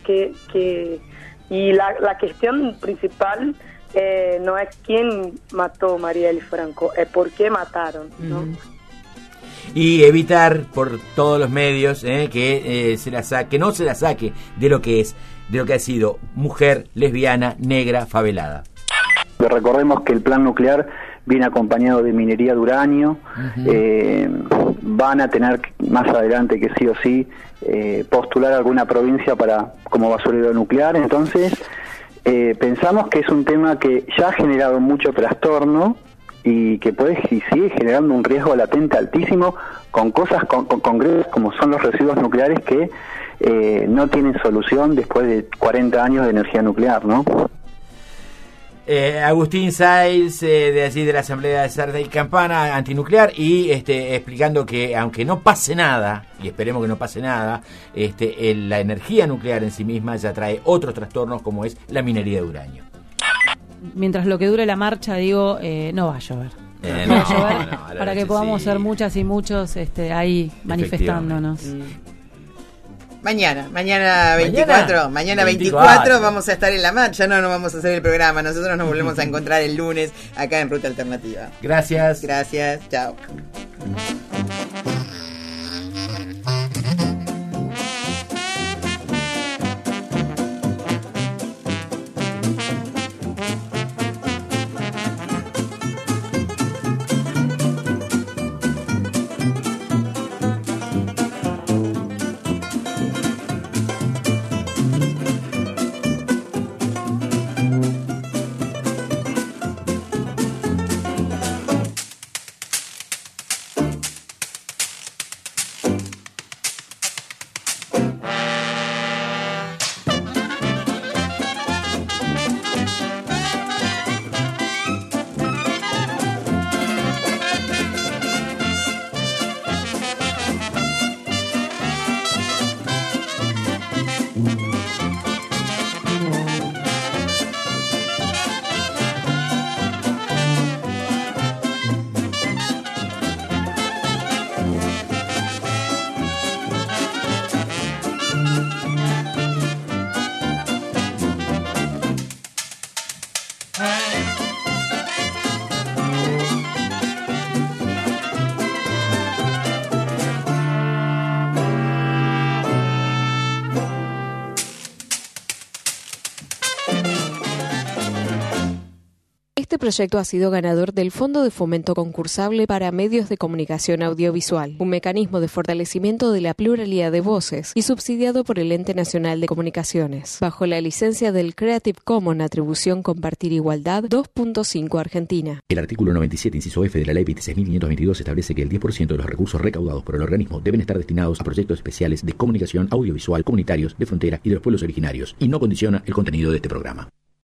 S15: Y la cuestión principal no es quién mató a Marielle Franco, es por qué mataron, ¿no?
S11: Y evitar por todos los medios que no se la saque de lo que ha sido mujer, lesbiana, negra, favelada.
S16: Recordemos que el plan nuclear viene acompañado de minería de uranio. Van a tener más adelante que sí o sí postular alguna provincia como basurero nuclear. Entonces pensamos que es un tema que ya ha generado mucho trastorno y que sigue generando un riesgo latente altísimo con cosas concretas como son los residuos nucleares que no tienen solución después de 40 años de energía nuclear, ¿no?
S11: Agustín Sáenz, de allí de la Asamblea de Sarda y Campana, antinuclear, y explicando que aunque no pase nada, y esperemos que no pase nada, la energía nuclear en sí misma ya trae otros trastornos como es la minería de uranio.
S3: Mientras lo que dure la marcha, digo, no va a llover. No va a llover para que podamos ser muchas y muchos ahí manifestándonos.
S12: Mañana 24, mañana 24 vamos a estar en la marcha, no vamos a hacer el programa, nosotros nos volvemos a encontrar el lunes acá en Ruta Alternativa.
S11: Gracias.
S12: Gracias, chao.
S4: Este proyecto ha sido ganador del Fondo de Fomento Concursable para Medios de Comunicación Audiovisual, un mecanismo de fortalecimiento de la pluralidad de voces y subsidiado por el Ente Nacional de Comunicaciones, bajo la licencia del Creative Commons Atribución Compartir Igualdad 2.5 Argentina.
S17: El artículo 97, inciso F de la Ley 26.522 establece que el 10% de los recursos recaudados por el organismo deben estar destinados a proyectos especiales de comunicación audiovisual comunitarios de frontera y de los pueblos originarios, y no condiciona el contenido de este programa.